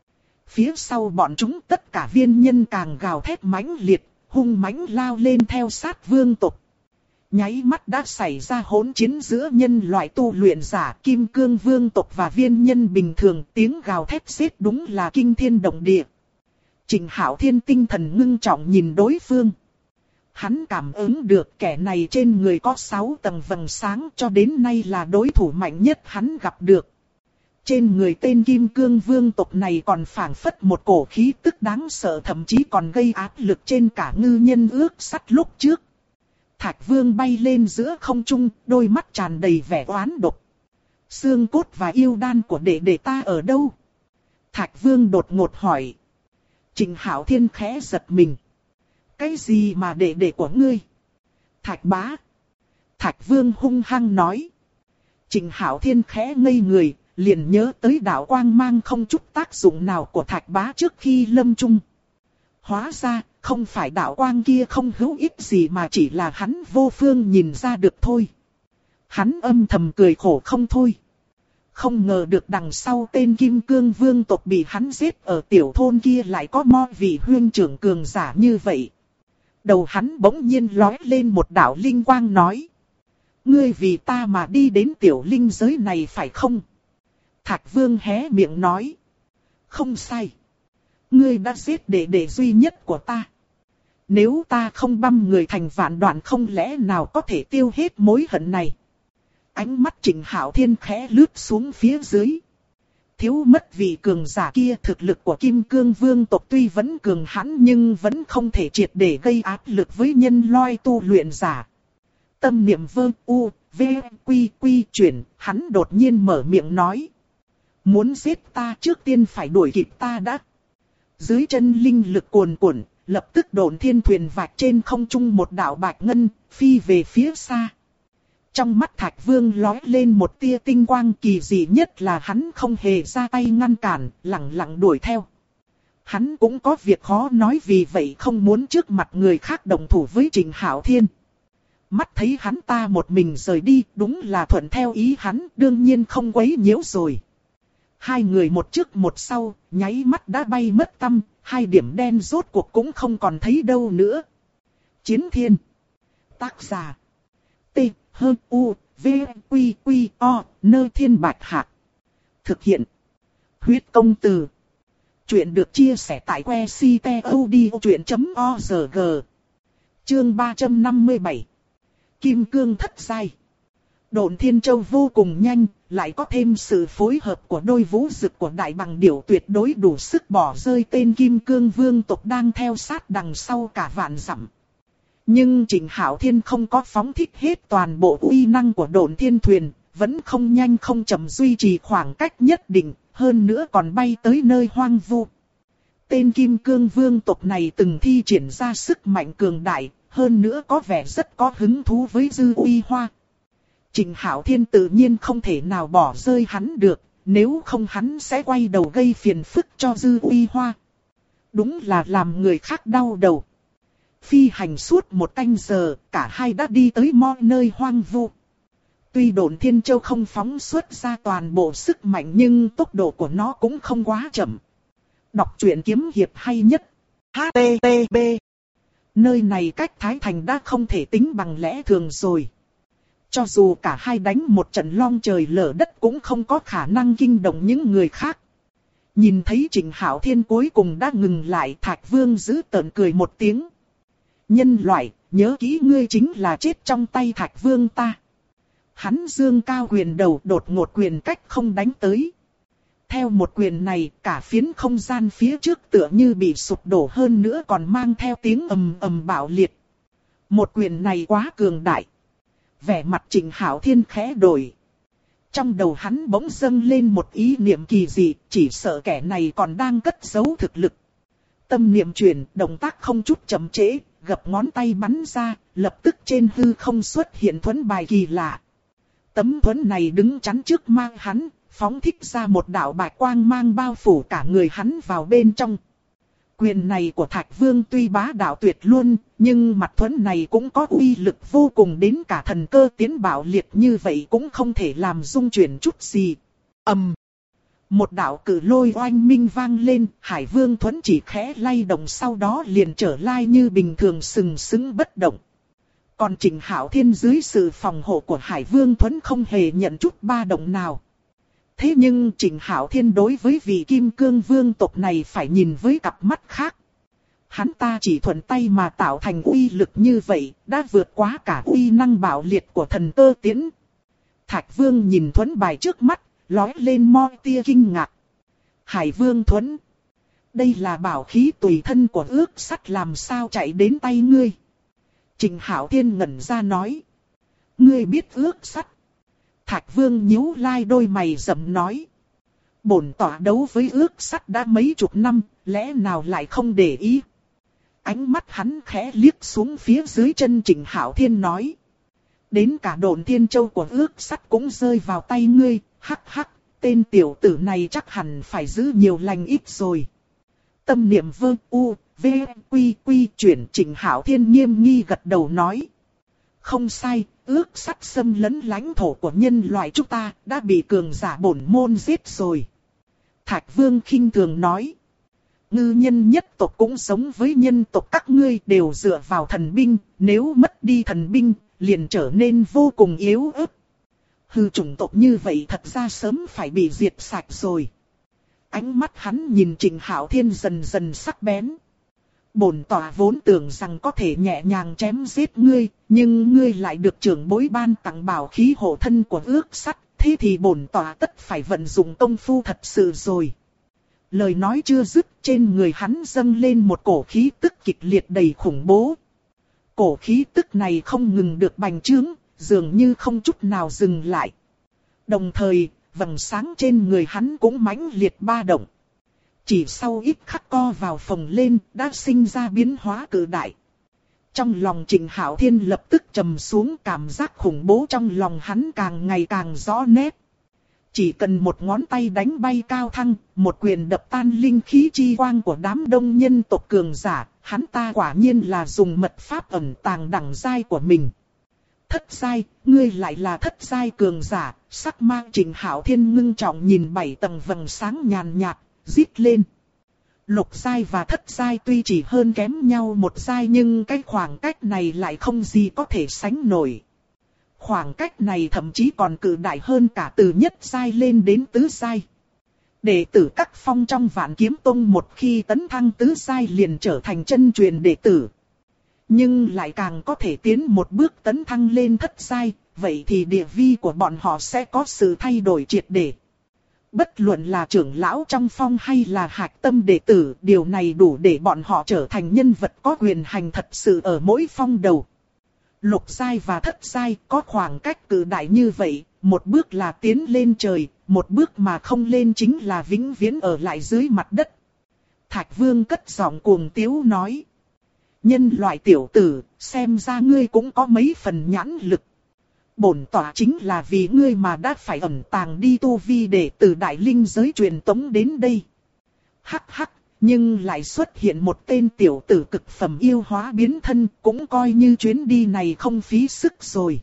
Phía sau bọn chúng tất cả viên nhân càng gào thét mãnh liệt, hung mãnh lao lên theo sát vương tộc. Nháy mắt đã xảy ra hỗn chiến giữa nhân loại tu luyện giả Kim Cương Vương tộc và viên nhân bình thường, tiếng gào thét xiết đúng là kinh thiên động địa. Trịnh Hạo Thiên tinh thần ngưng trọng nhìn đối phương. Hắn cảm ứng được kẻ này trên người có 6 tầng vầng sáng, cho đến nay là đối thủ mạnh nhất hắn gặp được. Trên người tên Kim Cương Vương tộc này còn phảng phất một cổ khí tức đáng sợ, thậm chí còn gây áp lực trên cả ngư nhân ước sắt lúc trước. Thạch Vương bay lên giữa không trung, đôi mắt tràn đầy vẻ oán độc. Xương cốt và yêu đan của đệ đệ ta ở đâu? Thạch Vương đột ngột hỏi. Trịnh Hạo Thiên khẽ giật mình. Cái gì mà đệ đệ của ngươi? Thạch bá. Thạch Vương hung hăng nói. Trịnh Hạo Thiên khẽ ngây người, liền nhớ tới đạo quang mang không chút tác dụng nào của Thạch bá trước khi lâm chung. Hóa ra, không phải đạo quang kia không hữu ích gì mà chỉ là hắn vô phương nhìn ra được thôi. Hắn âm thầm cười khổ không thôi. Không ngờ được đằng sau tên Kim Cương Vương tộc bị hắn giết ở tiểu thôn kia lại có mo vị huyên trưởng cường giả như vậy. Đầu hắn bỗng nhiên lóe lên một đạo linh quang nói. Ngươi vì ta mà đi đến tiểu linh giới này phải không? Thạch Vương hé miệng nói. Không sai. Ngươi đã giết đệ đệ duy nhất của ta. Nếu ta không băm người thành vạn đoạn không lẽ nào có thể tiêu hết mối hận này. Ánh mắt Trịnh Hạo Thiên khẽ lướt xuống phía dưới. Thiếu mất vị cường giả kia, thực lực của Kim Cương Vương tộc tuy vẫn cường hãn nhưng vẫn không thể triệt để gây áp lực với nhân loại tu luyện giả. Tâm niệm vương u, v, quy quy chuyển, hắn đột nhiên mở miệng nói. Muốn giết ta trước tiên phải đuổi kịp ta đã. Dưới chân linh lực cuồn cuộn, lập tức độn thiên thuyền vạch trên không trung một đạo bạch ngân, phi về phía xa. Trong mắt Thạch Vương lóe lên một tia tinh quang, kỳ dị nhất là hắn không hề ra tay ngăn cản, lặng lặng đuổi theo. Hắn cũng có việc khó nói, vì vậy không muốn trước mặt người khác động thủ với Trịnh Hạo Thiên. Mắt thấy hắn ta một mình rời đi, đúng là thuận theo ý hắn, đương nhiên không quấy nhiễu rồi. Hai người một trước một sau, nháy mắt đã bay mất tăm, hai điểm đen rốt cuộc cũng không còn thấy đâu nữa. Chiến Thiên. Tác giả. T. H. U. V. Quy. Quy. O. Nơ Thiên Bạch Hạc. Thực hiện. Huyết Công Từ. Chuyện được chia sẻ tại que ctod.org. Chương 357. Kim Cương Thất Giai. Độn Thiên Châu vô cùng nhanh, lại có thêm sự phối hợp của đôi vũ dực của Đại Bằng Điểu tuyệt đối đủ sức bỏ rơi tên Kim Cương Vương tộc đang theo sát đằng sau cả vạn dặm. Nhưng Trịnh Hạo Thiên không có phóng thích hết toàn bộ uy năng của Độn Thiên Thuyền, vẫn không nhanh không chậm duy trì khoảng cách nhất định, hơn nữa còn bay tới nơi hoang vu. Tên Kim Cương Vương tộc này từng thi triển ra sức mạnh cường đại, hơn nữa có vẻ rất có hứng thú với Dư Uy Hoa. Trịnh Hạo Thiên tự nhiên không thể nào bỏ rơi hắn được, nếu không hắn sẽ quay đầu gây phiền phức cho Dư Uy Hoa. Đúng là làm người khác đau đầu. Phi hành suốt 1 canh giờ, cả hai đã đi tới nơi hoang vu. Tuy Độn Thiên Châu không phóng xuất ra toàn bộ sức mạnh nhưng tốc độ của nó cũng không quá chậm. Đọc truyện kiếm hiệp hay nhất. HTTP. Nơi này cách Thái Thành đã không thể tính bằng lẽ thường rồi. Cho dù cả hai đánh một trận long trời lở đất cũng không có khả năng kinh động những người khác. Nhìn thấy Trịnh Hạo Thiên cuối cùng đã ngừng lại, Thạch Vương giữ tợn cười một tiếng. Nhân loại, nhớ kỹ ngươi chính là chết trong tay Thạch Vương ta. Hắn dương cao quyền đầu, đột ngột quyền cách không đánh tới. Theo một quyền này, cả phiến không gian phía trước tựa như bị sụp đổ, hơn nữa còn mang theo tiếng ầm ầm bạo liệt. Một quyền này quá cường đại. Vẻ mặt Trịnh Hạo Thiên khẽ đổi. Trong đầu hắn bỗng dâng lên một ý niệm kỳ dị, chỉ sợ kẻ này còn đang cất giấu thực lực. Tâm niệm chuyển, động tác không chút chậm trễ, gập ngón tay bắn ra, lập tức trên hư không xuất hiện thuẫn bài kỳ lạ. Tấm thuẫn này đứng chắn trước mang hắn, phóng thích ra một đạo bạch quang mang bao phủ cả người hắn vào bên trong. Quyền này của Thạch Vương tuy bá đạo tuyệt luôn, nhưng mặt thuẫn này cũng có uy lực vô cùng, đến cả thần cơ tiến bạo liệt như vậy cũng không thể làm rung chuyển chút gì. Một đạo cử lôi oanh minh vang lên, Hải Vương thuẫn chỉ khẽ lay động, sau đó liền trở lại như bình thường sừng sững bất động. Còn Trịnh Hạo Thiên dưới sự phòng hộ của Hải Vương thuẫn không hề nhận chút ba động nào. Thế nhưng Trịnh Hạo Thiên đối với vị Kim Cương Vương tộc này phải nhìn với cặp mắt khác. Hắn ta chỉ thuận tay mà tạo thành uy lực như vậy, đã vượt quá cả uy năng bạo liệt của thần cơ tiễn. Thạch Vương nhìn thuẫn bài trước mắt, lóe lên mo tia kinh ngạc. Hải Vương thuẫn. Đây là bảo khí tùy thân của ước sắt, làm sao chạy đến tay ngươi? Trịnh Hạo Thiên ngẩn ra nói. Ngươi biết ước sắt? Thạch Vương nhíu lai đôi mày rậm nói. Bổn tọa đấu với ước sắt đã mấy chục năm, lẽ nào lại không để ý? Ánh mắt hắn khẽ liếc xuống phía dưới chân Trịnh Hạo Thiên nói. Đến cả Độn Thiên Châu của ước sắt cũng rơi vào tay ngươi, hắc hắc, tên tiểu tử này chắc hẳn phải giữ nhiều lành ít rồi. Tâm niệm vơ u, v, quy quy chuyển, Trịnh Hạo Thiên nghiêm nghi gật đầu nói. Không sai, ước sắt xâm lấn lãnh thổ của nhân loại chúng ta đã bị cường giả bổn môn giết rồi. Thạch Vương khinh thường nói. Ngư nhân nhất tộc cũng giống với nhân tộc các ngươi, đều dựa vào thần binh, nếu mất đi thần binh, liền trở nên vô cùng yếu ớt. Hư chủng tộc như vậy thật ra sớm phải bị diệt sạch rồi. Ánh mắt hắn nhìn Trịnh Hạo Thiên dần dần sắc bén. Bổn tọa vốn tưởng rằng có thể nhẹ nhàng chém giết ngươi, nhưng ngươi lại được trưởng bối ban tặng bảo khí hộ thân của ước sắt, thế thì bổn tọa tất phải vận dụng công phu thật sự rồi. Lời nói chưa dứt, trên người hắn dâng lên một cổ khí tức kịch liệt đầy khủng bố. Cổ khí tức này không ngừng được bành trướng, dường như không chút nào dừng lại. Đồng thời, vầng sáng trên người hắn cũng mãnh liệt ba động. Chỉ sau ít khắc co vào phồng lên, đã sinh ra biến hóa cự đại. Trong lòng Trịnh Hạo Thiên lập tức trầm xuống, cảm giác khủng bố trong lòng hắn càng ngày càng rõ nét. Chỉ cần một ngón tay đánh bay cao thăng, một quyền đập tan linh khí chi quang của đám đông nhân tộc cường giả, hắn ta quả nhiên là dùng mật pháp ẩn tàng đẳng giai của mình. Thất giai, ngươi lại là thất giai cường giả, sắc mang Trịnh Hạo Thiên ngưng trọng nhìn 7 tầng vầng sáng nhàn nhạt, rít lên. Lục giai và thất giai tuy chỉ hơn kém nhau một giai nhưng cái khoảng cách này lại không gì có thể sánh nổi. Khoảng cách này thậm chí còn cự đại hơn cả từ nhất giai lên đến tứ giai. Đệ tử các phong trong Vạn Kiếm Tông một khi tấn thăng tứ giai liền trở thành chân truyền đệ tử. Nhưng lại càng có thể tiến một bước tấn thăng lên thất giai, vậy thì địa vị của bọn họ sẽ có sự thay đổi triệt để. Bất luận là trưởng lão trong phong hay là hạch tâm đệ tử, điều này đủ để bọn họ trở thành nhân vật có quyền hành thật sự ở mỗi phong đầu. Lục giai và thất giai có khoảng cách cự đại như vậy, một bước là tiến lên trời, một bước mà không lên chính là vĩnh viễn ở lại dưới mặt đất. Thạch Vương cất giọng cuồng tiếu nói. Nhân loại tiểu tử, xem ra ngươi cũng có mấy phần nhãn lực. Bổn tọa chính là vì ngươi mà đã phải ẩn tàng đi tu vi để từ đại linh giới truyền tống đến đây. Hắc hắc, Nhưng lại xuất hiện một tên tiểu tử cực phẩm yêu hóa biến thân, cũng coi như chuyến đi này không phí sức rồi.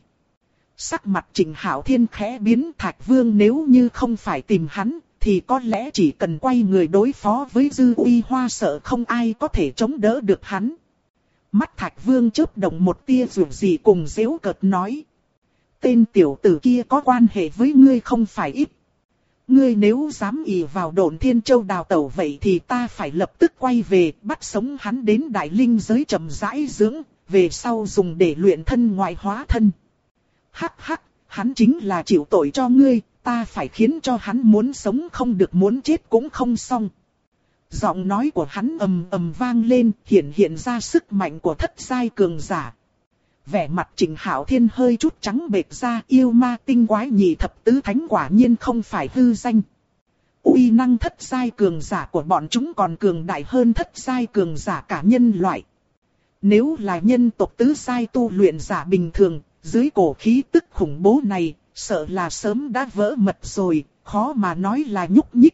Sắc mặt Trịnh Hạo Thiên khẽ biến, Thạch Vương nếu như không phải tìm hắn, thì có lẽ chỉ cần quay người đối phó với Dư Uy Hoa sợ không ai có thể chống đỡ được hắn. Mắt Thạch Vương chớp động một tia dù gì cùng giễu cợt nói. Tên tiểu tử kia có quan hệ với ngươi không phải ít. Ngươi nếu dám ỷ vào Độn Thiên Châu đào tẩu vậy thì ta phải lập tức quay về bắt sống hắn đến Đại Linh giới chậm rãi dưỡng, về sau dùng để luyện thân ngoại hóa thân. Hắc hắc, hắn chính là chịu tội cho ngươi, ta phải khiến cho hắn muốn sống không được muốn chết cũng không xong. Giọng nói của hắn ầm ầm vang lên, hiện ra sức mạnh của thất giai cường giả. Vẻ mặt Trịnh Hạo Thiên hơi chút trắng bệch ra, yêu ma tinh quái nhị thập tứ thánh quả nhiên không phải hư danh. Uy năng thất giai cường giả của bọn chúng còn cường đại hơn thất giai cường giả cả nhân loại. Nếu là nhân tộc tứ giai tu luyện giả bình thường, dưới cổ khí tức khủng bố này, sợ là sớm đã vỡ mật rồi, khó mà nói là nhúc nhích.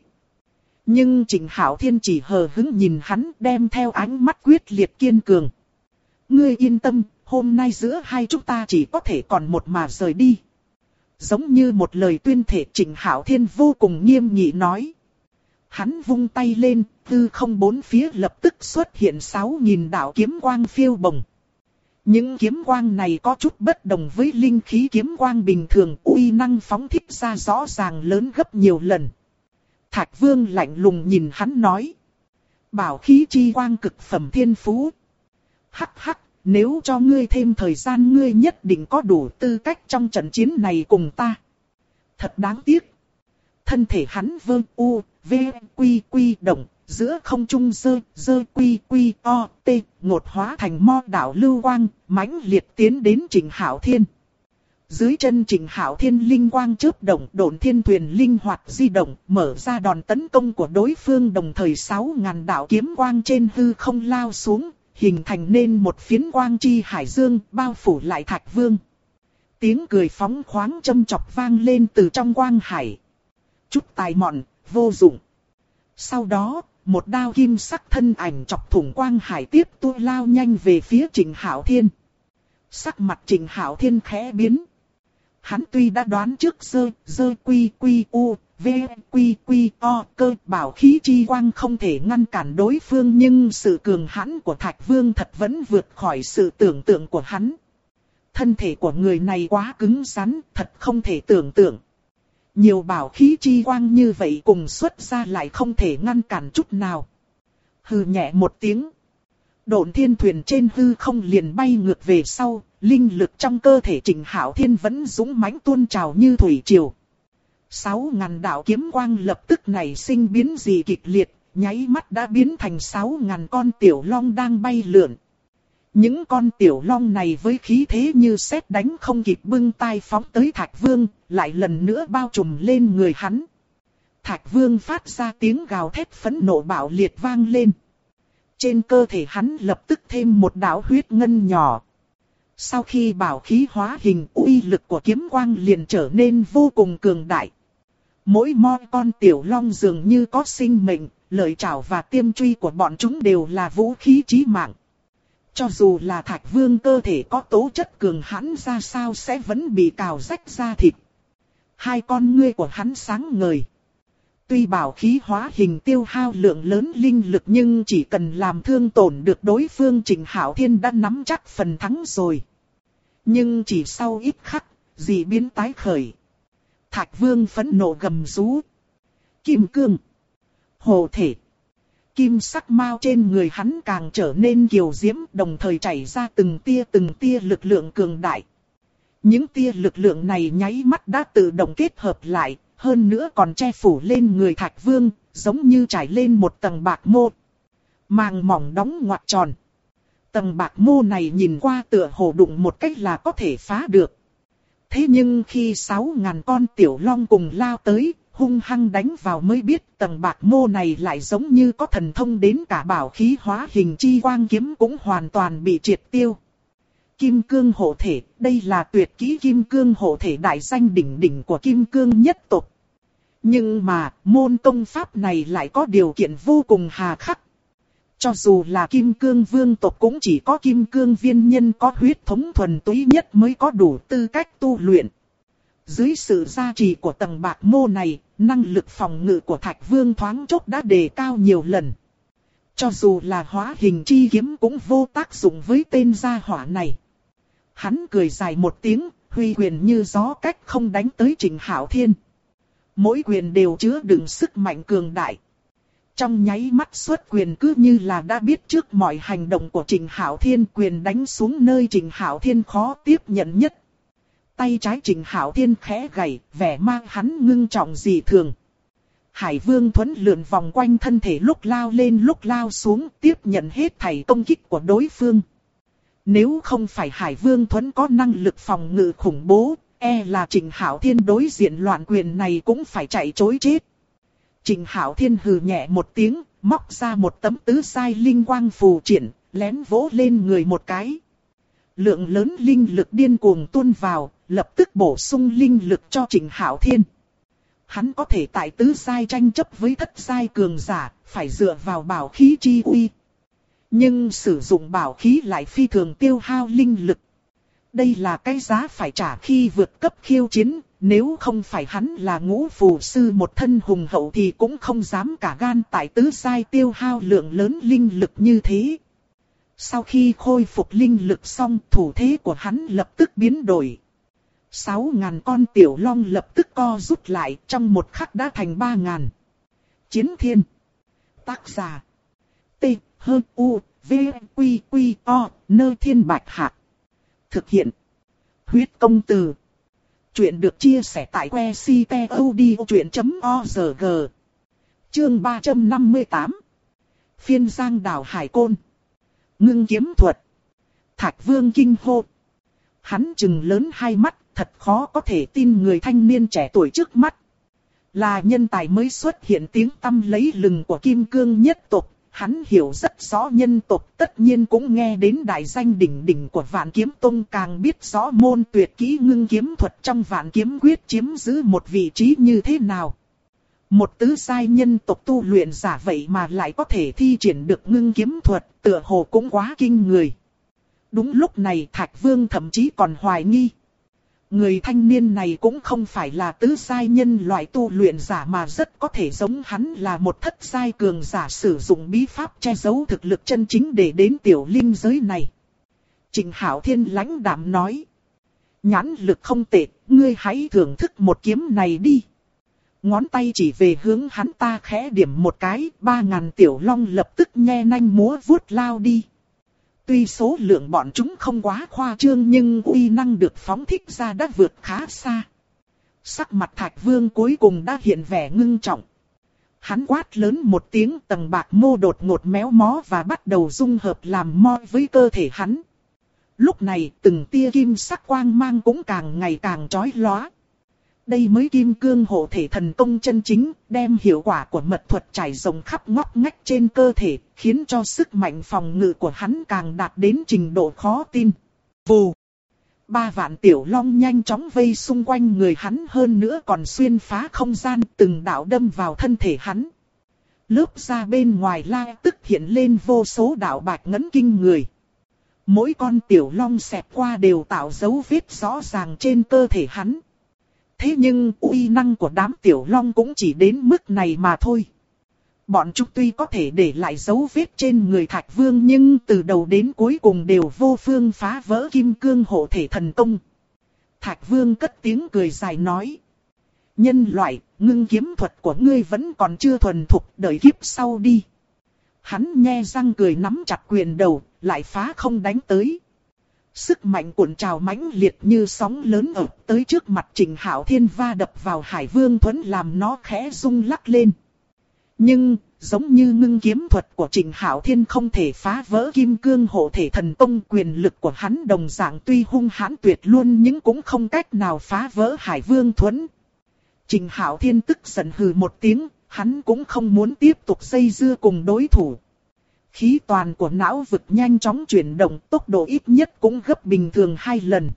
Nhưng Trịnh Hạo Thiên chỉ hờ hững nhìn hắn, đem theo ánh mắt quyết liệt kiên cường. Ngươi yên tâm, hôm nay giữa hai chúng ta chỉ có thể còn một mà rời đi. Giống như một lời tuyên thệ, Trịnh Hạo Thiên vô cùng nghiêm nghị nói. Hắn vung tay lên, hư không bốn phía lập tức xuất hiện 6.000 đạo kiếm quang phiêu bồng. Những kiếm quang này có chút bất đồng với linh khí kiếm quang bình thường, uy năng phóng thích ra rõ ràng lớn gấp nhiều lần. Thạch Vương lạnh lùng nhìn hắn nói. Bảo khí chi quang cực phẩm thiên phú. Hắc hắc, nếu cho ngươi thêm thời gian ngươi nhất định có đủ tư cách trong trận chiến này cùng ta. Thật đáng tiếc. Thân thể hắn vơ u, v, quy quy động, giữa không trung dơ quy quy o, t, ngột hóa thành mo đạo lưu quang, mãnh liệt tiến đến Trịnh Hạo Thiên. Dưới chân Trịnh Hạo Thiên linh quang chớp động, Độn Thiên Thuyền linh hoạt di động, mở ra đòn tấn công của đối phương, đồng thời 6.000 đạo kiếm quang trên hư không lao xuống, hình thành nên một phiến quang chi hải dương, bao phủ lại Thạch Vương. Tiếng cười phóng khoáng châm chọc vang lên từ trong quang hải. Chút tài mọn, vô dụng. Sau đó, một đao kim sắc thân ảnh chọc thủng quang hải tiếp tu lao nhanh về phía Trịnh Hạo Thiên. Sắc mặt Trịnh Hạo Thiên khẽ biến. Hắn tuy đã đoán trước dơ quy quy u, v, quy quy o, cơ bảo khí chi quang không thể ngăn cản đối phương, nhưng sự cường hãn của Thạch Vương thật vẫn vượt khỏi sự tưởng tượng của hắn. Thân thể của người này quá cứng rắn, thật không thể tưởng tượng. Nhiều bảo khí chi quang như vậy cùng xuất ra lại không thể ngăn cản chút nào. Hừ nhẹ một tiếng. Độn Thiên Thuyền trên hư không liền bay ngược về sau, linh lực trong cơ thể Trịnh Hạo Thiên vẫn dũng mãnh tuôn trào như thủy triều. 6.000 đạo kiếm quang lập tức nảy sinh biến dị kịch liệt, nháy mắt đã biến thành 6.000 con tiểu long đang bay lượn. Những con tiểu long này với khí thế như sét đánh không kịp bưng tay phóng tới Thạch Vương, lại lần nữa bao trùm lên người hắn. Thạch Vương phát ra tiếng gào thét phẫn nộ bạo liệt vang lên. Trên cơ thể hắn lập tức thêm một đạo huyết ngân nhỏ. Sau khi bảo khí hóa hình, uy lực của kiếm quang liền trở nên vô cùng cường đại. Mỗi con tiểu long dường như có sinh mệnh, lợi trảo và tiêm truy của bọn chúng đều là vũ khí chí mạng. Cho dù là Thạch Vương cơ thể có tố chất cường hãn ra sao sẽ vẫn bị cào rách da thịt. Hai con ngươi của hắn sáng ngời. Tuy bảo khí hóa hình tiêu hao lượng lớn linh lực nhưng chỉ cần làm thương tổn được đối phương, Trịnh Hạo Thiên đã nắm chắc phần thắng rồi. Nhưng chỉ sau ít khắc, dị biến tái khởi. Thạch Vương phẫn nộ gầm rú. Kim cương. Hồ thể. Kim sắc mao trên người hắn càng trở nên kiều diễm, đồng thời chảy ra từng tia lực lượng cường đại. Những tia lực lượng này nháy mắt đã tự động kết hợp lại, hơn nữa còn che phủ lên người Thạch Vương, giống như trải lên một tầng bạc mô. Màng mỏng đóng ngoặc tròn. Tầng bạc mô này nhìn qua tựa hồ đụng một cách là có thể phá được. Thế nhưng khi 6.000 con tiểu long cùng lao tới, hung hăng đánh vào mới biết tầng bạc mô này lại giống như có thần thông, đến cả bảo khí hóa hình chi quang kiếm cũng hoàn toàn bị triệt tiêu. Kim cương hộ thể, đây là tuyệt kỹ kim cương hộ thể đại danh đỉnh đỉnh của kim cương nhất tộc. Nhưng mà, môn công pháp này lại có điều kiện vô cùng hà khắc. Cho dù là Kim Cương Vương tộc cũng chỉ có Kim Cương Viên Nhân có huyết thống thuần túy nhất mới có đủ tư cách tu luyện. Dưới sự gia trì của tầng bạc mô này, năng lực phòng ngự của Thạch Vương thoáng chốc đã đề cao nhiều lần. Cho dù là hóa hình chi kiếm cũng vô tác dụng với tên gia hỏa này. Hắn cười dài một tiếng, huy quyền như gió cách không đánh tới Trình Hạo Thiên. Mỗi quyền đều chứa đựng sức mạnh cường đại. Trong nháy mắt xuất quyền cứ như là đã biết trước mọi hành động của Trình Hạo Thiên, quyền đánh xuống nơi Trình Hạo Thiên khó tiếp nhận nhất. Tay trái Trình Hạo Thiên khẽ gảy, vẻ mang hắn ngưng trọng dị thường. Hải Vương Thuẫn lượn vòng quanh thân thể lúc lao lên lúc lao xuống, tiếp nhận hết thảy công kích của đối phương. Nếu không phải Hải Vương Thuẫn có năng lực phòng ngự khủng bố, e là Trình Hạo Thiên đối diện loạn quyền này cũng phải chạy trối chết. Trình Hạo Thiên hừ nhẹ một tiếng, móc ra một tấm tứ sai linh quang phù triển, lén vỗ lên người một cái. Lượng lớn linh lực điên cuồng tuôn vào, lập tức bổ sung linh lực cho Trình Hạo Thiên. Hắn có thể tại tứ sai tranh chấp với thất sai cường giả, phải dựa vào bảo khí chi uy. Nhưng sử dụng bảo khí lại phi thường tiêu hao linh lực. Đây là cái giá phải trả khi vượt cấp khiêu chiến, nếu không phải hắn là ngũ phù sư một thân hùng hậu thì cũng không dám cả gan tại tứ sai tiêu hao lượng lớn linh lực như thế. Sau khi khôi phục linh lực xong, thủ thế của hắn lập tức biến đổi. 6.000 con tiểu long lập tức co rút lại, trong một khắc đã thành 3.000. Chiến thiên. Tác giả. T, H, U, V, Quy, Quy, O, Nơ Thiên Bạch Hạc. Thực hiện. Huyết công từ. Chuyện được chia sẻ tại que ctod.org. Chương 358. Phiên giang đảo Hải Côn. Ngưng kiếm thuật. Thạch Vương kinh hô. Hắn trừng lớn hai mắt, thật khó có thể tin người thanh niên trẻ tuổi trước mắt. Là nhân tài mới xuất hiện tiếng tăm lấy lừng của Kim Cương nhất tộc. Hắn hiểu rất rõ nhân tộc, tất nhiên cũng nghe đến đại danh đỉnh đỉnh của Vạn Kiếm Tông, càng biết rõ môn tuyệt kỹ ngưng kiếm thuật trong Vạn Kiếm Quyết chiếm giữ một vị trí như thế nào. Một tứ sai nhân tộc tu luyện giả vậy mà lại có thể thi triển được ngưng kiếm thuật, tựa hồ cũng quá kinh người. Đúng lúc này Thạch Vương thậm chí còn hoài nghi. Người thanh niên này cũng không phải là tứ sai nhân loại tu luyện giả mà rất có thể giống hắn là một thất sai cường giả sử dụng bí pháp che giấu thực lực chân chính để đến tiểu linh giới này. Trình Hạo Thiên lãnh đạm nói. Nhãn lực không tệ, ngươi hãy thưởng thức một kiếm này đi. Ngón tay chỉ về hướng hắn ta khẽ điểm một cái, 3.000 tiểu long lập tức nhe nanh múa vuốt lao đi. Tuy số lượng bọn chúng không quá khoa trương nhưng uy năng được phóng thích ra đã vượt khá xa. Sắc mặt Thạch Vương cuối cùng đã hiện vẻ ngưng trọng. Hắn quát lớn một tiếng, tầng bạc mô đột ngột méo mó và bắt đầu dung hợp làm mo với cơ thể hắn. Lúc này từng tia kim sắc quang mang cũng càng ngày càng chói lóa. Đây mới Kim Cương hộ thể thần công chân chính, đem hiệu quả của mật thuật trải rộng khắp ngóc ngách trên cơ thể, khiến cho sức mạnh phòng ngự của hắn càng đạt đến trình độ khó tin. Vù! 3 vạn tiểu long nhanh chóng vây xung quanh người hắn, hơn nữa còn xuyên phá không gian, từng đạo đâm vào thân thể hắn. Lớp da bên ngoài la tức hiện lên vô số đạo bạch ngấn kinh người. Mỗi con tiểu long xẹt qua đều tạo dấu vết rõ ràng trên cơ thể hắn. Thế nhưng uy năng của đám tiểu long cũng chỉ đến mức này mà thôi. Bọn chúng tuy có thể để lại dấu vết trên người Thạch Vương nhưng từ đầu đến cuối cùng đều vô phương phá vỡ Kim Cương hộ thể thần công. Thạch Vương cất tiếng cười dài nói. Nhân loại, ngưng kiếm thuật của ngươi vẫn còn chưa thuần thục, đợi kiếp sau đi. Hắn nhe răng cười nắm chặt quyền đầu, lại phá không đánh tới. Sức mạnh cuộn trào mãnh liệt như sóng lớn ập tới trước mặt Trình Hạo Thiên, va đập vào Hải Vương Thuẫn làm nó khẽ rung lắc lên. Nhưng, giống như ngưng kiếm thuật của Trình Hạo Thiên không thể phá vỡ Kim Cương hộ thể thần công, quyền lực của hắn đồng dạng tuy hung hãn tuyệt luôn nhưng cũng không cách nào phá vỡ Hải Vương Thuẫn. Trình Hạo Thiên tức giận hừ một tiếng, hắn cũng không muốn tiếp tục dây dưa cùng đối thủ. Khí toàn của não vực nhanh chóng chuyển động, tốc độ ít nhất cũng gấp bình thường 2 lần.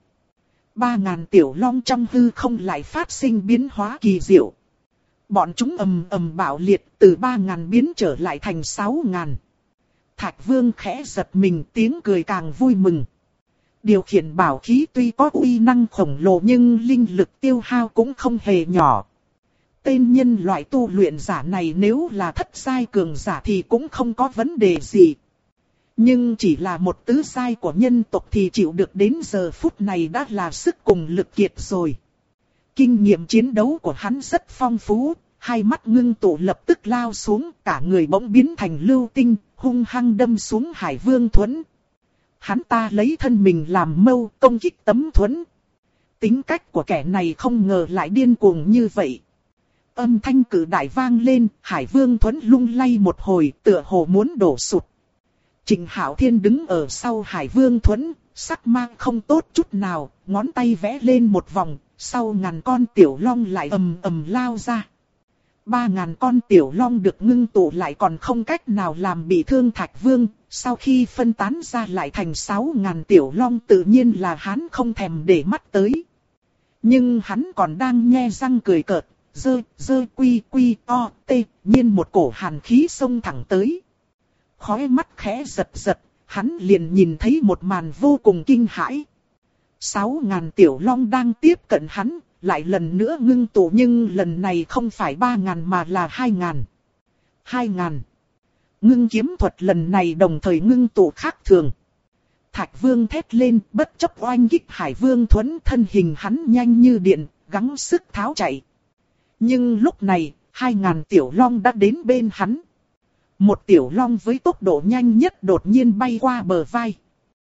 3.000 tiểu long trong hư không lại phát sinh biến hóa kỳ diệu. Bọn chúng ầm ầm bạo liệt, từ 3.000 biến trở lại thành 6.000. Thạch Vương khẽ giật mình, tiếng cười càng vui mừng. Điều khiển bảo khí tuy có uy năng khổng lồ nhưng linh lực tiêu hao cũng không hề nhỏ. Tên nhân loại tu luyện giả này nếu là thất giai cường giả thì cũng không có vấn đề gì. Nhưng chỉ là một tứ giai của nhân tộc thì chịu được đến giờ phút này đã là sức cùng lực kiệt rồi. Kinh nghiệm chiến đấu của hắn rất phong phú, hai mắt ngưng tụ lập tức lao xuống, cả người bỗng biến thành lưu tinh, hung hăng đâm xuống Hải Vương Thuẫn. Hắn ta lấy thân mình làm mâu công kích tấm thuẫn. Tính cách của kẻ này không ngờ lại điên cuồng như vậy. Âm thanh cử đại vang lên, Hải Vương Thuẫn lung lay một hồi, tựa hồ muốn đổ sụt. Trịnh Hạo Thiên đứng ở sau Hải Vương Thuẫn, sắc mang không tốt chút nào, ngón tay vẽ lên một vòng, sau ngàn con tiểu long lại ầm ầm lao ra. 3.000 con tiểu long được ngưng tụ lại còn không cách nào làm bị thương Thạch Vương, sau khi phân tán ra lại thành 6.000 tiểu long tự nhiên là hắn không thèm để mắt tới. Nhưng hắn còn đang nhe răng cười cợt, dơ quy o tê, nhiên một cổ hàn khí xông thẳng tới. Khóe mắt khẽ giật giật, hắn liền nhìn thấy một màn vô cùng kinh hãi. 6.000 tiểu long đang tiếp cận hắn, lại lần nữa ngưng tụ nhưng lần này không phải 3.000 mà là 2.000. 2.000. Ngưng kiếm thuật lần này đồng thời ngưng tụ khác thường. Thạch Vương thét lên bất chấp oanh kích Hải Vương Thuẫn, thân hình hắn nhanh như điện, gắng sức tháo chạy. Nhưng lúc này, 2.000 tiểu long đã đến bên hắn. Một tiểu long với tốc độ nhanh nhất đột nhiên bay qua bờ vai.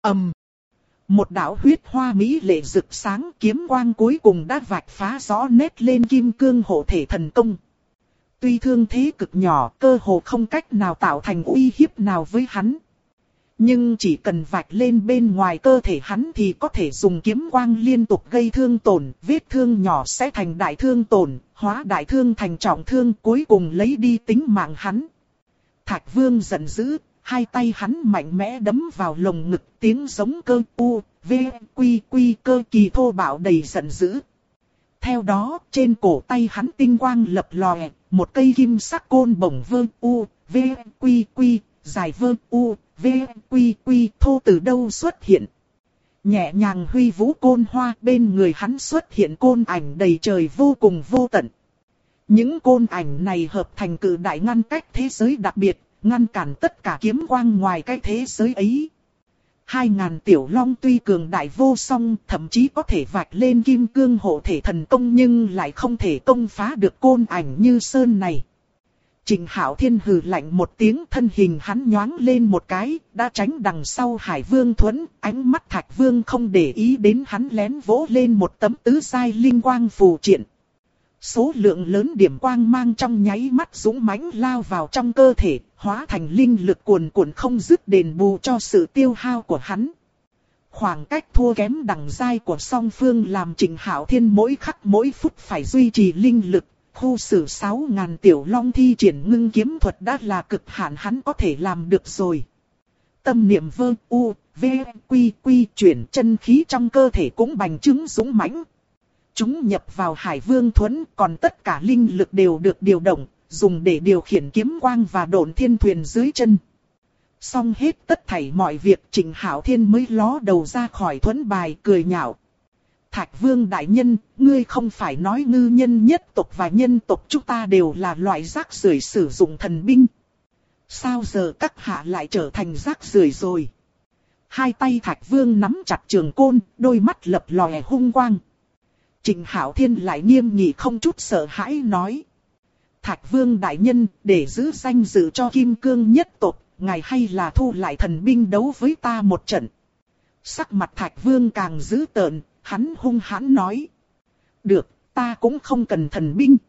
Một đạo huyết hoa mỹ lệ rực sáng, kiếm quang cuối cùng đã vạch phá rõ nét lên kim cương hộ thể thần công. Tuy thương thế cực nhỏ, cơ hồ không cách nào tạo thành uy hiếp nào với hắn. Nhưng chỉ cần vạch lên bên ngoài cơ thể hắn thì có thể dùng kiếm quang liên tục gây thương tổn, vết thương nhỏ sẽ thành đại thương tổn, hóa đại thương thành trọng thương, cuối cùng lấy đi tính mạng hắn. Thạch Vương giận dữ, hai tay hắn mạnh mẽ đấm vào lồng ngực, tiếng giống cơ u, v, quy cơ kỳ thô bạo đầy giận dữ. Theo đó, trên cổ tay hắn tinh quang lập lòe, một cây kim sắc côn bổng vơ u, v, quy, dài vơ u, v, quy, thô từ đâu xuất hiện. Nhẹ nhàng huy vũ côn hoa, bên người hắn xuất hiện côn ảnh đầy trời vô cùng vô tận. Những côn ảnh này hợp thành cự đại ngăn cách thế giới đặc biệt, ngăn cản tất cả kiếm quang ngoài cái thế giới ấy. 2.000 tiểu long tuy cường đại vô song, thậm chí có thể vạch lên kim cương hộ thể thần công nhưng lại không thể công phá được côn ảnh như sơn này. Trịnh Hạo Thiên hừ lạnh một tiếng, thân hình hắn nhoáng lên một cái, đã tránh đằng sau Hải Vương Thuẫn, ánh mắt Thạch Vương không để ý đến hắn lén vỗ lên một tấm tứ giai linh quang phù triện. Số lượng lớn điểm quang mang trong nháy mắt dũng mãnh lao vào trong cơ thể, hóa thành linh lực cuồn cuộn không dứt đền bù cho sự tiêu hao của hắn. Khoảng cách thua kém đẳng giai của song phương làm Trịnh Hạo Thiên mỗi khắc mỗi phút phải duy trì linh lực. Khu xử 6.000 tiểu long thi triển ngưng kiếm thuật đã là cực hạn hắn có thể làm được rồi. Tâm niệm vơ u, v, quy chuyển chân khí trong cơ thể cũng bành trướng dũng mãnh. Chúng nhập vào Hải Vương Thuẫn, còn tất cả linh lực đều được điều động, dùng để điều khiển kiếm quang và độn thiên thuyền dưới chân. Xong hết tất thảy mọi việc, Trịnh Hạo Thiên mới ló đầu ra khỏi thuẫn bài cười nhạo. Thạch Vương đại nhân, ngươi không phải nói ngư nhân nhất tộc và nhân tộc chúng ta đều là loại rác rưởi sử dụng thần binh. Sao giờ các hạ lại trở thành rác rưởi rồi? Hai tay Thạch Vương nắm chặt trường côn, đôi mắt lập lòe hung quang. Trịnh Hạo Thiên lại nghiêm nghị không chút sợ hãi nói. Thạch Vương đại nhân, để giữ danh dự cho kim cương nhất tộc, ngài hay là thu lại thần binh đấu với ta một trận. Sắc mặt Thạch Vương càng dữ tợn, hắn hung hãn nói. Được, ta cũng không cần thần binh.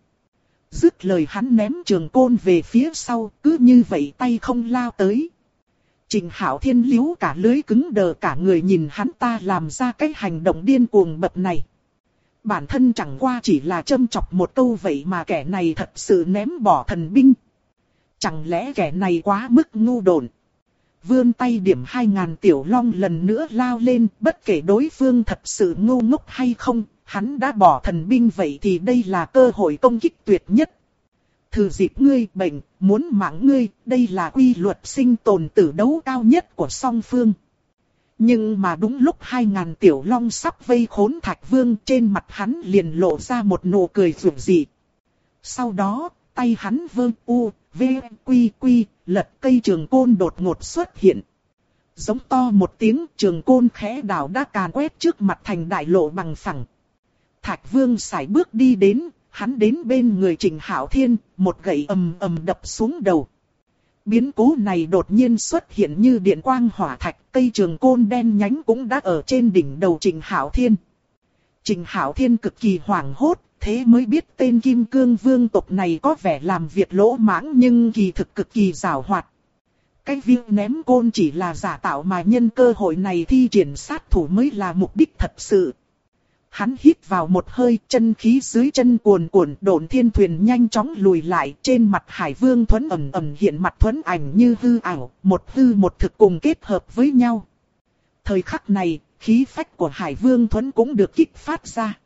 Dứt lời hắn ném trường côn về phía sau, cứ như vậy tay không lao tới. Trịnh Hạo Thiên liếu cả lưới cứng đờ cả người nhìn hắn ta làm ra cái hành động điên cuồng bậc này. Bản thân chẳng qua chỉ là châm chọc một câu vậy mà kẻ này thật sự ném bỏ thần binh. Chẳng lẽ kẻ này quá mức ngu độn. Vươn tay điểm 2.000 tiểu long lần nữa lao lên, bất kể đối phương thật sự ngu ngốc hay không, hắn đã bỏ thần binh vậy thì đây là cơ hội công kích tuyệt nhất. Thừa dịp ngươi bệnh, muốn mạng ngươi, đây là quy luật sinh tồn tử đấu cao nhất của song phương. Nhưng mà đúng lúc 2.000 tiểu long sắp vây khốn Thạch Vương, trên mặt hắn liền lộ ra một nụ cười rực dị. Sau đó, tay hắn vơ u, v, quy quy, lật cây trường côn đột ngột xuất hiện. Giống to một tiếng, trường côn khẽ đảo đã càn quét trước mặt thành đại lộ bằng phẳng. Thạch Vương sải bước đi đến, hắn đến bên người Trịnh Hạo Thiên, một gậy ầm ầm đập xuống đầu. Biến cố này đột nhiên xuất hiện như điện quang hỏa thạch, cây trường côn đen nhánh cũng đã ở trên đỉnh đầu Trịnh Hạo Thiên. Trịnh Hạo Thiên cực kỳ hoảng hốt, thế mới biết tên Kim Cương Vương tộc này có vẻ làm việc lỗ mãng nhưng kỳ thực cực kỳ giàu hoạt. Cái việc ném côn chỉ là giả tạo mà nhân cơ hội này thi triển sát thủ mới là mục đích thật sự. Hắn hít vào một hơi, chân khí dưới chân cuồn cuộn, Độn Thiên Thuyền nhanh chóng lùi lại, trên mặt Hải Vương Thuấn ẩn ẩn hiện mặt thuẫn ảnh như hư ảo, một hư một thực cùng kết hợp với nhau. Thời khắc này, khí phách của Hải Vương Thuấn cũng được kích phát ra.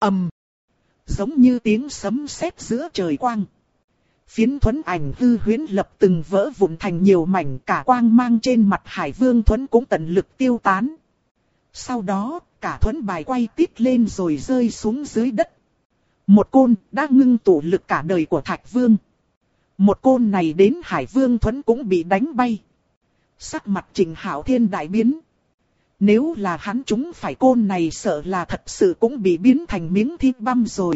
Giống như tiếng sấm sét giữa trời quang. Phiến thuẫn ảnh hư huyễn lập từng vỡ vụn thành nhiều mảnh, cả quang mang trên mặt Hải Vương Thuấn cũng tận lực tiêu tán. Sau đó, cả thuẫn bài quay tít lên rồi rơi xuống dưới đất. Một côn đã ngưng tụ lực cả đời của Thạch Vương. Một côn này đến Hải Vương Thuấn cũng bị đánh bay. Sắc mặt Trịnh Hạo Thiên đại biến. Nếu là hắn trúng phải côn này sợ là thật sự cũng bị biến thành miếng thịt băm rồi.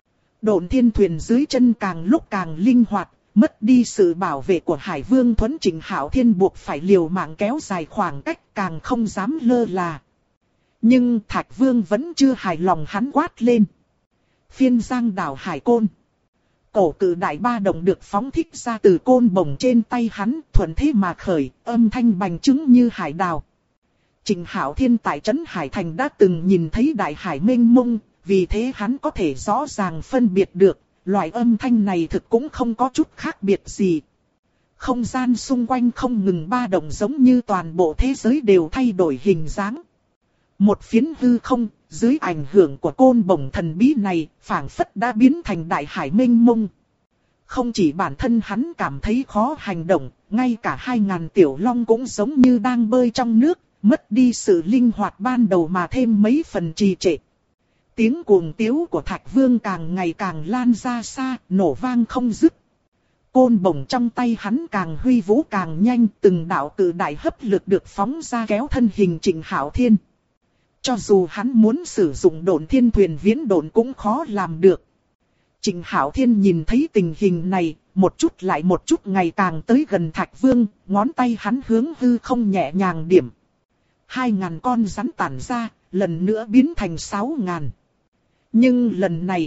Độn Thiên Thuyền dưới chân càng lúc càng linh hoạt, mất đi sự bảo vệ của Hải Vương Thuấn, Trịnh Hạo Thiên buộc phải liều mạng kéo dài khoảng cách, càng không dám lơ là. Nhưng Thạch Vương vẫn chưa hài lòng, hắn quát lên. Phiên giang đảo hải côn. Cổ cự đại ba động được phóng thích ra từ côn bổng trên tay hắn, thuận thế mà khởi, âm thanh bành trướng như hải đào. Trịnh Hạo Thiên tại trấn Hải Thành đã từng nhìn thấy đại hải mênh mông, vì thế hắn có thể rõ ràng phân biệt được, loại âm thanh này thực cũng không có chút khác biệt gì. Không gian xung quanh không ngừng ba động giống như toàn bộ thế giới đều thay đổi hình dáng. Một phiến hư không, dưới ảnh hưởng của côn bổng thần bí này, phảng phất đã biến thành đại hải mênh mông. Không chỉ bản thân hắn cảm thấy khó hành động, ngay cả 2.000 tiểu long cũng giống như đang bơi trong nước, mất đi sự linh hoạt ban đầu mà thêm mấy phần trì trệ. Tiếng cuồng tiếu của Thạch Vương càng ngày càng lan ra xa, nổ vang không dứt. Côn bổng trong tay hắn càng huy vũ càng nhanh, từng đạo cự đại hấp lực được phóng ra kéo thân hình Trịnh Hạo Thiên. Cho dù hắn muốn sử dụng Độn Thiên Thuyền viễn độn cũng khó làm được. Trịnh Hạo Thiên nhìn thấy tình hình này, một chút lại một chút ngày càng tới gần Thạch Vương, ngón tay hắn hướng hư không nhẹ nhàng điểm. 2.000 con rắn tản ra, lần nữa biến thành 6.000. Nhưng lần này,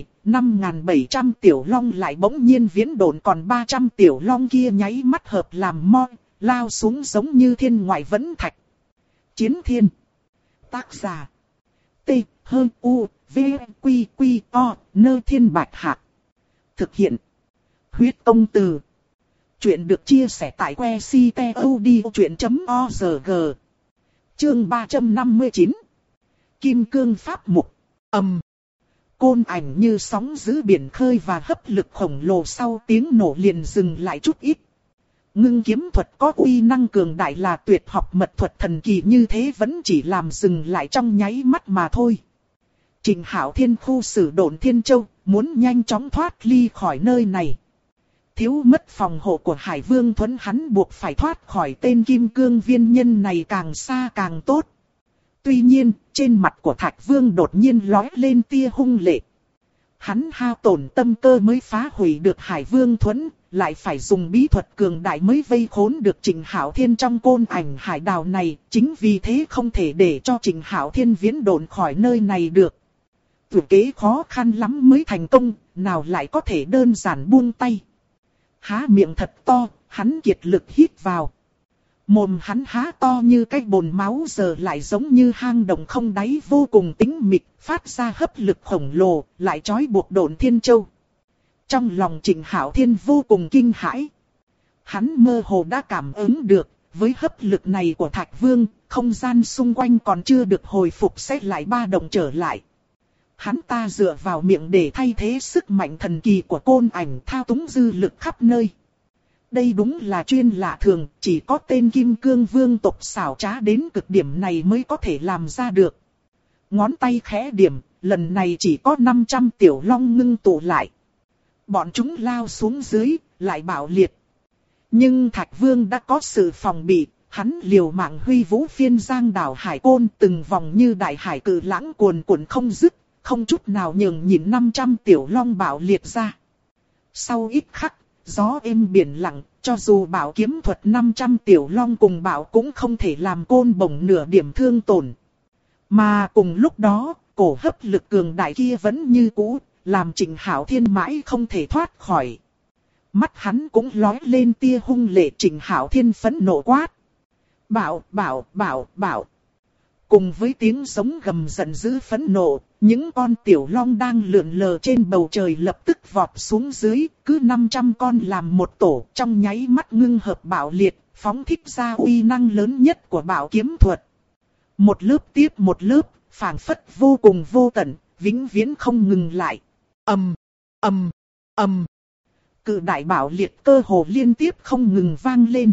5.700 tiểu long lại bỗng nhiên viễn độn, còn 300 tiểu long kia nháy mắt hợp làm mo, lao xuống giống như thiên ngoại vẫn thạch. Chiến Thiên. Tác giả. T, H, U, V, Quy, Quy, O, Nơ Thiên Bạch Hạc. Thực hiện. Huyết Công Từ. Chuyện được chia sẻ tại que ctod.org. Chương 359. Kim Cương Pháp Mục. Côn ảnh như sóng giữ biển khơi và hấp lực khổng lồ, sau tiếng nổ liền dừng lại chút ít. Ngưng kiếm thuật có uy năng cường đại là tuyệt học mật thuật thần kỳ, như thế vẫn chỉ làm dừng lại trong nháy mắt mà thôi. Trịnh Hạo Thiên khu xử Độn Thiên Châu, muốn nhanh chóng thoát ly khỏi nơi này. Thiếu mất phòng hộ của Hải Vương Thuấn, hắn buộc phải thoát khỏi tên Kim Cương Viên Nhân này càng xa càng tốt. Tuy nhiên, trên mặt của Thạch Vương đột nhiên lóe lên tia hung lệ. Hắn hao tổn tâm cơ mới phá hủy được Hải Vương Thuấn, lại phải dùng bí thuật cường đại mới vây khốn được Trịnh Hạo Thiên trong côn ảnh hải đào này, chính vì thế không thể để cho Trịnh Hạo Thiên viễn độn khỏi nơi này được. Thủ kế khó khăn lắm mới thành công, nào lại có thể đơn giản buông tay. Há miệng thật to, hắn kiệt lực hít vào. Mồm hắn há to như cái bồn máu, giờ lại giống như hang động không đáy vô cùng tĩnh mịch, phát ra hấp lực khổng lồ, lại trói buộc Độn Thiên Châu. Trong lòng Trịnh Hạo Thiên vô cùng kinh hãi. Hắn mơ hồ đã cảm ứng được, với hấp lực này của Thạch Vương, không gian xung quanh còn chưa được hồi phục sẽ lại ba động trở lại. Hắn ta dựa vào miệng để thay thế sức mạnh thần kỳ của côn ảnh thao túng dư lực khắp nơi. Đây đúng là chuyên lạ thường, chỉ có tên Kim Cương Vương tộc xảo trá đến cực điểm này mới có thể làm ra được. Ngón tay khẽ điểm, lần này chỉ có 500 tiểu long ngưng tụ lại. Bọn chúng lao xuống dưới, lại bạo liệt. Nhưng Thạch Vương đã có sự phòng bị, hắn liều mạng huy vũ phiên giang đảo hải côn từng vòng như đại hải cự lãng cuồn cuộn không dứt, không chút nào nhường nhịn 500 tiểu long bạo liệt ra. Sau ít khắc, gió êm biển lặng, cho dù bảo kiếm thuật 500 tiểu long cùng bảo cũng không thể làm côn bổng nửa điểm thương tổn. Mà cùng lúc đó, cổ hấp lực cường đại kia vẫn như cũ, làm Trịnh Hạo Thiên mãi không thể thoát khỏi. Mắt hắn cũng lóe lên tia hung lệ. Trịnh Hạo Thiên phẫn nộ quát. Bảo. Cùng với tiếng sống gầm giận dữ phẫn nộ, những con tiểu long đang lượn lờ trên bầu trời lập tức vọt xuống dưới, cứ 500 con làm một tổ, trong nháy mắt ngưng hợp bạo liệt, phóng thích ra uy năng lớn nhất của bảo kiếm thuật. Một lớp tiếp một lớp, phảng phất vô cùng vô tận, vĩnh viễn không ngừng lại. ầm. Cự đại bảo liệt cơ hồ liên tiếp không ngừng vang lên.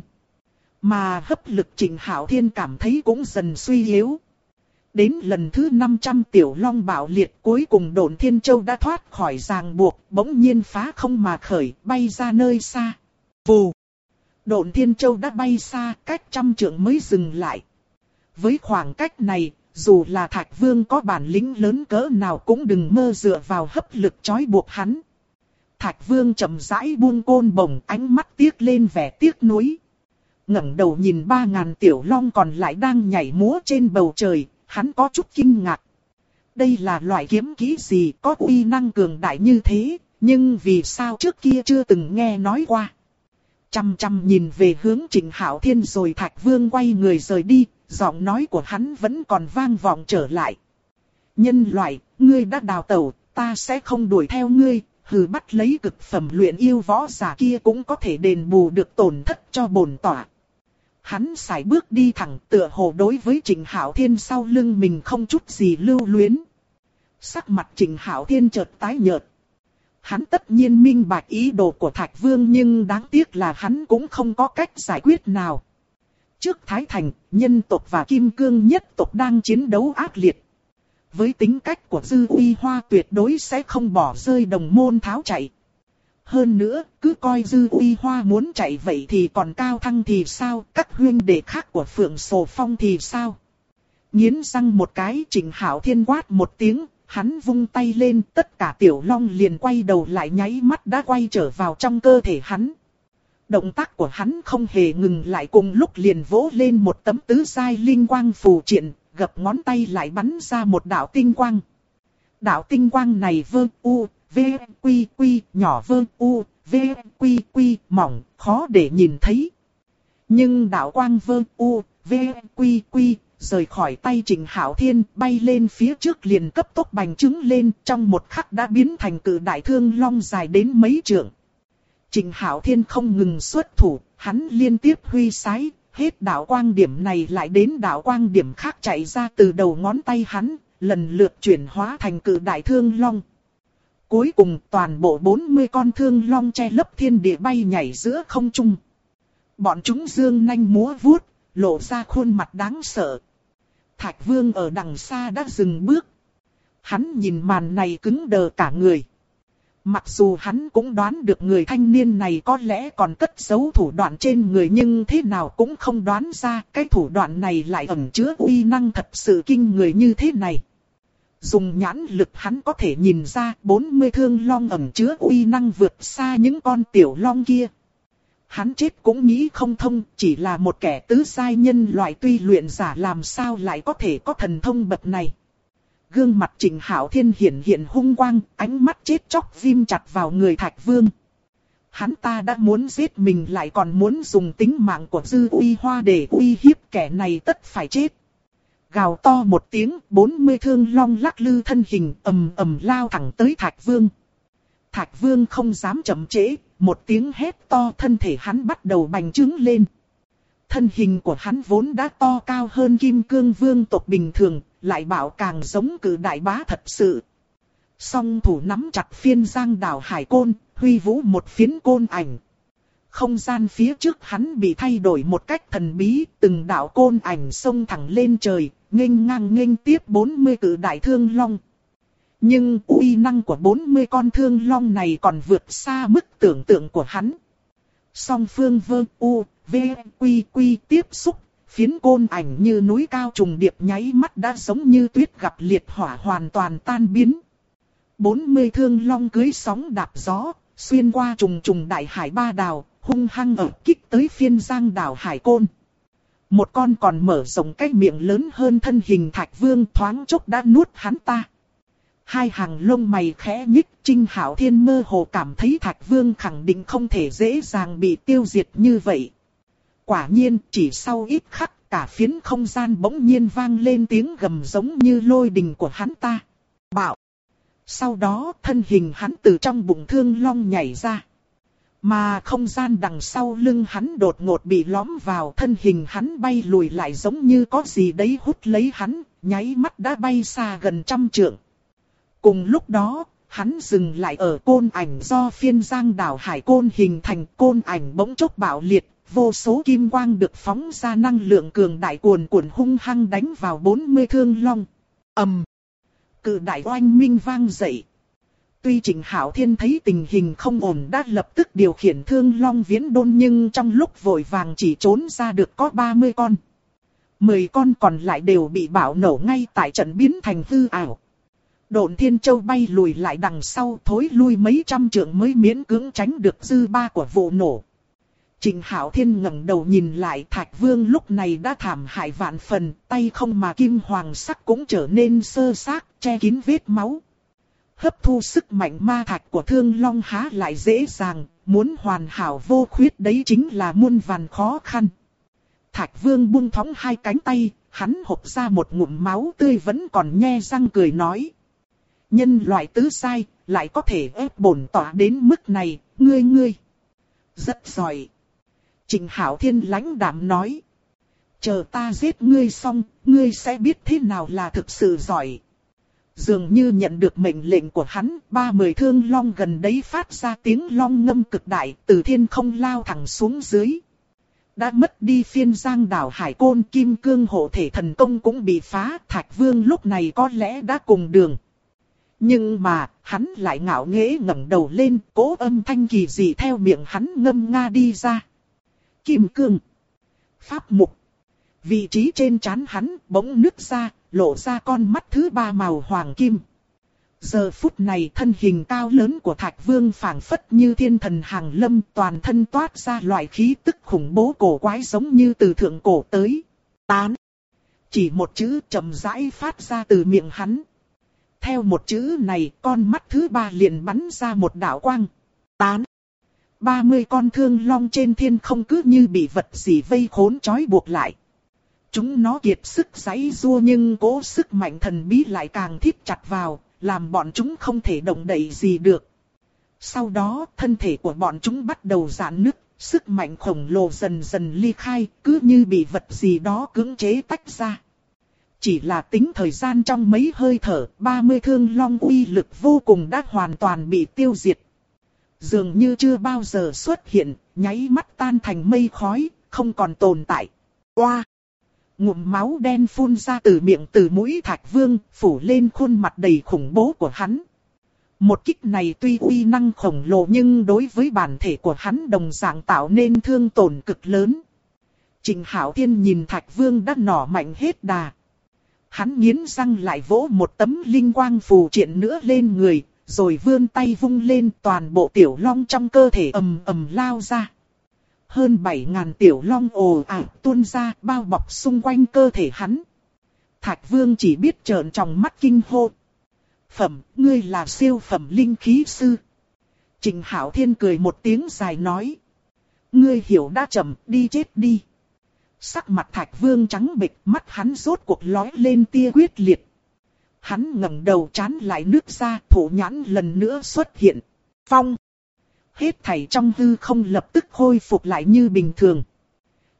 Mà hấp lực Trịnh Hạo Thiên cảm thấy cũng dần suy yếu. Đến lần thứ 500 tiểu long bạo liệt cuối cùng Độn Thiên Châu đã thoát khỏi ràng buộc, bỗng nhiên phá không mà khởi, bay ra nơi xa. Vù! Độn Thiên Châu đã bay xa, cách 100 trượng mới dừng lại. Với khoảng cách này, dù là Thạch Vương có bản lĩnh lớn cỡ nào cũng đừng mơ dựa vào hấp lực trói buộc hắn. Thạch Vương chậm rãi buông côn bổng, ánh mắt tiếc lên vẻ tiếc nuối. Ngẩng đầu nhìn 3000 tiểu long còn lại đang nhảy múa trên bầu trời, hắn có chút kinh ngạc. Đây là loại kiếm kỹ gì có uy năng cường đại như thế, nhưng vì sao trước kia chưa từng nghe nói qua. Chăm chăm nhìn về hướng Trịnh Hạo Thiên rồi Thạch Vương quay người rời đi, giọng nói của hắn vẫn còn vang vọng trở lại. Nhân loại, ngươi đã đào tẩu, ta sẽ không đuổi theo ngươi, hừ, bắt lấy cực phẩm luyện yêu võ giả kia cũng có thể đền bù được tổn thất cho bổn tọa. Hắn sải bước đi thẳng, tựa hồ đối với Trịnh Hạo Thiên sau lưng mình không chút gì lưu luyến. Sắc mặt Trịnh Hạo Thiên chợt tái nhợt. Hắn tất nhiên minh bạch ý đồ của Thạch Vương, nhưng đáng tiếc là hắn cũng không có cách giải quyết nào. Trước Thái Thành, nhân tộc và Kim Cương nhất tộc đang chiến đấu ác liệt. Với tính cách của Dư Uy Hoa tuyệt đối sẽ không bỏ rơi đồng môn tháo chạy. Hơn nữa, cứ coi Dư Uy Hoa muốn chạy vậy thì còn Cao Thăng thì sao, các huynh đệ khác của Phượng Sổ Phong thì sao. Nghiến răng một cái, Trịnh Hạo Thiên quát một tiếng, hắn vung tay lên, tất cả tiểu long liền quay đầu lại, nháy mắt đã quay trở vào trong cơ thể hắn. Động tác của hắn không hề ngừng lại, cùng lúc liền vỗ lên một tấm tứ giai linh quang phù triện, gập ngón tay lại bắn ra một đạo tinh quang. Đạo tinh quang này vơ u, v, quy quy, nhỏ vơ u, v, quy quy, mỏng, khó để nhìn thấy. Nhưng đạo quang vơ u, v, quy quy, rời khỏi tay Trịnh Hạo Thiên, bay lên phía trước liền cấp tốc bành trướng lên, trong một khắc đã biến thành cự đại thương long dài đến mấy trượng. Trịnh Hạo Thiên không ngừng xuất thủ, hắn liên tiếp huy sái, hết đạo quang điểm này lại đến đạo quang điểm khác chạy ra từ đầu ngón tay hắn, lần lượt chuyển hóa thành cự đại thương long. Cuối cùng toàn bộ 40 con thương long che lấp thiên địa bay nhảy giữa không trung. Bọn chúng dương nanh múa vuốt, lộ ra khuôn mặt đáng sợ. Thạch Vương ở đằng xa đã dừng bước. Hắn nhìn màn này cứng đờ cả người. Mặc dù hắn cũng đoán được người thanh niên này có lẽ còn cất giấu thủ đoạn trên người, nhưng thế nào cũng không đoán ra cái thủ đoạn này lại ẩn chứa uy năng thật sự kinh người như thế này. Dùng nhãn lực hắn có thể nhìn ra 40 thương long ẩn chứa uy năng vượt xa những con tiểu long kia. Hắn chết cũng nghĩ không thông, chỉ là một kẻ tứ giai nhân loại tuy luyện giả làm sao lại có thể có thần thông bậc này. Gương mặt Trịnh Hạo Thiên hiện hung quang, ánh mắt chết chóc ghim chặt vào người Thạch Vương. Hắn ta đã muốn giết mình lại còn muốn dùng tính mạng của Dư Uy Hoa để uy hiếp, kẻ này tất phải chết. Gào to một tiếng, 40 thương long lắc lư thân hình ầm ầm lao thẳng tới Thạch Vương. Thạch Vương không dám chậm trễ, một tiếng hét to, thân thể hắn bắt đầu bành trướng lên. Thân hình của hắn vốn đã to cao hơn Kim Cương Vương tộc bình thường, lại bảo càng giống cự đại bá thật sự. Song thủ nắm chặt phiên giang đảo hải côn, huy vũ một phiến côn ảnh. Không gian phía trước hắn bị thay đổi một cách thần bí, từng đạo côn ảnh xông thẳng lên trời, nghênh ngang nghênh tiếp 40 cự đại thương long. Nhưng uy năng của 40 con thương long này còn vượt xa mức tưởng tượng của hắn. Song phương vơ u, v, quy quy tiếp xúc, phiến côn ảnh như núi cao trùng điệp nháy mắt đã giống như tuyết gặp liệt hỏa hoàn toàn tan biến. 40 thương long cưỡi sóng đạp gió, xuyên qua trùng trùng đại hải ba đảo, hung hăng ở kích tới phiên giang đảo hải côn. Một con còn mở rộng cái miệng lớn hơn thân hình Thạch Vương, thoáng chốc đã nuốt hắn ta. Hai hàng lông mày khẽ nhích, Trinh Hạo Thiên mơ hồ cảm thấy Thạch Vương khẳng định không thể dễ dàng bị tiêu diệt như vậy. Quả nhiên, chỉ sau ít khắc, cả phiến không gian bỗng nhiên vang lên tiếng gầm giống như lôi đình của hắn ta. Bạo! Sau đó, thân hình hắn từ trong bụng thương long nhảy ra. Mà không gian đằng sau lưng hắn đột ngột bị lõm vào, thân hình hắn bay lùi lại giống như có gì đấy hút lấy hắn, nháy mắt đã bay xa gần 100 trượng. Cùng lúc đó, hắn dừng lại ở côn ảnh do phiên giang đảo hải côn hình thành, côn ảnh bỗng chốc bạo liệt, vô số kim quang được phóng ra, năng lượng cường đại cuồn cuộn hung hăng đánh vào 40 thương long. Ầm! Cự đại oanh minh vang dậy. Tuy Trịnh Hạo Thiên thấy tình hình không ổn đã lập tức điều khiển thương long viễn đôn, nhưng trong lúc vội vàng chỉ trốn ra được có 30 con. 10 con còn lại đều bị bạo nổ ngay tại trận biến thành hư ảo. Độn Thiên Châu bay lùi lại đằng sau, thối lui mấy trăm trượng mới miễn cưỡng tránh được dư ba của vụ nổ. Trịnh Hạo Thiên ngẩng đầu nhìn lại, Thạch Vương lúc này đã thảm hại vạn phần, tay không mà kim hoàng sắc cũng trở nên sơ xác, che kín vết máu. Hấp thu sức mạnh ma thạch của Thương Long há lại dễ dàng, muốn hoàn hảo vô khuyết đấy chính là muôn vàn khó khăn. Thạch Vương buông thõng hai cánh tay, hắn hộc ra một ngụm máu tươi vẫn còn nhe răng cười nói. Nhân loại tứ sai, lại có thể ép bổn tỏa đến mức này, ngươi. Rất giỏi. Trịnh Hạo Thiên lãnh đạm nói. Chờ ta giết ngươi xong, ngươi sẽ biết thế nào là thực sự giỏi. Dường như nhận được mệnh lệnh của hắn, 30 thương long gần đấy phát ra tiếng long ngâm cực đại, từ thiên không lao thẳng xuống dưới. Đã mất đi phiên giang đảo hải côn, kim cương hộ thể thần công cũng bị phá, Thạch Vương lúc này có lẽ đã cùng đường. Nhưng mà, hắn lại ngạo nghễ ngẩng đầu lên, cỗ âm thanh kỳ dị theo miệng hắn ngâm nga đi ra. Kim cương, pháp mục. Vị trí trên trán hắn bỗng nứt ra, lộ ra con mắt thứ ba màu hoàng kim. Giờ phút này thân hình cao lớn của Thạch Vương phảng phất như thiên thần hàng lâm, toàn thân toát ra loại khí tức khủng bố cổ quái giống như từ thượng cổ tới. Tán. Chỉ một chữ chậm rãi phát ra từ miệng hắn. Theo một chữ này, con mắt thứ ba liền bắn ra một đạo quang. Tán. 30 con thương long trên thiên không cứ như bị vật gì vây khốn trói buộc lại. Chúng nó kiệt sức giãy giụa nhưng cố sức mạnh thần bí lại càng thít chặt vào, làm bọn chúng không thể động đậy gì được. Sau đó, thân thể của bọn chúng bắt đầu rạn nứt, sức mạnh khổng lồ dần dần ly khai, cứ như bị vật gì đó cưỡng chế tách ra. Chỉ là tính thời gian trong mấy hơi thở, 30 thương long uy lực vô cùng đã hoàn toàn bị tiêu diệt. Dường như chưa bao giờ xuất hiện, nháy mắt tan thành mây khói, không còn tồn tại. Oa! Ngụm máu đen phun ra từ miệng từ mũi Thạch Vương, phủ lên khuôn mặt đầy khủng bố của hắn. Một kích này tuy uy năng khổng lồ nhưng đối với bản thể của hắn đồng dạng tạo nên thương tổn cực lớn. Trịnh Hạo Thiên nhìn Thạch Vương đã nỏ mạnh hết đà. Hắn nghiến răng lại vỗ một tấm linh quang phù triện nữa lên người, rồi vươn tay vung lên, toàn bộ tiểu long trong cơ thể ầm ầm lao ra. Hơn 7.000 tiểu long ồ ạt tuôn ra, bao bọc xung quanh cơ thể hắn. Thạch Vương chỉ biết trợn tròng mắt kinh hô. Phẩm, ngươi là siêu phẩm linh khí sư. Trịnh Hạo Thiên cười một tiếng dài nói. Ngươi hiểu đã chậm, đi chết đi. Sắc mặt Thạch Vương trắng bệch, mắt hắn rốt cuộc lóe lên tia quyết liệt. Hắn ngẩng đầu trán lại nước ra, thủ nhãn lần nữa xuất hiện. Phong! Hết thảy trong hư không lập tức khôi phục lại như bình thường.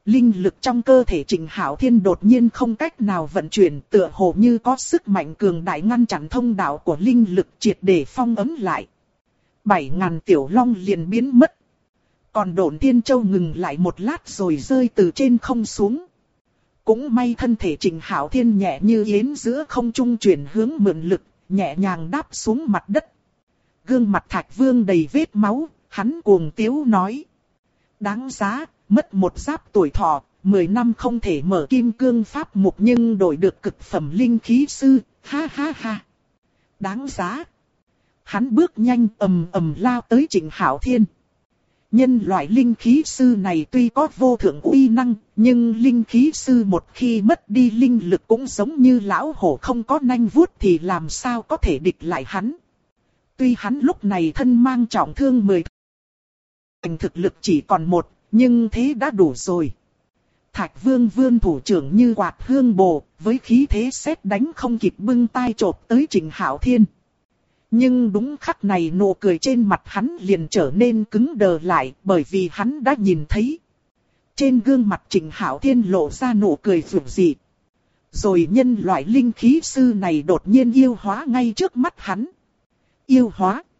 Linh lực trong cơ thể Trịnh Hạo Thiên đột nhiên không cách nào vận chuyển, tựa hồ như có sức mạnh cường đại ngăn chặn thông đạo của linh lực, triệt để phong ấn lại. 7.000 tiểu long liền biến mất. Còn Độn Thiên Châu ngừng lại một lát rồi rơi từ trên không xuống. Cũng may thân thể Trịnh Hạo Thiên nhẹ như yến giữa không trung chuyển hướng mượn lực, nhẹ nhàng đáp xuống mặt đất. Gương mặt Thạch Vương đầy vết máu, hắn cuồng tiếu nói: đáng giá, mất một giáp tuổi thọ, 10 năm không thể mở kim cương pháp mục nhưng đổi được cực phẩm linh khí sư, ha ha ha. Đáng giá. Hắn bước nhanh ầm ầm lao tới Trịnh Hạo Thiên. Nhân loại linh khí sư này tuy có vô thượng uy năng, nhưng linh khí sư một khi mất đi linh lực cũng giống như lão hổ không có nanh vuốt thì làm sao có thể địch lại hắn. Tuy hắn lúc này thân mang trọng thương 10 thành thực lực chỉ còn 1, nhưng thế đã đủ rồi. Thạch Vương vươn thủ trưởng như quạt hương bồ, với khí thế sét đánh không kịp bưng tay chộp tới Trịnh Hạo Thiên. Nhưng đúng khắc này nụ cười trên mặt hắn liền trở nên cứng đờ lại, bởi vì hắn đã nhìn thấy. Trên gương mặt Trịnh Hạo Thiên lộ ra nụ cười dịu dị. Rồi nhân loại linh khí sư này đột nhiên yêu hóa ngay trước mắt hắn. Yêu hóa.